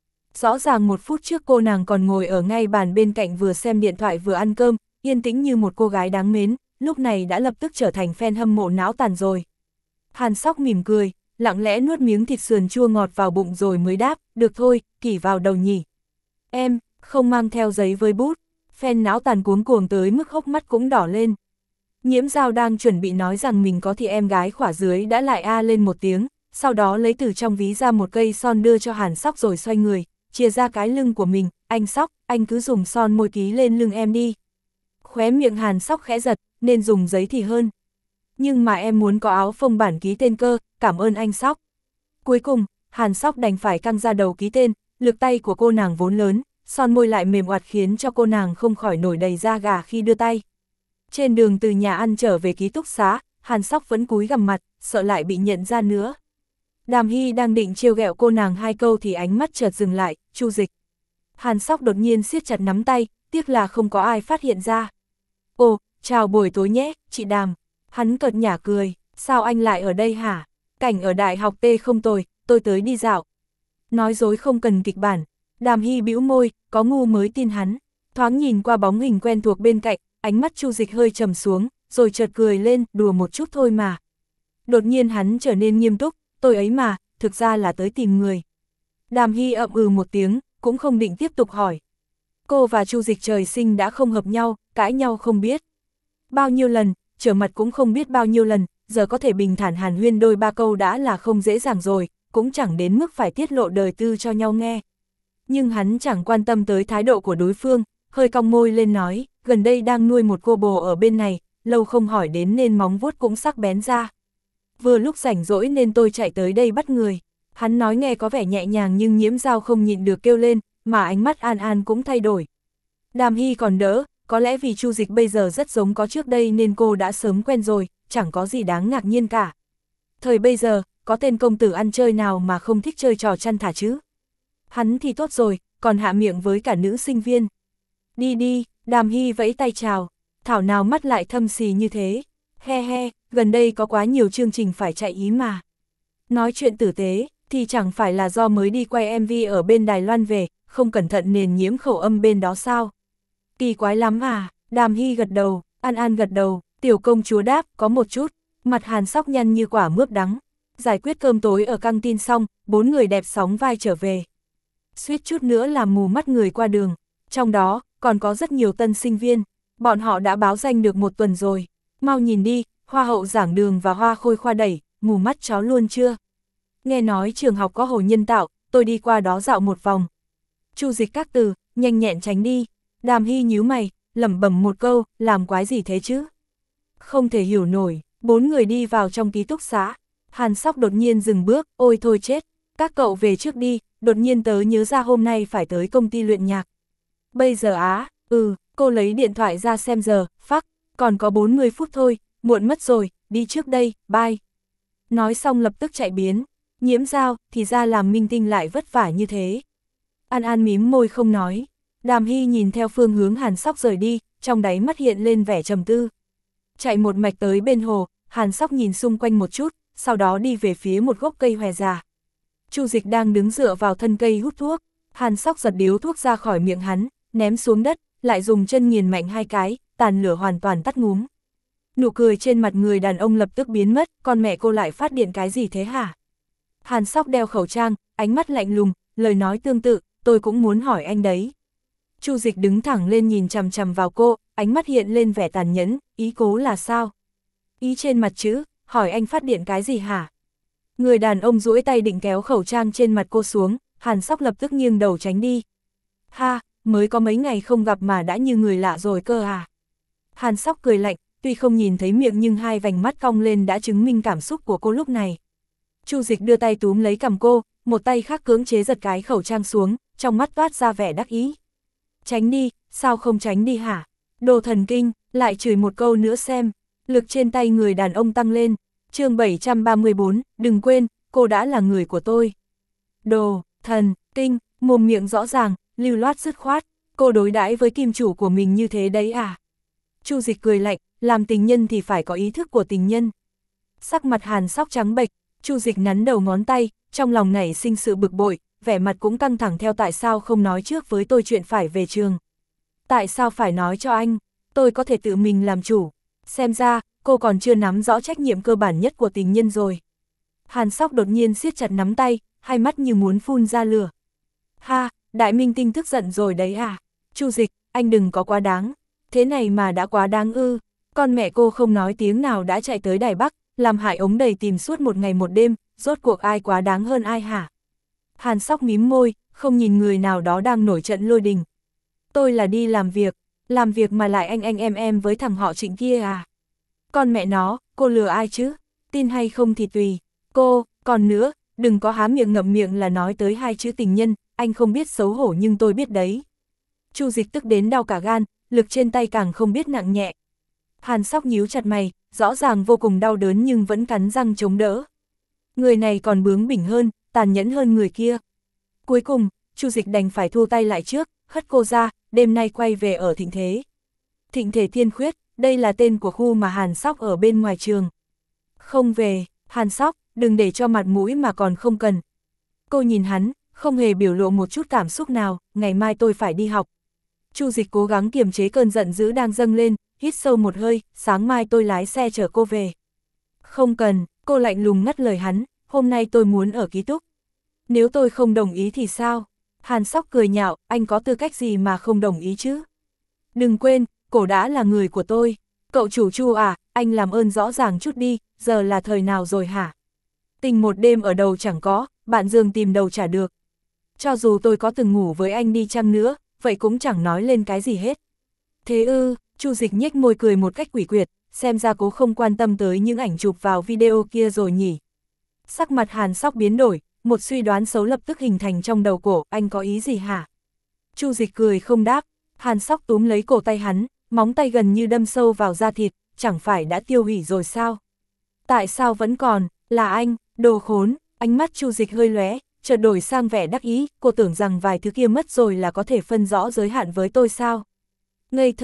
Rõ ràng một phút trước cô nàng còn ngồi ở ngay bàn bên cạnh vừa xem điện thoại vừa ăn cơm, yên tĩnh như một cô gái đáng mến, lúc này đã lập tức trở thành fan hâm mộ não tàn rồi. Hàn Sóc mỉm cười, lặng lẽ nuốt miếng thịt sườn chua ngọt vào bụng rồi mới đáp, được thôi, kỷ vào đầu nhỉ. Em, không mang theo giấy với bút, fan não tàn cuống cuồng tới mức hốc mắt cũng đỏ lên. Nhiễm Giao đang chuẩn bị nói rằng mình có thì em gái khỏa dưới đã lại a lên một tiếng, sau đó lấy từ trong ví ra một cây son đưa cho Hàn Sóc rồi xoay người, chia ra cái lưng của mình, anh Sóc, anh cứ dùng son môi ký lên lưng em đi. Khóe miệng Hàn Sóc khẽ giật, nên dùng giấy thì hơn. Nhưng mà em muốn có áo phông bản ký tên cơ, cảm ơn anh Sóc. Cuối cùng, Hàn Sóc đành phải căng ra đầu ký tên, lực tay của cô nàng vốn lớn, son môi lại mềm oặt khiến cho cô nàng không khỏi nổi đầy da gà khi đưa tay. Trên đường từ nhà ăn trở về ký túc xá, Hàn Sóc vẫn cúi gằm mặt, sợ lại bị nhận ra nữa. Đàm Hy đang định trêu ghẹo cô nàng hai câu thì ánh mắt chợt dừng lại, Chu Dịch. Hàn Sóc đột nhiên siết chặt nắm tay, tiếc là không có ai phát hiện ra. Ồ, chào buổi tối nhé, chị Đàm. Hắn cợt nhả cười, sao anh lại ở đây hả? Cảnh ở đại học T không tồi, tôi tới đi dạo. Nói dối không cần kịch bản. Đàm Hy bĩu môi, có ngu mới tin hắn. Thoáng nhìn qua bóng hình quen thuộc bên cạnh, ánh mắt Chu Dịch hơi trầm xuống, rồi chợt cười lên, đùa một chút thôi mà. Đột nhiên hắn trở nên nghiêm túc, tôi ấy mà, thực ra là tới tìm người. Đàm Hy ậm ừ một tiếng, cũng không định tiếp tục hỏi. Cô và Chu Dịch trời sinh đã không hợp nhau, cãi nhau không biết bao nhiêu lần, trở mặt cũng không biết bao nhiêu lần, giờ có thể bình thản hàn huyên đôi ba câu đã là không dễ dàng rồi, cũng chẳng đến mức phải tiết lộ đời tư cho nhau nghe. Nhưng hắn chẳng quan tâm tới thái độ của đối phương, hơi cong môi lên nói, gần đây đang nuôi một cô bồ ở bên này, lâu không hỏi đến nên móng vuốt cũng sắc bén ra. Vừa lúc rảnh rỗi nên tôi chạy tới đây bắt người. Hắn nói nghe có vẻ nhẹ nhàng nhưng Nhiễm Giao không nhịn được kêu lên, mà ánh mắt An An cũng thay đổi. Đàm Hy còn đỡ, có lẽ vì Chu Dịch bây giờ rất giống có trước đây nên cô đã sớm quen rồi, chẳng có gì đáng ngạc nhiên cả. Thời bây giờ, có tên công tử ăn chơi nào mà không thích chơi trò chăn thả chứ? Hắn thì tốt rồi, còn hạ miệng với cả nữ sinh viên. Đi đi, Đàm Hy vẫy tay chào. thảo nào mắt lại thâm xì như thế. He he, gần đây có quá nhiều chương trình phải chạy ý mà. Nói chuyện tử tế, thì chẳng phải là do mới đi quay em vê ở bên Đài Loan về, không cẩn thận nền nhiễm khẩu âm bên đó sao? Kỳ quái lắm à, Đàm Hy gật đầu, An An gật đầu, tiểu công chúa đáp, có một chút, mặt Hàn Sóc nhăn như quả mướp đắng. Giải quyết cơm tối ở căng tin xong, bốn người đẹp sóng vai trở về. Suýt chút nữa làm mù mắt người qua đường, trong đó, còn có rất nhiều tân sinh viên, bọn họ đã báo danh được một tuần rồi. Mau nhìn đi, hoa hậu giảng đường và hoa khôi khoa đẩy, mù mắt chó luôn chưa? Nghe nói trường học có hồ nhân tạo, tôi đi qua đó dạo một vòng. Chu Dịch các từ, nhanh nhẹn tránh đi. Đàm Hy nhíu mày, lẩm bẩm một câu, làm quái gì thế chứ? Không thể hiểu nổi, bốn người đi vào trong ký túc xá. Hàn Sóc đột nhiên dừng bước, ôi thôi chết, các cậu về trước đi, đột nhiên tớ nhớ ra hôm nay phải tới công ty luyện nhạc. Bây giờ á, ừ, cô lấy điện thoại ra xem giờ, phắc, còn có bốn mươi phút thôi, muộn mất rồi, đi trước đây, bye. Nói xong lập tức chạy biến, Nhiễm Giao, thì ra làm minh tinh lại vất vả như thế. An An mím môi không nói, Đàm Hy nhìn theo phương hướng Hàn Sóc rời đi, trong đáy mắt hiện lên vẻ trầm tư. Chạy một mạch tới bên hồ, Hàn Sóc nhìn xung quanh một chút, sau đó đi về phía một gốc cây hòe già. Chu Dịch đang đứng dựa vào thân cây hút thuốc, Hàn Sóc giật điếu thuốc ra khỏi miệng hắn, ném xuống đất, lại dùng chân nghiền mạnh hai cái, tàn lửa hoàn toàn tắt ngúm. Nụ cười trên mặt người đàn ông lập tức biến mất, con mẹ cô lại phát điện cái gì thế hả? Hàn Sóc đeo khẩu trang, ánh mắt lạnh lùng, lời nói tương tự, tôi cũng muốn hỏi anh đấy. Chu Dịch đứng thẳng lên nhìn chằm chằm vào cô, ánh mắt hiện lên vẻ tàn nhẫn, ý cố là sao? Ý trên mặt chữ, hỏi anh phát điện cái gì hả? Người đàn ông duỗi tay định kéo khẩu trang trên mặt cô xuống, Hàn Sóc lập tức nghiêng đầu tránh đi. Ha, mới có mấy ngày không gặp mà đã như người lạ rồi cơ à? Hàn Sóc cười lạnh, tuy không nhìn thấy miệng nhưng hai vành mắt cong lên đã chứng minh cảm xúc của cô lúc này. Chu Dịch đưa tay túm lấy cằm cô, một tay khác cưỡng chế giật cái khẩu trang xuống, trong mắt toát ra vẻ đắc ý. Tránh đi, sao không tránh đi hả? Đồ thần kinh, lại chửi một câu nữa xem. Lực trên tay người đàn ông tăng lên. Chương bảy trăm ba mươi bốn, đừng quên, cô đã là người của tôi. Đồ, thần, kinh, mồm miệng rõ ràng, lưu loát dứt khoát, cô đối đãi với kim chủ của mình như thế đấy à? Chu Dịch cười lạnh, làm tình nhân thì phải có ý thức của tình nhân. Sắc mặt Hàn Sóc trắng bệch, Chu Dịch nắn đầu ngón tay, trong lòng nảy sinh sự bực bội, vẻ mặt cũng căng thẳng theo tại sao không nói trước với tôi chuyện phải về trường. Tại sao phải nói cho anh, tôi có thể tự mình làm chủ. Xem ra, cô còn chưa nắm rõ trách nhiệm cơ bản nhất của tình nhân rồi. Hàn Sóc đột nhiên siết chặt nắm tay, hai mắt như muốn phun ra lửa. Ha, đại minh tinh tức giận rồi đấy à? Chu Dịch, anh đừng có quá đáng. Thế này mà đã quá đáng ư? Con mẹ cô không nói tiếng nào đã chạy tới Đài Bắc, làm hại ống đầy tìm suốt một ngày một đêm, rốt cuộc ai quá đáng hơn ai hả? Hàn Sóc mím môi, không nhìn người nào đó đang nổi trận lôi đình. Tôi là đi làm việc, làm việc mà lại anh anh em em với thằng họ Trịnh kia à? Con mẹ nó, cô lừa ai chứ? Tin hay không thì tùy. Cô, còn nữa, đừng có há miệng ngậm miệng là nói tới hai chữ tình nhân, anh không biết xấu hổ nhưng tôi biết đấy. Chu Dịch tức đến đau cả gan, lực trên tay càng không biết nặng nhẹ. Hàn Sóc nhíu chặt mày, rõ ràng vô cùng đau đớn nhưng vẫn cắn răng chống đỡ. Người này còn bướng bỉnh hơn, tàn nhẫn hơn người kia. Cuối cùng, Chu Dịch đành phải thu tay lại trước, hất cô ra, đêm nay quay về ở Thịnh Thế. Thịnh Thể Thiên Khuyết, đây là tên của khu mà Hàn Sóc ở bên ngoài trường. Không về, Hàn Sóc, đừng để cho mặt mũi mà còn không cần. Cô nhìn hắn, không hề biểu lộ một chút cảm xúc nào, ngày mai tôi phải đi học. Chu Dịch cố gắng kiềm chế cơn giận dữ đang dâng lên, hít sâu một hơi, sáng mai tôi lái xe chở cô về. Không cần, cô lạnh lùng ngắt lời hắn, hôm nay tôi muốn ở ký túc. Nếu tôi không đồng ý thì sao? Hàn Sóc cười nhạo, anh có tư cách gì mà không đồng ý chứ? Đừng quên, cổ đã là người của tôi. Cậu chủ Chu à, anh làm ơn rõ ràng chút đi, giờ là thời nào rồi hả? Tình một đêm ở đầu chẳng có, bạn giường tìm đầu chả được. Cho dù tôi có từng ngủ với anh đi chăng nữa, vậy cũng chẳng nói lên cái gì hết. Thế ư, Chu Dịch nhếch môi cười một cách quỷ quyệt, xem ra cố không quan tâm tới những ảnh chụp vào video kia rồi nhỉ. Sắc mặt Hàn Sóc biến đổi, một suy đoán xấu lập tức hình thành trong đầu cổ, anh có ý gì hả? Chu Dịch cười không đáp, Hàn Sóc túm lấy cổ tay hắn, móng tay gần như đâm sâu vào da thịt, chẳng phải đã tiêu hủy rồi sao? Tại sao vẫn còn, là anh, đồ khốn, ánh mắt Chu Dịch hơi lóe, chợt đổi sang vẻ đắc ý, cô tưởng rằng vài thứ kia mất rồi là có thể phân rõ giới hạn với tôi sao? Ngây thơ,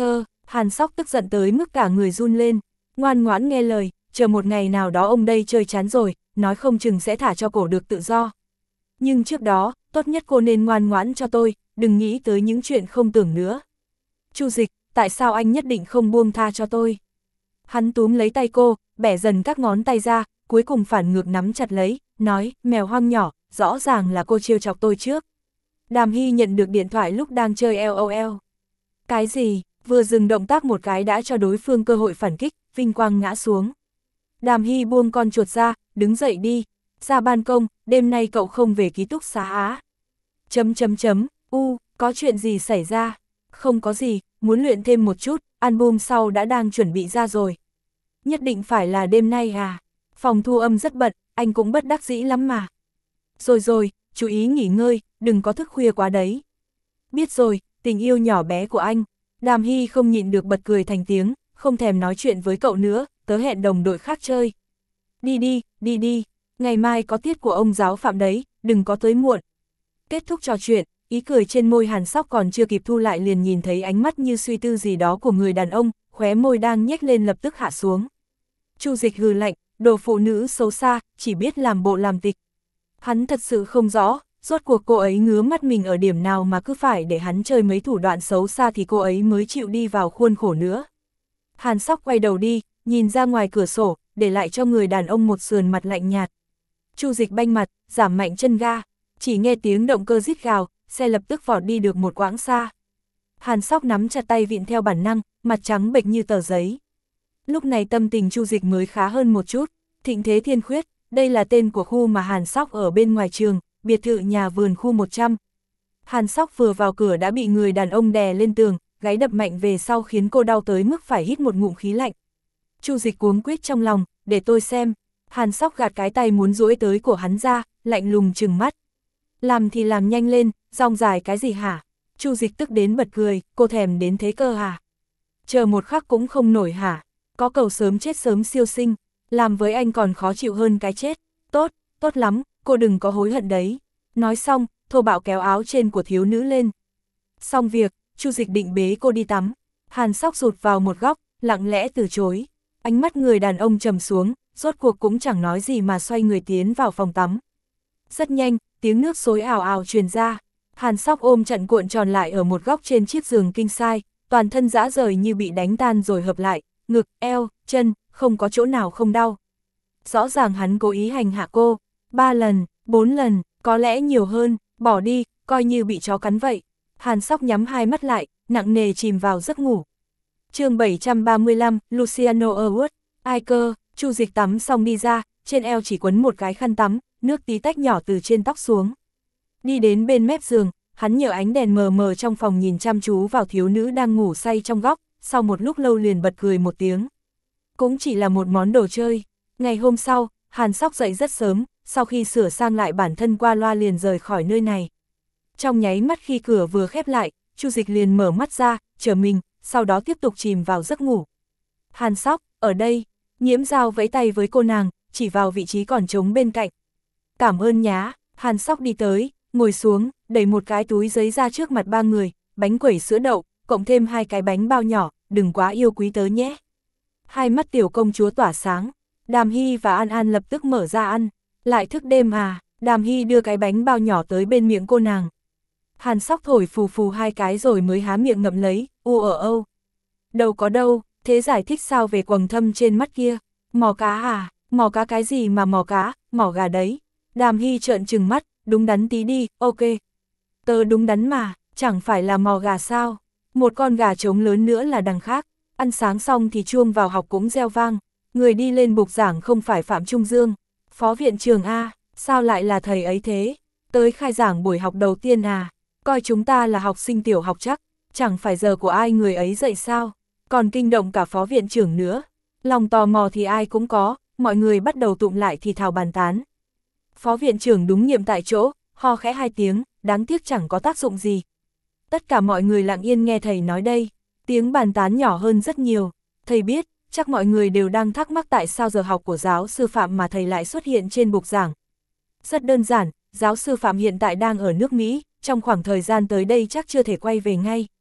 Hàn Sóc tức giận tới mức cả người run lên, ngoan ngoãn nghe lời, chờ một ngày nào đó ông đây chơi chán rồi, nói không chừng sẽ thả cho cổ được tự do. Nhưng trước đó, tốt nhất cô nên ngoan ngoãn cho tôi, đừng nghĩ tới những chuyện không tưởng nữa. Chu Dịch, tại sao anh nhất định không buông tha cho tôi? Hắn túm lấy tay cô, bẻ dần các ngón tay ra, cuối cùng phản ngược nắm chặt lấy, nói, mèo hoang nhỏ, rõ ràng là cô trêu chọc tôi trước. Đàm Hy nhận được điện thoại lúc đang chơi LOL. Cái gì, vừa dừng động tác một cái đã cho đối phương cơ hội phản kích, vinh quang ngã xuống. Đàm Hy buông con chuột ra, đứng dậy đi, ra ban công, đêm nay cậu không về ký túc xá á. Chấm chấm chấm, u, có chuyện gì xảy ra? Không có gì, muốn luyện thêm một chút, album sau đã đang chuẩn bị ra rồi. Nhất định phải là đêm nay à? Phòng thu âm rất bận, anh cũng bất đắc dĩ lắm mà. Rồi rồi, chú ý nghỉ ngơi, đừng có thức khuya quá đấy. Biết rồi, tình yêu nhỏ bé của anh. Đàm Hy không nhịn được bật cười thành tiếng, không thèm nói chuyện với cậu nữa, tớ hẹn đồng đội khác chơi. Đi đi, đi đi, ngày mai có tiết của ông giáo phạm đấy, đừng có tới muộn. Kết thúc trò chuyện, ý cười trên môi Hàn Sóc còn chưa kịp thu lại liền nhìn thấy ánh mắt như suy tư gì đó của người đàn ông, khóe môi đang nhếch lên lập tức hạ xuống. Chu Dịch hừ lạnh, đồ phụ nữ xấu xa, chỉ biết làm bộ làm tịch. Hắn thật sự không rõ, rốt cuộc cô ấy ngứa mắt mình ở điểm nào mà cứ phải để hắn chơi mấy thủ đoạn xấu xa thì cô ấy mới chịu đi vào khuôn khổ nữa. Hàn Sóc quay đầu đi, nhìn ra ngoài cửa sổ, để lại cho người đàn ông một sườn mặt lạnh nhạt. Chu Dịch banh mặt, giảm mạnh chân ga, chỉ nghe tiếng động cơ rít gào, xe lập tức vọt đi được một quãng xa. Hàn Sóc nắm chặt tay vịn theo bản năng, mặt trắng bệch như tờ giấy. Lúc này tâm tình Chu Dịch mới khá hơn một chút. Thịnh Thế Thiên Khuyết, đây là tên của khu mà Hàn Sóc ở bên ngoài trường, biệt thự nhà vườn khu một trăm. Hàn Sóc vừa vào cửa đã bị người đàn ông đè lên tường, gáy đập mạnh về sau khiến cô đau tới mức phải hít một ngụm khí lạnh. Chu Dịch cuống quýt trong lòng, để tôi xem. Hàn Sóc gạt cái tay muốn duỗi tới của hắn ra, lạnh lùng trừng mắt. Làm thì làm nhanh lên, rong dài cái gì hả? Chu Dịch tức đến bật cười, cô thèm đến thế cơ hả? Chờ một khắc cũng không nổi hả? Có cầu sớm chết sớm siêu sinh, làm với anh còn khó chịu hơn cái chết. Tốt, tốt lắm, cô đừng có hối hận đấy. Nói xong, thô bạo kéo áo trên của thiếu nữ lên. Xong việc, Chu Dịch định bế cô đi tắm. Hàn Sóc rụt vào một góc, lặng lẽ từ chối. Ánh mắt người đàn ông trầm xuống, rốt cuộc cũng chẳng nói gì mà xoay người tiến vào phòng tắm. Rất nhanh, tiếng nước xối ào ào truyền ra. Hàn Sóc ôm chặn cuộn tròn lại ở một góc trên chiếc giường king size, toàn thân rã rời như bị đánh tan rồi hợp lại, ngực, eo, chân, không có chỗ nào không đau. Rõ ràng hắn cố ý hành hạ cô, ba lần, bốn lần, có lẽ nhiều hơn, bỏ đi, coi như bị chó cắn vậy. Hàn Sóc nhắm hai mắt lại, nặng nề chìm vào giấc ngủ. Chương bảy trăm ba mươi lăm, Luciano Award, ai cơ, Chu Dịch tắm xong đi ra, trên eo chỉ quấn một cái khăn tắm, nước tí tách nhỏ từ trên tóc xuống. Đi đến bên mép giường, hắn nhờ ánh đèn mờ mờ trong phòng nhìn chăm chú vào thiếu nữ đang ngủ say trong góc, sau một lúc lâu liền bật cười một tiếng. Cũng chỉ là một món đồ chơi. Ngày hôm sau, Hàn Sóc dậy rất sớm, sau khi sửa sang lại bản thân qua loa liền rời khỏi nơi này. Trong nháy mắt khi cửa vừa khép lại, Chu Dịch liền mở mắt ra, chờ mình, sau đó tiếp tục chìm vào giấc ngủ. Hàn Sóc, ở đây, Nhiễm Dao vẫy tay với cô nàng, chỉ vào vị trí còn trống bên cạnh. Cảm ơn nhá. Hàn Sóc đi tới, ngồi xuống, đẩy một cái túi giấy ra trước mặt ba người, bánh quẩy sữa đậu, cộng thêm hai cái bánh bao nhỏ, đừng quá yêu quý tớ nhé. Hai mắt tiểu công chúa tỏa sáng, Đàm Hy và An An lập tức mở ra ăn. Lại thức đêm à? Đàm Hy đưa cái bánh bao nhỏ tới bên miệng cô nàng. Hàn Sóc thổi phù phù hai cái rồi mới há miệng ngậm lấy, u ở âu. Đâu có đâu, thế giải thích sao về quầng thâm trên mắt kia? Mò cá à? Mò cá cái gì mà mò cá, mò gà đấy. Đàm Hy trợn trừng mắt, đúng đắn tí đi, ok. Tớ đúng đắn mà, chẳng phải là mò gà sao? Một con gà trống lớn nữa là đằng khác. Ăn sáng xong thì chuông vào học cũng reo vang. Người đi lên bục giảng không phải Phạm Trung Dương. Phó viện trưởng A, sao lại là thầy ấy thế? Tới khai giảng buổi học đầu tiên à? Coi chúng ta là học sinh tiểu học chắc, chẳng phải giờ của ai người ấy dậy sao? Còn kinh động cả phó viện trưởng nữa. Lòng tò mò thì ai cũng có, mọi người bắt đầu tụm lại thì thào bàn tán. Phó viện trưởng đúng nhiệm tại chỗ, ho khẽ hai tiếng, đáng tiếc chẳng có tác dụng gì. Tất cả mọi người lặng yên nghe thầy nói đây, tiếng bàn tán nhỏ hơn rất nhiều. Thầy biết, chắc mọi người đều đang thắc mắc tại sao giờ học của giáo sư Phạm mà thầy lại xuất hiện trên bục giảng. Rất đơn giản, giáo sư Phạm hiện tại đang ở nước Mỹ, trong khoảng thời gian tới đây chắc chưa thể quay về ngay.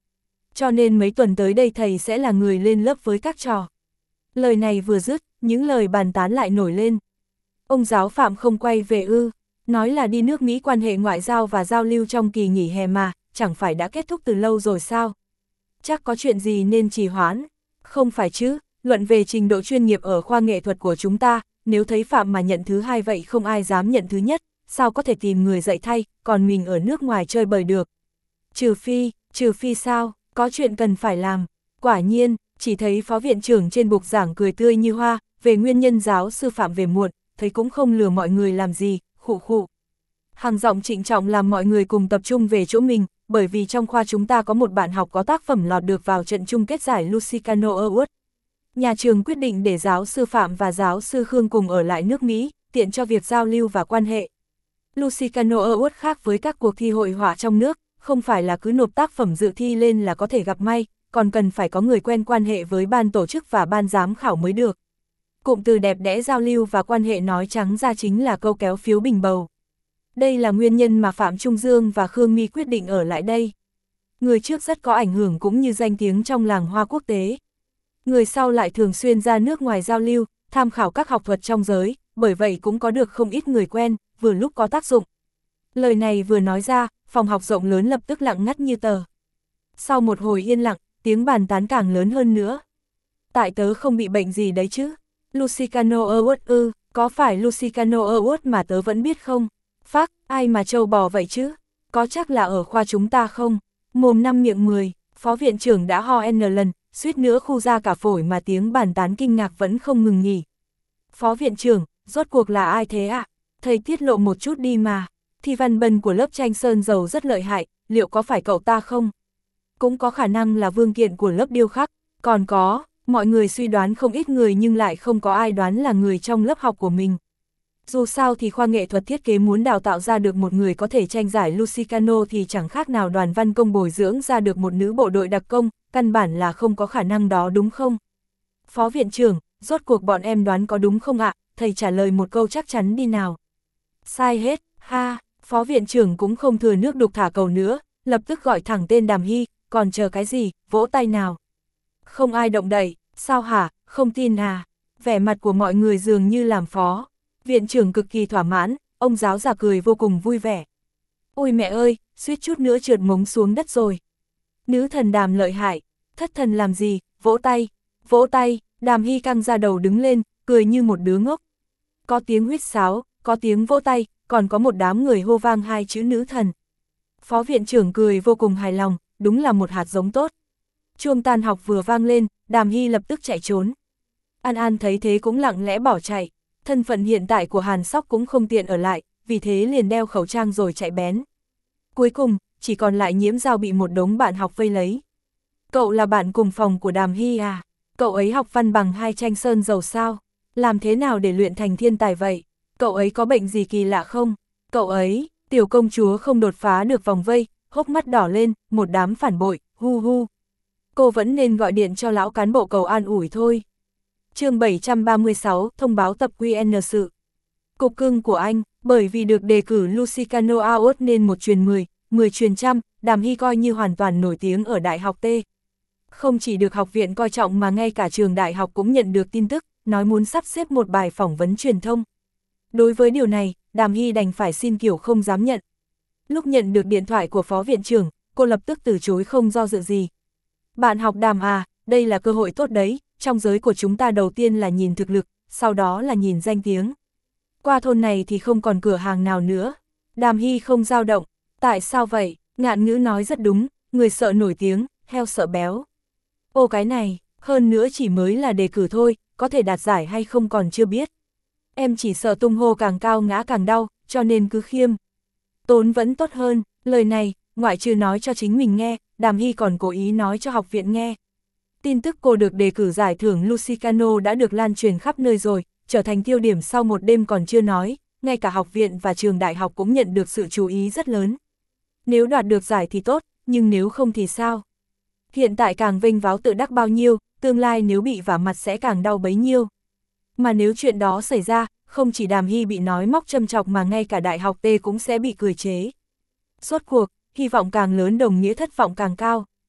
cho nên mấy tuần tới đây thầy sẽ là người lên lớp với các trò. Lời này vừa dứt, những lời bàn tán lại nổi lên. Ông giáo phạm không quay về ư, nói là đi nước Mỹ quan hệ ngoại giao và giao lưu trong kỳ nghỉ hè mà, chẳng phải đã kết thúc từ lâu rồi sao? Chắc có chuyện gì nên trì hoãn? Không phải chứ, luận về trình độ chuyên nghiệp ở khoa nghệ thuật của chúng ta, nếu thấy Phạm mà nhận thứ hai vậy không ai dám nhận thứ nhất, sao có thể tìm người dạy thay, còn mình ở nước ngoài chơi bời được. Trừ phi, trừ phi sao, có chuyện cần phải làm. Quả nhiên, chỉ thấy phó viện trưởng trên bục giảng cười tươi như hoa, về nguyên nhân giáo sư Phạm về muộn, thấy cũng không lừa mọi người làm gì, khụ khụ. Hàng giọng trịnh trọng làm mọi người cùng tập trung về chỗ mình, bởi vì trong khoa chúng ta có một bạn học có tác phẩm lọt được vào trận chung kết giải Lucicano Award. Nhà trường quyết định để giáo sư Phạm và giáo sư Khương cùng ở lại nước Mỹ, tiện cho việc giao lưu và quan hệ. Lucicano Award khác với các cuộc thi hội họa trong nước, không phải là cứ nộp tác phẩm dự thi lên là có thể gặp may, còn cần phải có người quen quan hệ với ban tổ chức và ban giám khảo mới được. Cụm từ đẹp đẽ giao lưu và quan hệ nói trắng ra chính là câu kéo phiếu bình bầu. Đây là nguyên nhân mà Phạm Trung Dương và Khương My quyết định ở lại đây. Người trước rất có ảnh hưởng cũng như danh tiếng trong làng hoa quốc tế. Người sau lại thường xuyên ra nước ngoài giao lưu, tham khảo các học thuật trong giới, bởi vậy cũng có được không ít người quen, vừa lúc có tác dụng. Lời này vừa nói ra, phòng học rộng lớn lập tức lặng ngắt như tờ. Sau một hồi yên lặng, tiếng bàn tán càng lớn hơn nữa. Tại tớ không bị bệnh gì đấy chứ? Lucicano Award ư, có phải Lucicano Award mà tớ vẫn biết không? Phác, ai mà trâu bò vậy chứ? Có chắc là ở khoa chúng ta không? Mồm năm miệng mười, phó viện trưởng đã ho n lần, suýt nữa khu ra cả phổi mà tiếng bàn tán kinh ngạc vẫn không ngừng nghỉ. Phó viện trưởng, rốt cuộc là ai thế ạ? À? Thầy tiết lộ một chút đi mà. Thi văn bân của lớp tranh sơn dầu rất lợi hại, liệu có phải cậu ta không? Cũng có khả năng là Vương Kiện của lớp điêu khắc, còn có, mọi người suy đoán không ít người nhưng lại không có ai đoán là người trong lớp học của mình. Dù sao thì khoa nghệ thuật thiết kế muốn đào tạo ra được một người có thể tranh giải Lucicano thì chẳng khác nào Đoàn Văn Công bồi dưỡng ra được một nữ bộ đội đặc công, căn bản là không có khả năng đó đúng không? Phó viện trưởng, rốt cuộc bọn em đoán có đúng không ạ? Thầy trả lời một câu chắc chắn đi nào. Sai hết, ha, phó viện trưởng cũng không thừa nước đục thả cầu nữa, lập tức gọi thẳng tên Đàm Hy, còn chờ cái gì, vỗ tay nào. Không ai động đậy, sao hả, không tin à? Vẻ mặt của mọi người dường như làm phó viện trưởng cực kỳ thỏa mãn, ông giáo già cười vô cùng vui vẻ. Ôi mẹ ơi, suýt chút nữa trượt mống xuống đất rồi. Nữ thần Đàm lợi hại, thất thần làm gì, vỗ tay, vỗ tay, Đàm Hy căng ra đầu đứng lên, cười như một đứa ngốc. Có tiếng huýt sáo, có tiếng vỗ tay, còn có một đám người hô vang hai chữ nữ thần. Phó viện trưởng cười vô cùng hài lòng, đúng là một hạt giống tốt. Chuông tan học vừa vang lên, Đàm Hy lập tức chạy trốn. An An thấy thế cũng lặng lẽ bỏ chạy. Thân phận hiện tại của Hàn Sóc cũng không tiện ở lại, vì thế liền đeo khẩu trang rồi chạy bén. Cuối cùng, chỉ còn lại Nhiễm Giao bị một đống bạn học vây lấy. Cậu là bạn cùng phòng của Đàm Hy à? Cậu ấy học văn bằng hai tranh sơn dầu sao? Làm thế nào để luyện thành thiên tài vậy? Cậu ấy có bệnh gì kỳ lạ không? Cậu ấy, tiểu công chúa không đột phá được vòng vây, hốc mắt đỏ lên, một đám phản bội, hu hu. Cô vẫn nên gọi điện cho lão cán bộ cầu an ủi thôi. Chương bảy trăm ba mươi sáu, thông báo tập quy en sự. Cục cưng của anh, bởi vì được đề cử Lucicano Award nên một truyền mười, mười truyền trăm, Đàm Hy coi như hoàn toàn nổi tiếng ở Đại học T. Không chỉ được học viện coi trọng mà ngay cả trường đại học cũng nhận được tin tức, nói muốn sắp xếp một bài phỏng vấn truyền thông. Đối với điều này, Đàm Hy đành phải xin kiểu không dám nhận. Lúc nhận được điện thoại của phó viện trưởng, cô lập tức từ chối không do dự gì. Bạn học Đàm à, đây là cơ hội tốt đấy, trong giới của chúng ta đầu tiên là nhìn thực lực, sau đó là nhìn danh tiếng. Qua thôn này thì không còn cửa hàng nào nữa. Đàm Hy không dao động. Tại sao vậy? Ngạn ngữ nói rất đúng, người sợ nổi tiếng, heo sợ béo. Ô cái này, hơn nữa chỉ mới là đề cử thôi, có thể đạt giải hay không còn chưa biết. Em chỉ sợ tung hô càng cao ngã càng đau, cho nên cứ khiêm tốn vẫn tốt hơn. Lời này, ngoại trừ nói cho chính mình nghe, Đàm Hy còn cố ý nói cho học viện nghe. Tin tức cô được đề cử giải thưởng Lucicano đã được lan truyền khắp nơi rồi, trở thành tiêu điểm sau một đêm còn chưa nói, ngay cả học viện và trường đại học cũng nhận được sự chú ý rất lớn. Nếu đoạt được giải thì tốt, nhưng nếu không thì sao? Hiện tại càng vênh váo tự đắc bao nhiêu, tương lai nếu bị vả mặt sẽ càng đau bấy nhiêu. Mà nếu chuyện đó xảy ra, không chỉ Đàm Hy bị nói móc châm chọc mà ngay cả đại học T cũng sẽ bị cười chế. Rốt cuộc, hy vọng càng lớn đồng nghĩa thất vọng càng cao.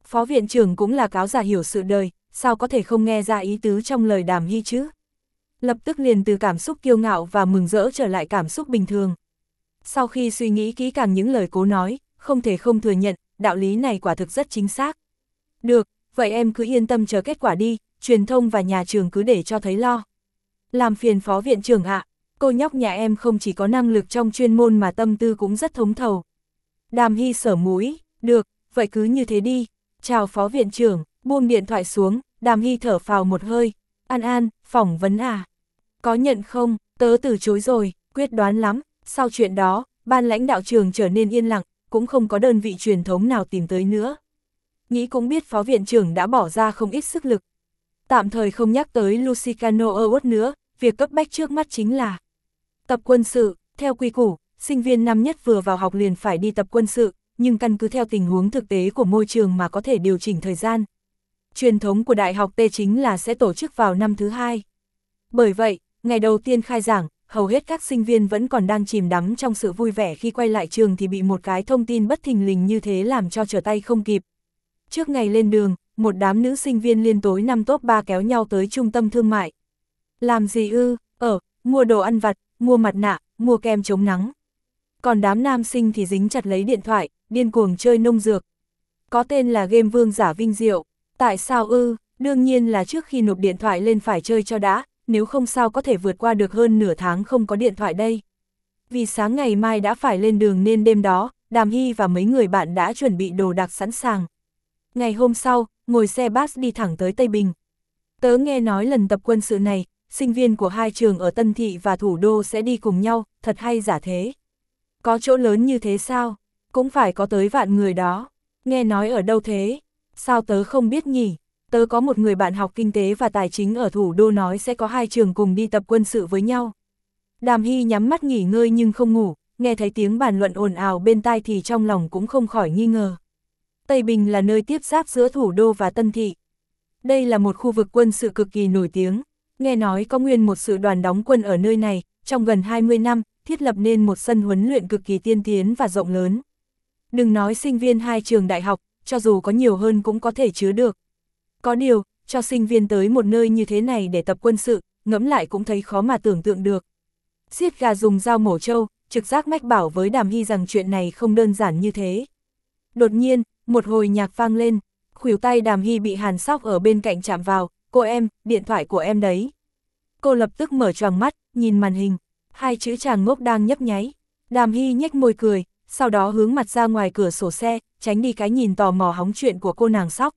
Phó viện trưởng cũng là cáo già hiểu sự đời, sao có thể không nghe ra ý tứ trong lời Đàm Hy chứ? Lập tức liền từ cảm xúc kiêu ngạo và mừng rỡ trở lại cảm xúc bình thường. Sau khi suy nghĩ kỹ càng những lời cố nói, không thể không thừa nhận, đạo lý này quả thực rất chính xác. Được, vậy em cứ yên tâm chờ kết quả đi, truyền thông và nhà trường cứ để cho thấy lo. Làm phiền phó viện trưởng ạ, cô nhóc nhà em không chỉ có năng lực trong chuyên môn mà tâm tư cũng rất thống thầu. Đàm Hy sở mũi, được, vậy cứ như thế đi. Chào phó viện trưởng, buông điện thoại xuống, Đàm Hy thở phào một hơi. An An, phỏng vấn à? Có nhận không? Tớ từ chối rồi, quyết đoán lắm. Sau chuyện đó, ban lãnh đạo trường trở nên yên lặng, cũng không có đơn vị truyền thống nào tìm tới nữa. Nghĩ cũng biết phó viện trưởng đã bỏ ra không ít sức lực. Tạm thời không nhắc tới Lucicano Award nữa, việc cấp bách trước mắt chính là tập quân sự. Theo quy củ, sinh viên năm nhất vừa vào học liền phải đi tập quân sự, nhưng căn cứ theo tình huống thực tế của môi trường mà có thể điều chỉnh thời gian. Truyền thống của Đại học T chính là sẽ tổ chức vào năm thứ hai. Bởi vậy, ngày đầu tiên khai giảng, hầu hết các sinh viên vẫn còn đang chìm đắm trong sự vui vẻ khi quay lại trường thì bị một cái thông tin bất thình lình như thế làm cho trở tay không kịp. Trước ngày lên đường, một đám nữ sinh viên liên tối năm top ba kéo nhau tới trung tâm thương mại. Làm gì ư? Ở, mua đồ ăn vặt, mua mặt nạ, mua kem chống nắng. Còn đám nam sinh thì dính chặt lấy điện thoại, điên cuồng chơi nông dược. Có tên là game vương giả vinh diệu. Tại sao ư? Đương nhiên là trước khi nộp điện thoại lên phải chơi cho đã, nếu không sao có thể vượt qua được hơn nửa tháng không có điện thoại đây. Vì sáng ngày mai đã phải lên đường nên đêm đó, Đàm Hy và mấy người bạn đã chuẩn bị đồ đạc sẵn sàng. Ngày hôm sau, ngồi xe bus đi thẳng tới Tây Bình. Tớ nghe nói lần tập quân sự này, sinh viên của hai trường ở Tân Thị và Thủ Đô sẽ đi cùng nhau, thật hay giả thế. Có chỗ lớn như thế sao? Cũng phải có tới vạn người đó. Nghe nói ở đâu thế? Sao tớ không biết nhỉ? Tớ có một người bạn học kinh tế và tài chính ở Thủ Đô nói sẽ có hai trường cùng đi tập quân sự với nhau. Đàm Hy nhắm mắt nghỉ ngơi nhưng không ngủ, nghe thấy tiếng bàn luận ồn ào bên tai thì trong lòng cũng không khỏi nghi ngờ. Tây Bình là nơi tiếp giáp giữa Thủ Đô và Tân Thị. Đây là một khu vực quân sự cực kỳ nổi tiếng, nghe nói có nguyên một sự đoàn đóng quân ở nơi này, trong gần hai mươi năm, thiết lập nên một sân huấn luyện cực kỳ tiên tiến và rộng lớn. Đừng nói sinh viên hai trường đại học, cho dù có nhiều hơn cũng có thể chứa được. Có điều, cho sinh viên tới một nơi như thế này để tập quân sự, ngẫm lại cũng thấy khó mà tưởng tượng được. Giết gà dùng dao mổ trâu, trực giác mách bảo với Đàm Hy rằng chuyện này không đơn giản như thế. Đột nhiên, một hồi nhạc vang lên, khuỷu tay Đàm Hy bị Hàn Sóc ở bên cạnh chạm vào. Cô em, điện thoại của em đấy. Cô lập tức mở choàng mắt, nhìn màn hình, hai chữ chàng ngốc đang nhấp nháy. Đàm Hy nhếch môi cười, sau đó hướng mặt ra ngoài cửa sổ xe, tránh đi cái nhìn tò mò hóng chuyện của cô nàng Sóc.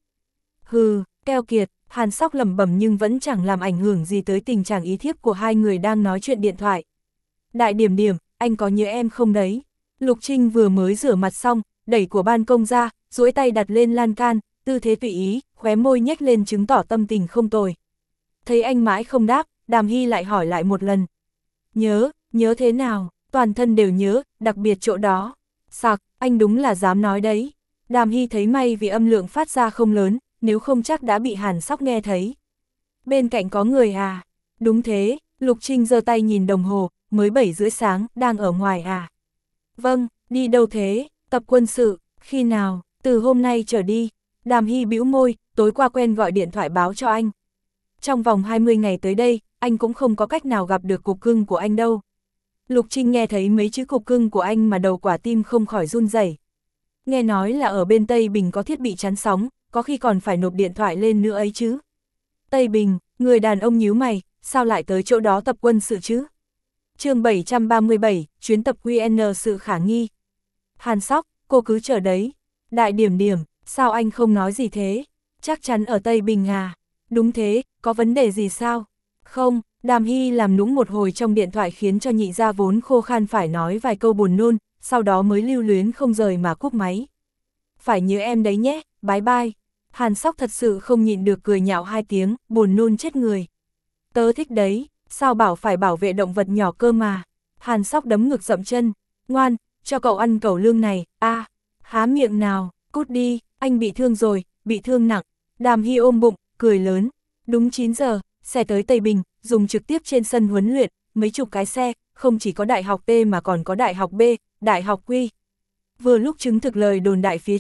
Hừ, keo kiệt, Hàn Sóc lẩm bẩm nhưng vẫn chẳng làm ảnh hưởng gì tới tình trạng ý thiếp của hai người đang nói chuyện điện thoại. Đại điểm điểm, anh có nhớ em không đấy? Lục Trinh vừa mới rửa mặt xong, đẩy của ban công ra, duỗi tay đặt lên lan can, tư thế tùy ý, khóe môi nhếch lên chứng tỏ tâm tình không tồi. Thấy anh mãi không đáp, Đàm Hy lại hỏi lại một lần. Nhớ, nhớ thế nào? Toàn thân đều nhớ, đặc biệt chỗ đó. Sặc, anh đúng là dám nói đấy. Đàm Hy thấy may vì âm lượng phát ra không lớn, nếu không chắc đã bị Hàn Sóc nghe thấy. Bên cạnh có người à? Đúng thế, Lục Trinh giơ tay nhìn đồng hồ, mới bảy rưỡi sáng, đang ở ngoài à? Vâng, đi đâu thế? Tập quân sự, khi nào? Từ hôm nay trở đi. Đàm Hy bĩu môi, tối qua quen gọi điện thoại báo cho anh. Trong vòng hai mươi ngày tới đây, anh cũng không có cách nào gặp được cục cưng của anh đâu. Lục Trinh nghe thấy mấy chữ cục cưng của anh mà đầu quả tim không khỏi run rẩy. Nghe nói là ở bên Tây Bình có thiết bị chắn sóng, có khi còn phải nộp điện thoại lên nữa ấy chứ. Tây Bình, người đàn ông nhíu mày, sao lại tới chỗ đó tập quân sự chứ? Chương bảy trăm ba mươi bảy, chuyến tập quy en sự khả nghi. Hàn Sóc, cô cứ chờ đấy. Đại điểm điểm, sao anh không nói gì thế? Chắc chắn ở Tây Bình à? Đúng thế, có vấn đề gì sao? Không, Đàm Hy làm nũng một hồi trong điện thoại khiến cho nhị gia vốn khô khan phải nói vài câu buồn nôn, sau đó mới lưu luyến không rời mà cúp máy. Phải nhớ em đấy nhé, bye bye. Hàn Sóc thật sự không nhịn được cười nhạo hai tiếng, buồn nôn chết người. Tớ thích đấy, sao bảo phải bảo vệ động vật nhỏ cơ mà. Hàn Sóc đấm ngực dậm chân, ngoan, cho cậu ăn cẩu lương này, a à, há miệng nào, cút đi, anh bị thương rồi, bị thương nặng. Đàm Hy ôm bụng, cười lớn. Đúng chín giờ, xe tới Tây Bình, dùng trực tiếp trên sân huấn luyện, mấy chục cái xe, không chỉ có đại học T mà còn có đại học B, đại học Q. Vừa lúc chứng thực lời đồn đại phía trước,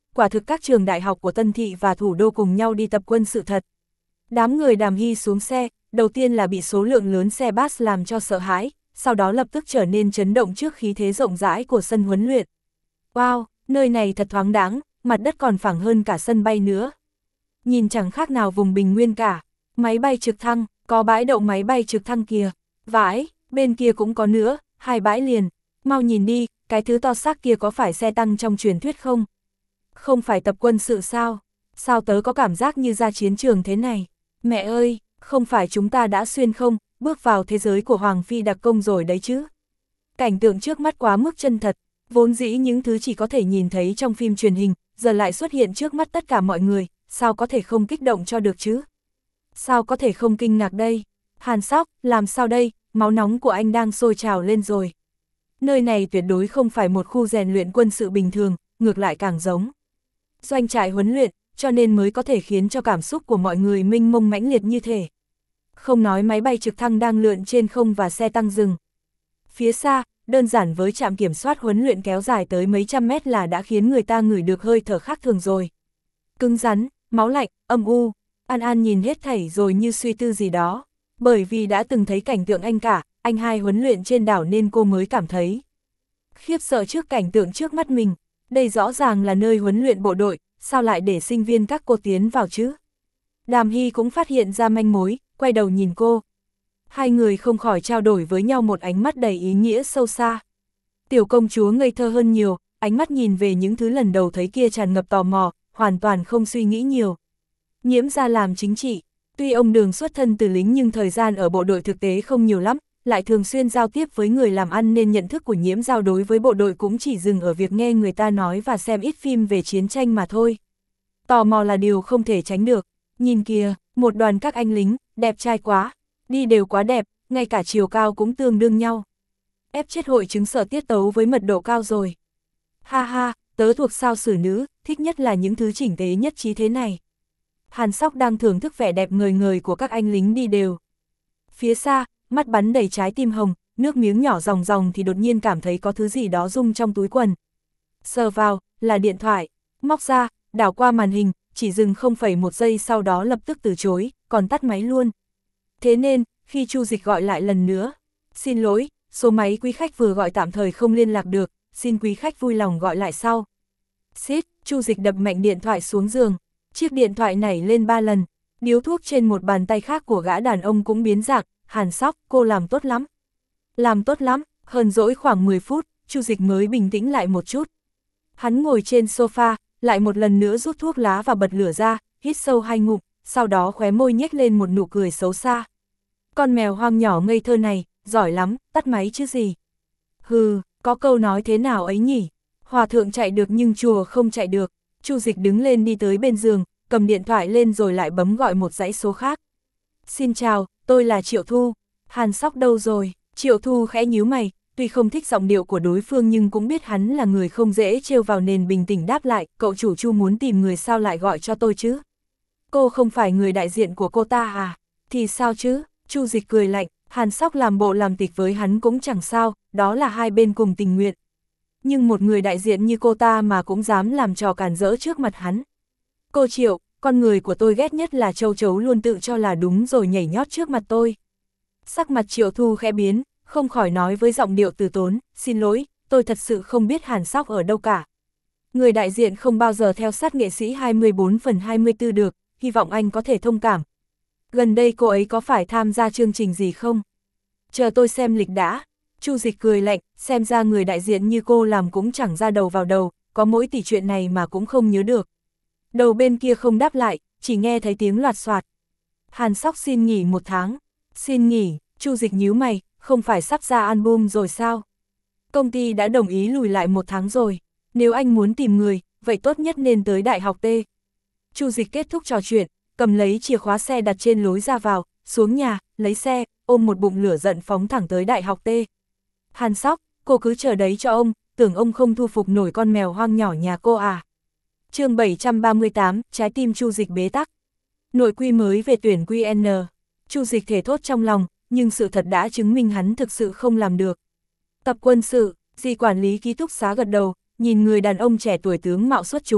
quả thực các trường đại học của Tân Thị và thủ đô cùng nhau đi tập quân sự thật. Đám người Đàm Hy xuống xe, đầu tiên là bị số lượng lớn xe bus làm cho sợ hãi, sau đó lập tức trở nên chấn động trước khí thế rộng rãi của sân huấn luyện. Wow, nơi này thật thoáng đáng, mặt đất còn phẳng hơn cả sân bay nữa. Nhìn chẳng khác nào vùng bình nguyên cả, máy bay trực thăng, có bãi đậu máy bay trực thăng kìa, vãi, bên kia cũng có nữa, hai bãi liền, mau nhìn đi, cái thứ to xác kia có phải xe tăng trong truyền thuyết không? Không phải tập quân sự sao? Sao tớ có cảm giác như ra chiến trường thế này? Mẹ ơi, không phải chúng ta đã xuyên không, bước vào thế giới của Hoàng Phi đặc công rồi đấy chứ? Cảnh tượng trước mắt quá mức chân thật, vốn dĩ những thứ chỉ có thể nhìn thấy trong phim truyền hình, giờ lại xuất hiện trước mắt tất cả mọi người, sao có thể không kích động cho được chứ? Sao có thể không kinh ngạc đây? Hàn Sóc, làm sao đây, máu nóng của anh đang sôi trào lên rồi. Nơi này tuyệt đối không phải một khu rèn luyện quân sự bình thường, ngược lại càng giống doanh trại huấn luyện, cho nên mới có thể khiến cho cảm xúc của mọi người mênh mông mãnh liệt như thế. Không nói máy bay trực thăng đang lượn trên không và xe tăng dừng. Phía xa, đơn giản với trạm kiểm soát huấn luyện kéo dài tới mấy trăm mét là đã khiến người ta ngửi được hơi thở khác thường rồi. Cứng rắn, máu lạnh, âm u, An An nhìn hết thảy rồi như suy tư gì đó. Bởi vì đã từng thấy cảnh tượng anh cả, anh hai huấn luyện trên đảo nên cô mới cảm thấy khiếp sợ trước cảnh tượng trước mắt mình. Đây rõ ràng là nơi huấn luyện bộ đội, sao lại để sinh viên các cô tiến vào chứ? Đàm Hy cũng phát hiện ra manh mối, quay đầu nhìn cô. Hai người không khỏi trao đổi với nhau một ánh mắt đầy ý nghĩa sâu xa. Tiểu công chúa ngây thơ hơn nhiều, ánh mắt nhìn về những thứ lần đầu thấy kia tràn ngập tò mò, hoàn toàn không suy nghĩ nhiều. Nhiễm ra làm chính trị, tuy ông Đường xuất thân từ lính nhưng thời gian ở bộ đội thực tế không nhiều lắm, lại thường xuyên giao tiếp với người làm ăn nên nhận thức của Nhiễm Giao đối với bộ đội cũng chỉ dừng ở việc nghe người ta nói và xem ít phim về chiến tranh mà thôi. Tò mò là điều không thể tránh được, nhìn kìa, một đoàn các anh lính, đẹp trai quá, đi đều quá đẹp, ngay cả chiều cao cũng tương đương nhau. Ép chết hội chứng sợ tiết tấu với mật độ cao rồi. Ha ha, tớ thuộc sao sử nữ, thích nhất là những thứ chỉnh tế nhất trí thế này. Hàn Sóc đang thưởng thức vẻ đẹp ngời ngời của các anh lính đi đều. Phía xa, mắt bắn đầy trái tim hồng, nước miếng nhỏ ròng ròng thì đột nhiên cảm thấy có thứ gì đó rung trong túi quần. Sờ vào, là điện thoại, móc ra, đảo qua màn hình, chỉ dừng không phẩy một giây sau đó lập tức từ chối, còn tắt máy luôn. Thế nên, khi Chu Dịch gọi lại lần nữa, xin lỗi, số máy quý khách vừa gọi tạm thời không liên lạc được, xin quý khách vui lòng gọi lại sau. Xít, Chu Dịch đập mạnh điện thoại xuống giường, chiếc điện thoại nảy lên ba lần, điếu thuốc trên một bàn tay khác của gã đàn ông cũng biến dạng. Hàn Sóc, cô làm tốt lắm. Làm tốt lắm, hờn dỗi khoảng mười phút, Chu Dịch mới bình tĩnh lại một chút. Hắn ngồi trên sofa, lại một lần nữa rút thuốc lá và bật lửa ra, hít sâu hai ngụm, sau đó khóe môi nhếch lên một nụ cười xấu xa. Con mèo hoang nhỏ ngây thơ này, giỏi lắm, tắt máy chứ gì. Hừ, có câu nói thế nào ấy nhỉ? Hòa thượng chạy được nhưng chùa không chạy được. Chu Dịch đứng lên đi tới bên giường, cầm điện thoại lên rồi lại bấm gọi một dãy số khác. Xin chào, tôi là Triệu Thu. Hàn Sóc đâu rồi? Triệu Thu khẽ nhíu mày, tuy không thích giọng điệu của đối phương nhưng cũng biết hắn là người không dễ trêu vào nên bình tĩnh đáp lại, cậu chủ Chu muốn tìm người sao lại gọi cho tôi chứ? Cô không phải người đại diện của cô ta à? Thì sao chứ? Chu Dịch cười lạnh, Hàn Sóc làm bộ làm tịch với hắn cũng chẳng sao, đó là hai bên cùng tình nguyện. Nhưng một người đại diện như cô ta mà cũng dám làm trò cản rỡ trước mặt hắn. Cô Triệu, con người của tôi ghét nhất là châu chấu luôn tự cho là đúng rồi nhảy nhót trước mặt tôi. Sắc mặt Triệu Thu khẽ biến, không khỏi nói với giọng điệu từ tốn, xin lỗi, tôi thật sự không biết Hàn Sóc ở đâu cả. Người đại diện không bao giờ theo sát nghệ sĩ hai mươi bốn phần hai mươi tư được, hy vọng anh có thể thông cảm. Gần đây cô ấy có phải tham gia chương trình gì không? Chờ tôi xem lịch đã. Chu Dịch cười lạnh, xem ra người đại diện như cô làm cũng chẳng ra đầu vào đầu, có mỗi tỷ chuyện này mà cũng không nhớ được. Đầu bên kia không đáp lại, chỉ nghe thấy tiếng loạt soạt. Hàn Sóc xin nghỉ một tháng. Xin nghỉ, Chu Dịch nhíu mày, không phải sắp ra album rồi sao? Công ty đã đồng ý lùi lại một tháng rồi. Nếu anh muốn tìm người, vậy tốt nhất nên tới Đại học T. Chu Dịch kết thúc trò chuyện, cầm lấy chìa khóa xe đặt trên lối ra vào, xuống nhà, lấy xe, ôm một bụng lửa giận phóng thẳng tới Đại học T. Hàn Sóc, cô cứ chờ đấy cho ông, tưởng ông không thu phục nổi con mèo hoang nhỏ nhà cô à? Chương bảy trăm ba mươi tám, trái tim Chu Dịch bế tắc. Nội quy mới về tuyển quy en. Chu Dịch thể thốt trong lòng, nhưng sự thật đã chứng minh hắn thực sự không làm được. Tập quân sự, dì quản lý ký túc xá gật đầu, nhìn người đàn ông trẻ tuổi tướng mạo xuất chúng,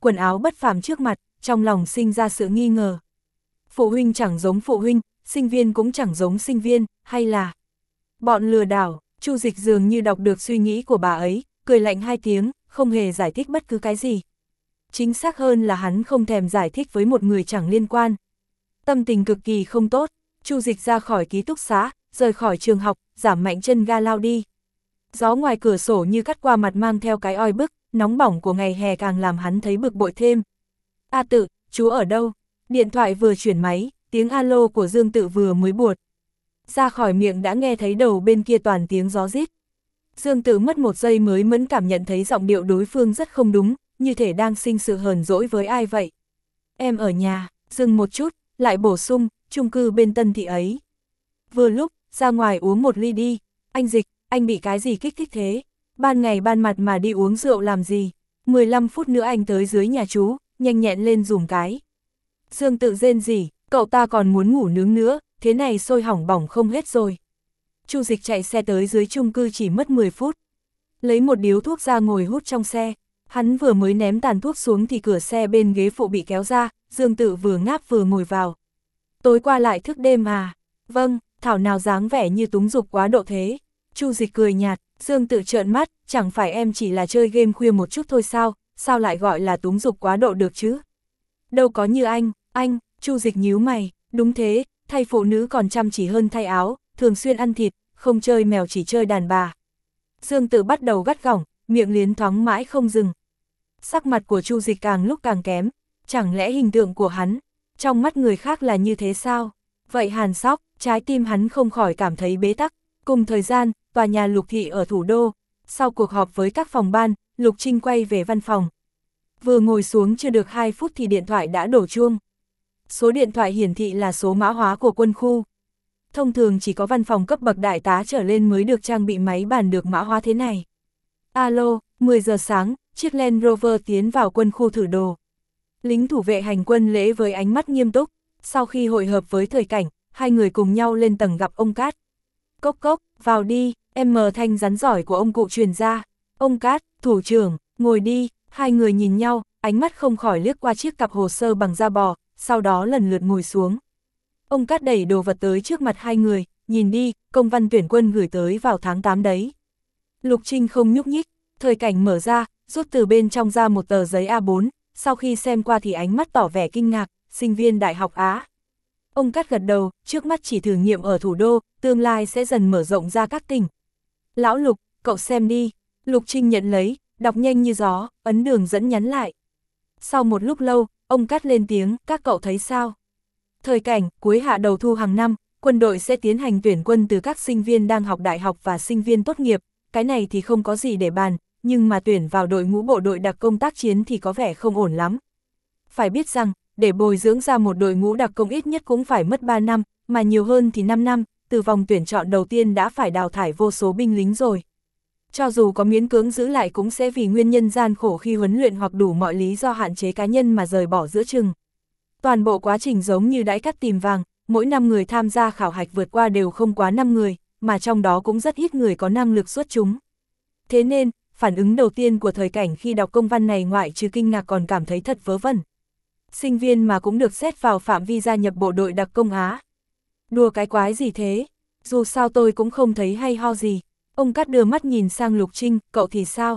quần áo bất phàm trước mặt, trong lòng sinh ra sự nghi ngờ. Phụ huynh chẳng giống phụ huynh, sinh viên cũng chẳng giống sinh viên, hay là bọn lừa đảo. Chu Dịch dường như đọc được suy nghĩ của bà ấy, cười lạnh hai tiếng, không hề giải thích bất cứ cái gì. Chính xác hơn là hắn không thèm giải thích với một người chẳng liên quan. Tâm tình cực kỳ không tốt, Chu Dịch ra khỏi ký túc xá, rời khỏi trường học, giảm mạnh chân ga lao đi. Gió ngoài cửa sổ như cắt qua mặt mang theo cái oi bức, nóng bỏng của ngày hè càng làm hắn thấy bực bội thêm. A Tự, chú ở đâu? Điện thoại vừa chuyển máy, tiếng alo của Dương Tự vừa mới buột. Ra khỏi miệng đã nghe thấy đầu bên kia toàn tiếng gió rít. Dương Tự mất một giây mới mẫn cảm nhận thấy giọng điệu đối phương rất không đúng, như thể đang sinh sự hờn dỗi với ai vậy. Em ở nhà, dừng một chút, lại bổ sung, chung cư bên Tân Thị ấy. Vừa lúc, ra ngoài uống một ly đi. Anh Dịch, anh bị cái gì kích thích thế? Ban ngày ban mặt mà đi uống rượu làm gì? mười lăm phút nữa anh tới dưới nhà chú, nhanh nhẹn lên dùm cái. Dương Tự rên rỉ, cậu ta còn muốn ngủ nướng nữa, thế này sôi hỏng bỏng không hết rồi. Chu Dịch chạy xe tới dưới chung cư chỉ mất mười phút. Lấy một điếu thuốc ra ngồi hút trong xe. Hắn vừa mới ném tàn thuốc xuống thì cửa xe bên ghế phụ bị kéo ra, Dương Tự vừa ngáp vừa ngồi vào. Tối qua lại thức đêm à? Vâng, thảo nào dáng vẻ như túng dục quá độ thế. Chu Dịch cười nhạt, Dương Tự trợn mắt, chẳng phải em chỉ là chơi game khuya một chút thôi sao, sao lại gọi là túng dục quá độ được chứ? Đâu có như anh, anh, Chu Dịch nhíu mày, đúng thế, thay phụ nữ còn chăm chỉ hơn thay áo, thường xuyên ăn thịt, không chơi mèo chỉ chơi đàn bà. Dương Tự bắt đầu gắt gỏng, miệng liến thoáng mãi không dừng. Sắc mặt của Chu Dịch càng lúc càng kém, chẳng lẽ hình tượng của hắn, trong mắt người khác là như thế sao? Vậy Hàn Sóc, trái tim hắn không khỏi cảm thấy bế tắc. Cùng thời gian, tòa nhà Lục Thị ở thủ đô, sau cuộc họp với các phòng ban, Lục Trinh quay về văn phòng. Vừa ngồi xuống chưa được hai phút thì điện thoại đã đổ chuông. Số điện thoại hiển thị là số mã hóa của quân khu. Thông thường chỉ có văn phòng cấp bậc đại tá trở lên mới được trang bị máy bàn được mã hóa thế này. Alo, mười giờ sáng, chiếc Land Rover tiến vào quân khu thử đồ. Lính thủ vệ hành quân lễ với ánh mắt nghiêm túc, sau khi hội hợp với Thời Cảnh, hai người cùng nhau lên tầng gặp ông Cát. Cốc cốc, vào đi, em mờ thanh rắn giỏi của ông cụ truyền ra. Ông Cát, thủ trưởng, ngồi đi, hai người nhìn nhau, ánh mắt không khỏi liếc qua chiếc cặp hồ sơ bằng da bò, sau đó lần lượt ngồi xuống. Ông Cát đẩy đồ vật tới trước mặt hai người, nhìn đi, công văn tuyển quân gửi tới vào tháng tám đấy. Lục Trinh không nhúc nhích, Thời Cảnh mở ra, rút từ bên trong ra một tờ giấy A bốn, sau khi xem qua thì ánh mắt tỏ vẻ kinh ngạc, sinh viên Đại học Á. Ông Cát gật đầu, trước mắt chỉ thử nghiệm ở thủ đô, tương lai sẽ dần mở rộng ra các tỉnh. Lão Lục, cậu xem đi. Lục Trinh nhận lấy, đọc nhanh như gió, ấn đường dẫn nhắn lại. Sau một lúc lâu, ông Cát lên tiếng, các cậu thấy sao? Thời Cảnh, cuối hạ đầu thu hàng năm, quân đội sẽ tiến hành tuyển quân từ các sinh viên đang học đại học và sinh viên tốt nghiệp, cái này thì không có gì để bàn, nhưng mà tuyển vào đội ngũ bộ đội đặc công tác chiến thì có vẻ không ổn lắm. Phải biết rằng, để bồi dưỡng ra một đội ngũ đặc công ít nhất cũng phải mất ba năm, mà nhiều hơn thì năm năm, từ vòng tuyển chọn đầu tiên đã phải đào thải vô số binh lính rồi. Cho dù có miễn cưỡng giữ lại cũng sẽ vì nguyên nhân gian khổ khi huấn luyện hoặc đủ mọi lý do hạn chế cá nhân mà rời bỏ giữa chừng. Toàn bộ quá trình giống như đãi cắt tìm vàng, mỗi năm người tham gia khảo hạch vượt qua đều không quá năm người, mà trong đó cũng rất ít người có năng lực xuất chúng. Thế nên, phản ứng đầu tiên của Thời Cảnh khi đọc công văn này ngoại trừ kinh ngạc còn cảm thấy thật vớ vẩn. Sinh viên mà cũng được xét vào phạm vi gia nhập bộ đội đặc công Á. Đùa cái quái gì thế? Dù sao tôi cũng không thấy hay ho gì. Ông Cát đưa mắt nhìn sang Lục Trinh, cậu thì sao?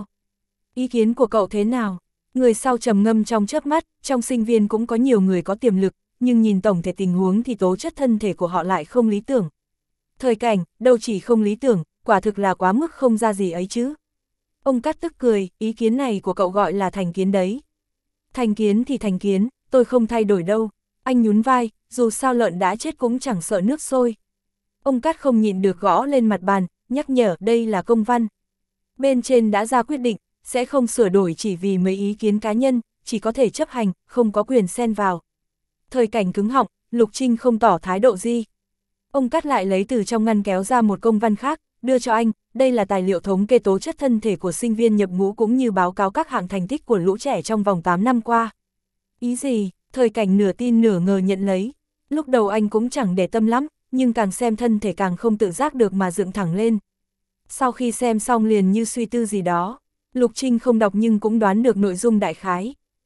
Ý kiến của cậu thế nào? Người sau trầm ngâm trong chớp mắt, trong sinh viên cũng có nhiều người có tiềm lực, nhưng nhìn tổng thể tình huống thì tố chất thân thể của họ lại không lý tưởng. Thời Cảnh, đâu chỉ không lý tưởng, quả thực là quá mức không ra gì ấy chứ. Ông Cát tức cười, ý kiến này của cậu gọi là thành kiến đấy. Thành kiến thì thành kiến, tôi không thay đổi đâu. Anh nhún vai, dù sao lợn đã chết cũng chẳng sợ nước sôi. Ông Cát không nhịn được gõ lên mặt bàn, nhắc nhở đây là công văn. Bên trên đã ra quyết định, sẽ không sửa đổi chỉ vì mấy ý kiến cá nhân, chỉ có thể chấp hành, không có quyền xen vào. Thời Cảnh cứng họng, Lục Trinh không tỏ thái độ gì. Ông Cát lại lấy từ trong ngăn kéo ra một công văn khác, đưa cho anh, đây là tài liệu thống kê tố chất thân thể của sinh viên nhập ngũ cũng như báo cáo các hạng thành tích của lũ trẻ trong vòng tám năm qua. Ý gì? Thời Cảnh nửa tin nửa ngờ nhận lấy. Lúc đầu anh cũng chẳng để tâm lắm, nhưng càng xem thân thể càng không tự giác được mà dựng thẳng lên. Sau khi xem xong liền như suy tư gì đó, Lục Trinh không đọc nhưng cũng đoán được nội dung đại khái.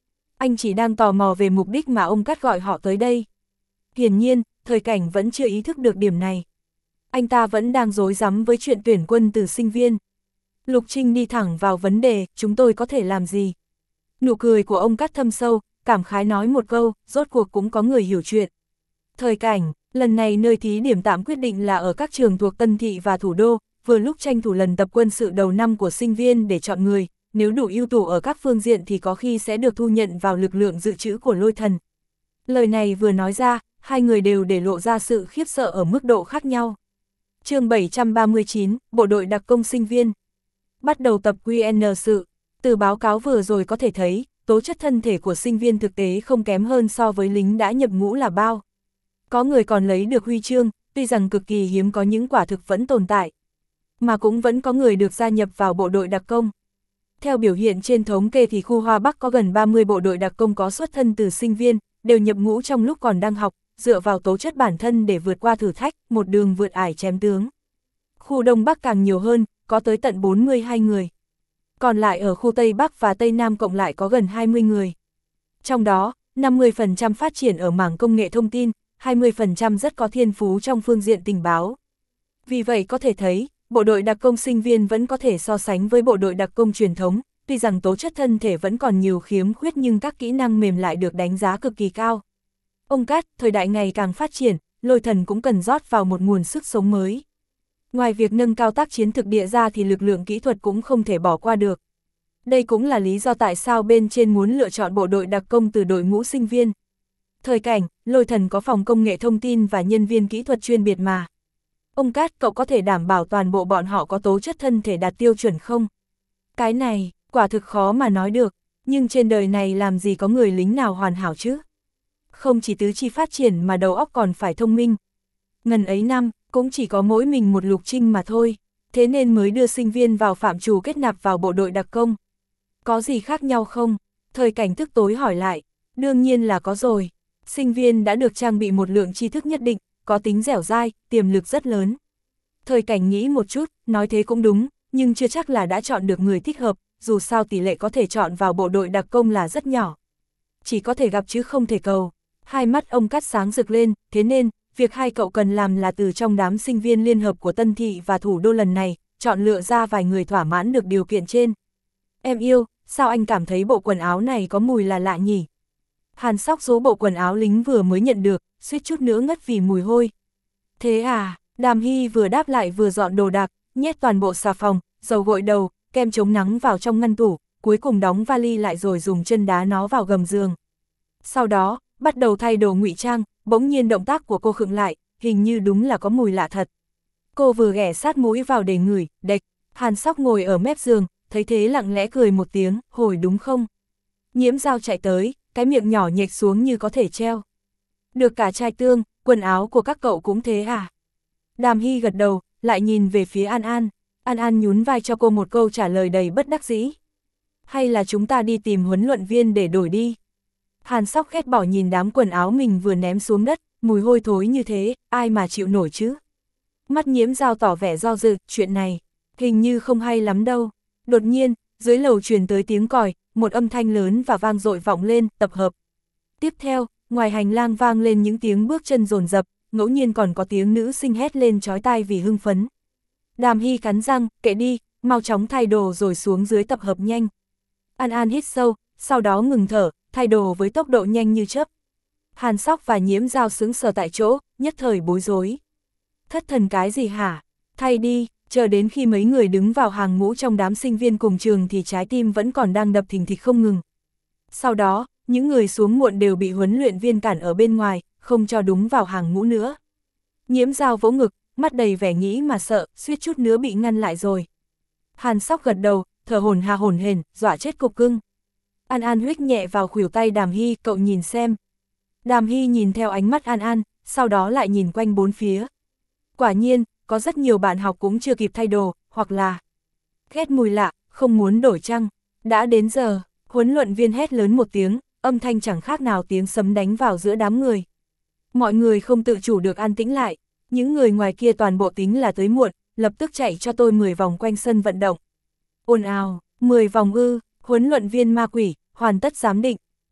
anh chỉ đang tò mò về mục đích mà ông Cát gọi họ tới đây. Hiển nhiên, Thời Cảnh vẫn chưa ý thức được điểm này. Anh ta vẫn đang rối rắm với chuyện tuyển quân từ sinh viên. Lục Trinh đi thẳng vào vấn đề, chúng tôi có thể làm gì? Nụ cười của ông Cát thâm sâu, cảm khái nói một câu, rốt cuộc cũng có người hiểu chuyện. Thời Cảnh, lần này nơi thí điểm tạm quyết định là ở các trường thuộc Tân Thị và Thủ đô, vừa lúc tranh thủ lần tập quân sự đầu năm của sinh viên để chọn người, nếu đủ ưu tú ở các phương diện thì có khi sẽ được thu nhận vào lực lượng dự trữ của Lôi Thần. Lời này vừa nói ra, hai người đều để lộ ra sự khiếp sợ ở mức độ khác nhau. Chương bảy trăm ba mươi chín, Bộ đội đặc công sinh viên. Bắt đầu tập quy en sự, từ báo cáo vừa rồi có thể thấy, tố chất thân thể của sinh viên thực tế không kém hơn so với lính đã nhập ngũ là bao. Có người còn lấy được huy chương, tuy rằng cực kỳ hiếm có những quả thực vẫn tồn tại. Mà cũng vẫn có người được gia nhập vào bộ đội đặc công. Theo biểu hiện trên thống kê thì khu Hoa Bắc có gần ba mươi bộ đội đặc công có xuất thân từ sinh viên, đều nhập ngũ trong lúc còn đang học, dựa vào tố chất bản thân để vượt qua thử thách, một đường vượt ải chém tướng. Khu Đông Bắc càng nhiều hơn, có tới tận bốn mươi hai người. Còn lại ở khu Tây Bắc và Tây Nam cộng lại có gần hai mươi người. Trong đó, năm mươi phần trăm phát triển ở mảng công nghệ thông tin, hai mươi phần trăm rất có thiên phú trong phương diện tình báo. Vì vậy có thể thấy, bộ đội đặc công sinh viên vẫn có thể so sánh với bộ đội đặc công truyền thống, tuy rằng tố chất thân thể vẫn còn nhiều khiếm khuyết nhưng các kỹ năng mềm lại được đánh giá cực kỳ cao. Ông Cát, thời đại ngày càng phát triển, Lôi Thần cũng cần rót vào một nguồn sức sống mới. Ngoài việc nâng cao tác chiến thực địa ra thì lực lượng kỹ thuật cũng không thể bỏ qua được. Đây cũng là lý do tại sao bên trên muốn lựa chọn bộ đội đặc công từ đội ngũ sinh viên. Thời Cảnh, Lôi Thần có phòng công nghệ thông tin và nhân viên kỹ thuật chuyên biệt mà. Ông Cát, cậu có thể đảm bảo toàn bộ bọn họ có tố chất thân thể đạt tiêu chuẩn không? Cái này, quả thực khó mà nói được, nhưng trên đời này làm gì có người lính nào hoàn hảo chứ? Không chỉ tứ chi phát triển mà đầu óc còn phải thông minh. Ngần ấy năm, cũng chỉ có mỗi mình một Lục Trinh mà thôi, thế nên mới đưa sinh viên vào phạm trù kết nạp vào bộ đội đặc công. Có gì khác nhau không? Thời Cảnh tức tối hỏi lại. Đương nhiên là có rồi. Sinh viên đã được trang bị một lượng tri thức nhất định, có tính dẻo dai, tiềm lực rất lớn. Thời Cảnh nghĩ một chút, nói thế cũng đúng, nhưng chưa chắc là đã chọn được người thích hợp, dù sao tỷ lệ có thể chọn vào bộ đội đặc công là rất nhỏ. Chỉ có thể gặp chứ không thể cầu. Hai mắt ông Cát sáng rực lên, thế nên, việc hai cậu cần làm là từ trong đám sinh viên liên hợp của Tân Thị và Thủ đô lần này, chọn lựa ra vài người thỏa mãn được điều kiện trên. Em yêu, sao anh cảm thấy bộ quần áo này có mùi là lạ nhỉ? Hàn Sóc số bộ quần áo lính vừa mới nhận được, suýt chút nữa ngất vì mùi hôi. Thế à, Đàm Hy vừa đáp lại vừa dọn đồ đạc, nhét toàn bộ xà phòng, dầu gội đầu, kem chống nắng vào trong ngăn tủ, cuối cùng đóng vali lại rồi dùng chân đá nó vào gầm giường. Sau đó, bắt đầu thay đồ ngụy trang, bỗng nhiên động tác của cô khựng lại, hình như đúng là có mùi lạ thật. Cô vừa ghé sát mũi vào để ngửi, đệch, Hàn Sóc ngồi ở mép giường, thấy thế lặng lẽ cười một tiếng, hồi đúng không? Nhiễm Dao chạy tới, cái miệng nhỏ nhếch xuống như có thể treo. Được cả trai tương, quần áo của các cậu cũng thế à? Đàm Hy gật đầu, lại nhìn về phía An An. An An nhún vai cho cô một câu trả lời đầy bất đắc dĩ. Hay là chúng ta đi tìm huấn luyện viên để đổi đi? Hàn Sóc ghét bỏ nhìn đám quần áo mình vừa ném xuống đất, mùi hôi thối như thế, ai mà chịu nổi chứ? Mắt Nhiễm Dao tỏ vẻ do dự, chuyện này, hình như không hay lắm đâu. Đột nhiên, dưới lầu truyền tới tiếng còi, một âm thanh lớn và vang dội vọng lên, tập hợp. Tiếp theo, ngoài hành lang vang lên những tiếng bước chân dồn dập, ngẫu nhiên còn có tiếng nữ sinh hét lên chói tai vì hưng phấn. Đàm Hy cắn răng, kệ đi, mau chóng thay đồ rồi xuống dưới tập hợp nhanh. An An hít sâu, sau đó ngừng thở, thay đồ với tốc độ nhanh như chớp. Hàn Sóc và Nhiễm Dao sững sờ tại chỗ, nhất thời bối rối. Thất thần cái gì hả? Thay đi, chờ đến khi mấy người đứng vào hàng ngũ trong đám sinh viên cùng trường thì trái tim vẫn còn đang đập thình thịch không ngừng. Sau đó, những người xuống muộn đều bị huấn luyện viên cản ở bên ngoài, không cho đúng vào hàng ngũ nữa. Nhiễm Dao vỗ ngực, mắt đầy vẻ nghĩ mà sợ, suýt chút nữa bị ngăn lại rồi. Hàn Sóc gật đầu, thở hổn hà hổn hển, dọa chết cục cưng. An An huých nhẹ vào khuỷu tay Đàm Hy, cậu nhìn xem. Đàm Hy nhìn theo ánh mắt An An, sau đó lại nhìn quanh bốn phía. Quả nhiên, có rất nhiều bạn học cũng chưa kịp thay đồ, hoặc là ghét mùi lạ, không muốn đổi chăng. Đã đến giờ, huấn luyện viên hét lớn một tiếng, âm thanh chẳng khác nào tiếng sấm đánh vào giữa đám người. Mọi người không tự chủ được an tĩnh lại, những người ngoài kia toàn bộ tính là tới muộn, lập tức chạy cho tôi mười vòng quanh sân vận động. Ồn ào, mười vòng ư, huấn luyện viên ma quỷ, hoàn tất giám định.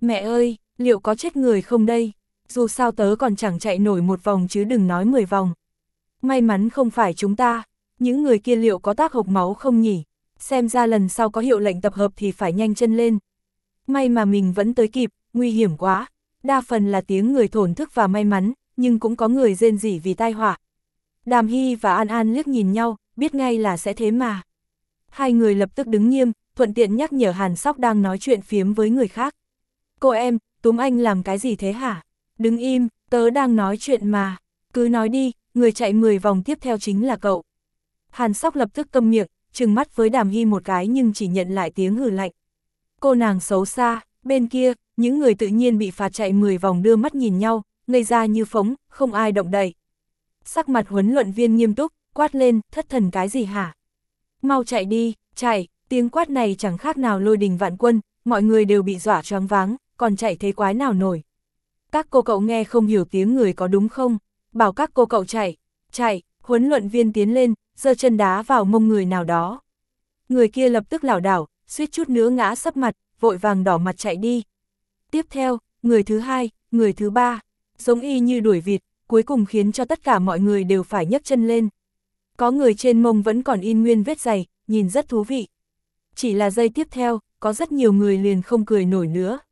Mẹ ơi, liệu có chết người không đây? Dù sao tớ còn chẳng chạy nổi một vòng chứ đừng nói mười vòng. May mắn không phải chúng ta, những người kia liệu có tác hộc máu không nhỉ? Xem ra lần sau có hiệu lệnh tập hợp thì phải nhanh chân lên. May mà mình vẫn tới kịp, nguy hiểm quá. Đa phần là tiếng người thổn thức và may mắn, nhưng cũng có người rên rỉ vì tai họa. Đàm Hy và An An liếc nhìn nhau, biết ngay là sẽ thế mà. Hai người lập tức đứng nghiêm, thuận tiện nhắc nhở Hàn Sóc đang nói chuyện phiếm với người khác. Cô em, túm anh làm cái gì thế hả? Đứng im, tớ đang nói chuyện mà. Cứ nói đi, người chạy mười vòng tiếp theo chính là cậu. Hàn Sóc lập tức câm miệng, trừng mắt với Đàm Hy một cái nhưng chỉ nhận lại tiếng hừ lạnh. Cô nàng xấu xa, bên kia, những người tự nhiên bị phạt chạy mười vòng đưa mắt nhìn nhau, ngây ra như phóng, không ai động đậy. Sắc mặt huấn luyện viên nghiêm túc, quát lên, thất thần cái gì hả? Mau chạy đi, chạy, tiếng quát này chẳng khác nào lôi đình vạn quân, mọi người đều bị dọa choáng váng, còn chạy thế quái nào nổi. Các cô cậu nghe không hiểu tiếng người có đúng không? Bảo các cô cậu chạy, chạy, huấn luyện viên tiến lên, giơ chân đá vào mông người nào đó. Người kia lập tức lảo đảo, suýt chút nữa ngã sấp mặt, vội vàng đỏ mặt chạy đi. Tiếp theo, người thứ hai, người thứ ba, giống y như đuổi vịt, cuối cùng khiến cho tất cả mọi người đều phải nhấc chân lên. Có người trên mông vẫn còn in nguyên vết giày, nhìn rất thú vị. Chỉ là giây tiếp theo, có rất nhiều người liền không cười nổi nữa.